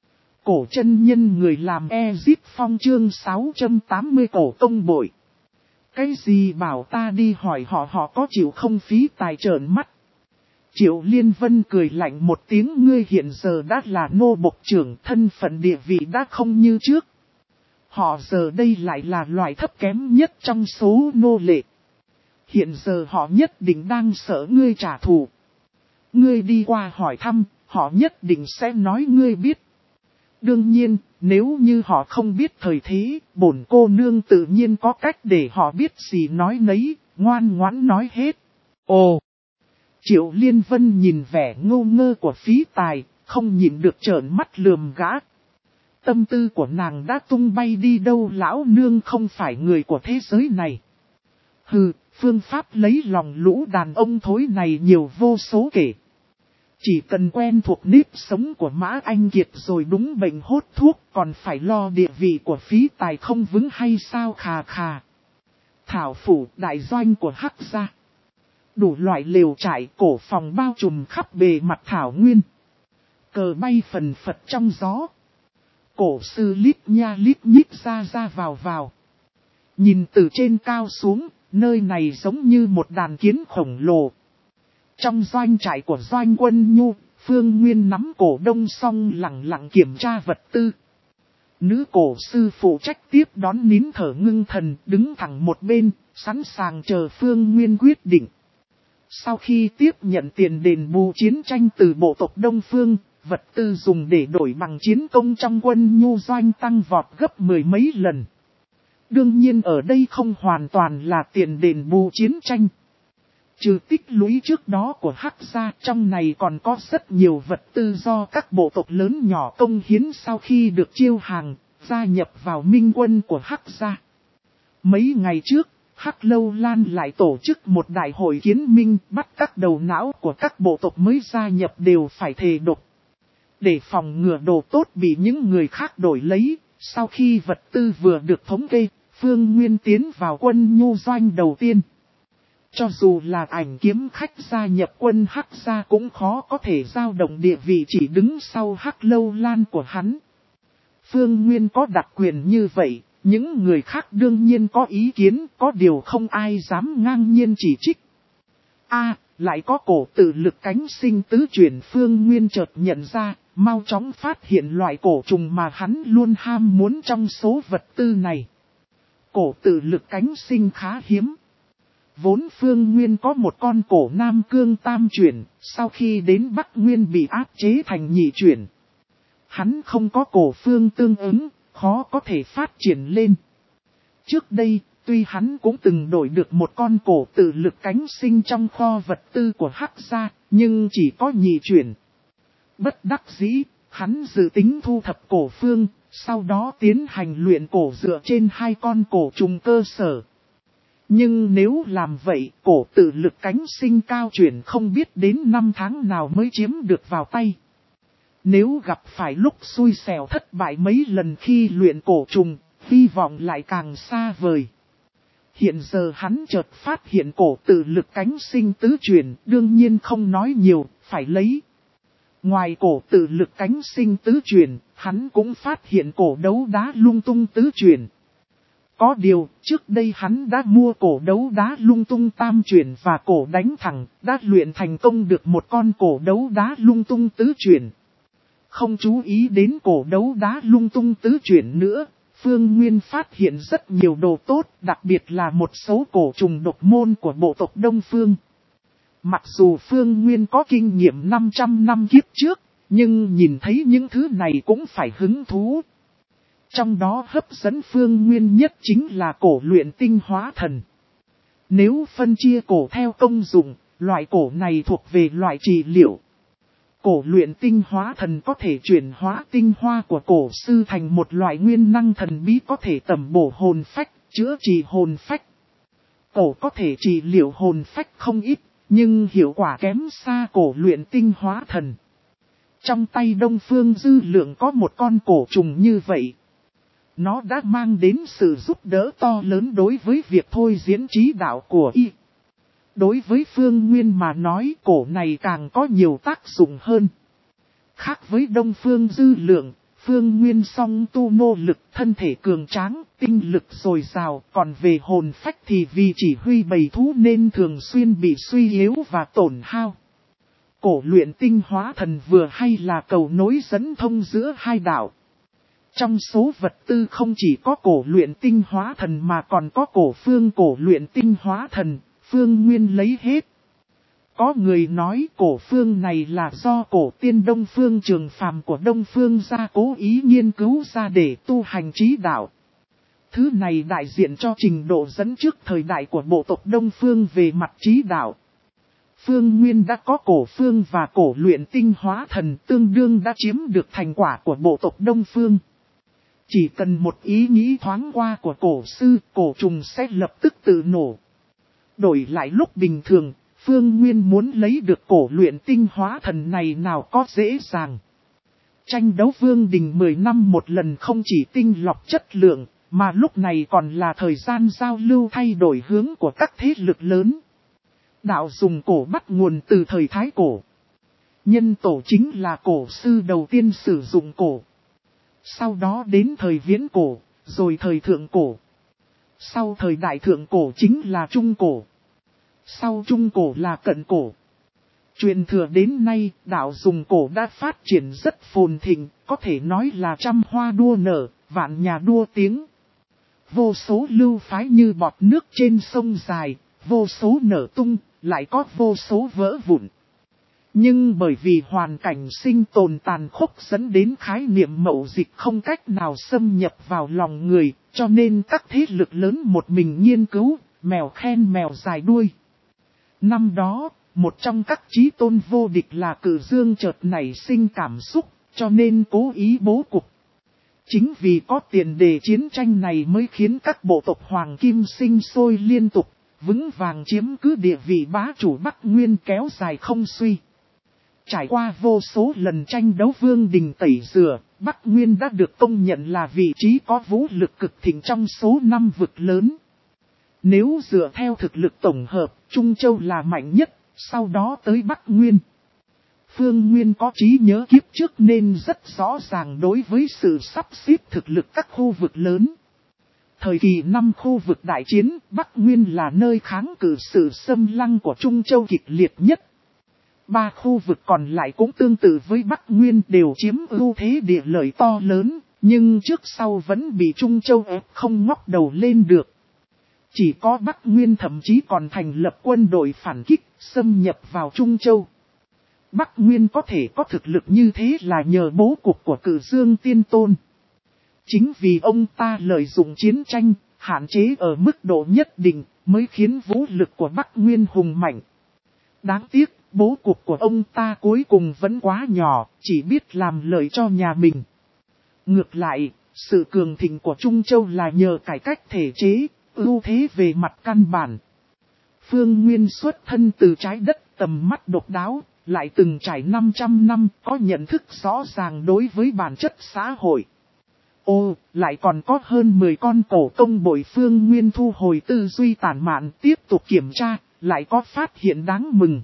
Cổ chân nhân người làm Ezip Phong chương sáu trăm tám mươi cổ công bội. Cái gì bảo ta đi hỏi họ, họ có chịu không? Phí Tài trợn mắt. Triệu Liên Vân cười lạnh một tiếng, ngươi hiện giờ đã là nô bộc trưởng, thân phận địa vị đã không như trước. Họ giờ đây lại là loại thấp kém nhất trong số nô lệ. Hiện giờ họ nhất định đang sợ ngươi trả thù. Ngươi đi qua hỏi thăm, họ nhất định sẽ nói ngươi biết. Đương nhiên, nếu như họ không biết thời thế, bổn cô nương tự nhiên có cách để họ biết gì nói nấy, ngoan ngoãn nói hết. Ồ! Triệu Liên Vân nhìn vẻ ngô ngơ của Phí Tài, không nhìn được trợn mắt lườm gã. Tâm tư của nàng đã tung bay đi đâu, lão nương không phải người của thế giới này. Hừ, phương pháp lấy lòng lũ đàn ông thối này nhiều vô số kể. Chỉ cần quen thuộc nếp sống của Mã Anh Kiệt rồi đúng bệnh hốt thuốc, còn phải lo địa vị của Phí Tài không vững hay sao? Khà khà. Thảo phủ đại doanh của Hắc gia. Đủ loại lều trại cổ phòng bao trùm khắp bề mặt thảo nguyên. Cờ bay phần phật trong gió. Cổ sư lít nha lít nhít ra ra vào vào. Nhìn từ trên cao xuống, nơi này giống như một đàn kiến khổng lồ. Trong doanh trại của doanh quân Nhu, Phương Nguyên nắm cổ Đông Song lặng lặng kiểm tra vật tư. Nữ cổ sư phụ trách tiếp đón nín thở ngưng thần, đứng thẳng một bên, sẵn sàng chờ Phương Nguyên quyết định. Sau khi tiếp nhận tiền đền bù chiến tranh từ bộ tộc Đông Phương, vật tư dùng để đổi bằng chiến công trong quân Nhu doanh tăng vọt gấp mười mấy lần. Đương nhiên ở đây không hoàn toàn là tiền đền bù chiến tranh. Trừ tích lũy trước đó của Hắc gia, trong này còn có rất nhiều vật tư do các bộ tộc lớn nhỏ công hiến sau khi được chiêu hàng, gia nhập vào minh quân của Hắc gia. Mấy ngày trước, Hắc Lâu Lan lại tổ chức một đại hội kiến minh, bắt các đầu não của các bộ tộc mới gia nhập đều phải thề độc. Để phòng ngừa đồ tốt bị những người khác đổi lấy, sau khi vật tư vừa được thống kê, Phương Nguyên tiến vào quân Nhu doanh đầu tiên. Cho dù là ảnh kiếm khách gia nhập quân Hắc gia cũng khó có thể dao động địa vị chỉ đứng sau Hắc Lâu Lan của hắn. Phương Nguyên có đặc quyền như vậy, những người khác đương nhiên có ý kiến, có điều không ai dám ngang nhiên chỉ trích. A, lại có cổ tự lực cánh sinh tứ chuyển. Phương Nguyên chợt nhận ra, mau chóng phát hiện loại cổ trùng mà hắn luôn ham muốn trong số vật tư này. Cổ tự lực cánh sinh khá hiếm. Vốn Phương Nguyên có một con cổ Nam Cương tam chuyển, sau khi đến Bắc Nguyên bị áp chế thành nhị chuyển. Hắn không có cổ phương tương ứng, khó có thể phát triển lên. Trước đây, tuy hắn cũng từng đổi được một con cổ tự lực cánh sinh trong kho vật tư của Hắc gia, nhưng chỉ có nhị chuyển. Bất đắc dĩ, hắn dự tính thu thập cổ phương, sau đó tiến hành luyện cổ dựa trên hai con cổ trùng cơ sở. Nhưng nếu làm vậy, cổ tự lực cánh sinh cao chuyển không biết đến năm tháng nào mới chiếm được vào tay. Nếu gặp phải lúc xui xẻo thất bại mấy lần khi luyện cổ trùng, hy vọng lại càng xa vời. Hiện giờ hắn chợt phát hiện cổ tự lực cánh sinh tứ chuyển, đương nhiên không nói nhiều, phải lấy. Ngoài cổ tự lực cánh sinh tứ chuyển, hắn cũng phát hiện cổ đấu đá lung tung tứ chuyển. Có điều, trước đây hắn đã mua cổ đấu đá lung tung tam chuyển và cổ đánh thẳng, đã luyện thành công được một con cổ đấu đá lung tung tứ chuyển. Không chú ý đến cổ đấu đá lung tung tứ chuyển nữa, Phương Nguyên phát hiện rất nhiều đồ tốt, đặc biệt là một số cổ trùng độc môn của bộ tộc Đông Phương. Mặc dù Phương Nguyên có kinh nghiệm năm trăm năm kiếp trước, nhưng nhìn thấy những thứ này cũng phải hứng thú. Trong đó hấp dẫn Phương Nguyên nhất chính là cổ luyện tinh hóa thần. Nếu phân chia cổ theo công dụng, loại cổ này thuộc về loại trị liệu. Cổ luyện tinh hóa thần có thể chuyển hóa tinh hoa của cổ sư thành một loại nguyên năng thần bí có thể tẩm bổ hồn phách, chữa trị hồn phách. Cổ có thể trị liệu hồn phách không ít, nhưng hiệu quả kém xa cổ luyện tinh hóa thần. Trong tay Đông Phương Dư Lượng có một con cổ trùng như vậy. Nó đã mang đến sự giúp đỡ to lớn đối với việc thôi diễn trí đạo của y. Đối với Phương Nguyên mà nói cổ này càng có nhiều tác dụng hơn. Khác với Đông Phương Dư Lượng, Phương Nguyên song tu nô lực thân thể cường tráng, tinh lực dồi dào, còn về hồn phách thì vì chỉ huy bầy thú nên thường xuyên bị suy yếu và tổn hao. Cổ luyện tinh hóa thần vừa hay là cầu nối dẫn thông giữa hai đạo. Trong số vật tư không chỉ có cổ luyện tinh hóa thần mà còn có cổ phương cổ luyện tinh hóa thần, Phương Nguyên lấy hết. Có người nói cổ phương này là do cổ tiên Đông Phương Trường Phàm của Đông Phương gia cố ý nghiên cứu ra để tu hành trí đạo. Thứ này đại diện cho trình độ dẫn trước thời đại của bộ tộc Đông Phương về mặt trí đạo. Phương Nguyên đã có cổ phương và cổ luyện tinh hóa thần tương đương đã chiếm được thành quả của bộ tộc Đông Phương. Chỉ cần một ý nghĩ thoáng qua của cổ sư, cổ trùng sẽ lập tức tự nổ. Đổi lại lúc bình thường, Phương Nguyên muốn lấy được cổ luyện tinh hóa thần này nào có dễ dàng. Tranh đấu vương đình mười năm một lần không chỉ tinh lọc chất lượng, mà lúc này còn là thời gian giao lưu thay đổi hướng của các thế lực lớn. Đạo dùng cổ bắt nguồn từ thời Thái Cổ. Nhân tổ chính là cổ sư đầu tiên sử dụng cổ. Sau đó đến thời Viễn Cổ, rồi thời Thượng Cổ. Sau thời Đại Thượng Cổ chính là Trung Cổ. Sau Trung Cổ là Cận Cổ. Truyền thừa đến nay, đạo dùng cổ đã phát triển rất phồn thịnh, có thể nói là trăm hoa đua nở, vạn nhà đua tiếng. Vô số lưu phái như bọt nước trên sông dài, vô số nở tung, lại có vô số vỡ vụn. Nhưng bởi vì hoàn cảnh sinh tồn tàn khốc dẫn đến khái niệm mậu dịch không cách nào xâm nhập vào lòng người, cho nên các thế lực lớn một mình nghiên cứu, mèo khen mèo dài đuôi. Năm đó, một trong các chí tôn vô địch là Cử Dương chợt nảy sinh cảm xúc, cho nên cố ý bố cục. Chính vì có tiền đề chiến tranh này mới khiến các bộ tộc Hoàng Kim sinh sôi liên tục, vững vàng chiếm cứ địa vị bá chủ Bắc Nguyên kéo dài không suy. Trải qua vô số lần tranh đấu vương đình tẩy rửa, Bắc Nguyên đã được công nhận là vị trí có vũ lực cực thịnh trong số năm vực lớn. Nếu dựa theo thực lực tổng hợp, Trung Châu là mạnh nhất, sau đó tới Bắc Nguyên. Phương Nguyên có trí nhớ kiếp trước nên rất rõ ràng đối với sự sắp xếp thực lực các khu vực lớn. Thời kỳ năm khu vực đại chiến, Bắc Nguyên là nơi kháng cự sự xâm lăng của Trung Châu kịch liệt nhất. Ba khu vực còn lại cũng tương tự với Bắc Nguyên đều chiếm ưu thế địa lợi to lớn, nhưng trước sau vẫn bị Trung Châu ép không ngóc đầu lên được. Chỉ có Bắc Nguyên thậm chí còn thành lập quân đội phản kích, xâm nhập vào Trung Châu. Bắc Nguyên có thể có thực lực như thế là nhờ bố cục của Cử Dương Tiên Tôn. Chính vì ông ta lợi dụng chiến tranh, hạn chế ở mức độ nhất định, mới khiến vũ lực của Bắc Nguyên hùng mạnh. Đáng tiếc, bố cục của ông ta cuối cùng vẫn quá nhỏ, chỉ biết làm lợi cho nhà mình. Ngược lại, sự cường thịnh của Trung Châu là nhờ cải cách thể chế, ưu thế về mặt căn bản. Phương Nguyên xuất thân từ trái đất, tầm mắt độc đáo, lại từng trải năm trăm năm, có nhận thức rõ ràng đối với bản chất xã hội. Ô, lại còn có hơn mười con cổ công bội. Phương Nguyên thu hồi tư duy tản mạn, tiếp tục kiểm tra, lại có phát hiện đáng mừng.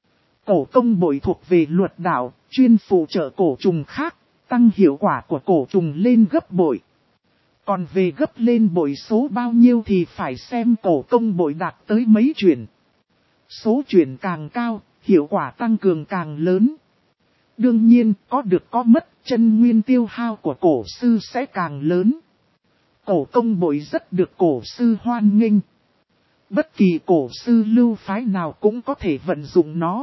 Cổ công bội thuộc về luật đạo, chuyên phụ trợ cổ trùng khác, tăng hiệu quả của cổ trùng lên gấp bội. Còn về gấp lên bội số bao nhiêu thì phải xem cổ công bội đạt tới mấy chuyển. Số chuyển càng cao, hiệu quả tăng cường càng lớn. Đương nhiên, có được có mất, chân nguyên tiêu hao của cổ sư sẽ càng lớn. Cổ công bội rất được cổ sư hoan nghênh. Bất kỳ cổ sư lưu phái nào cũng có thể vận dụng nó.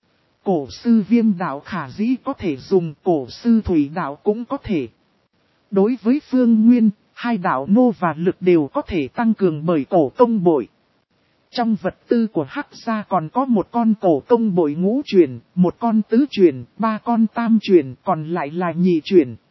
Cổ sư viêm đạo khả dĩ có thể dùng, cổ sư thủy đạo cũng có thể. Đối với Phương Nguyên, hai đạo nô và lực đều có thể tăng cường bởi cổ công bội. Trong vật tư của Hắc gia còn có một con cổ công bội ngũ truyền, một con tứ truyền, ba con tam truyền, còn lại là nhị truyền.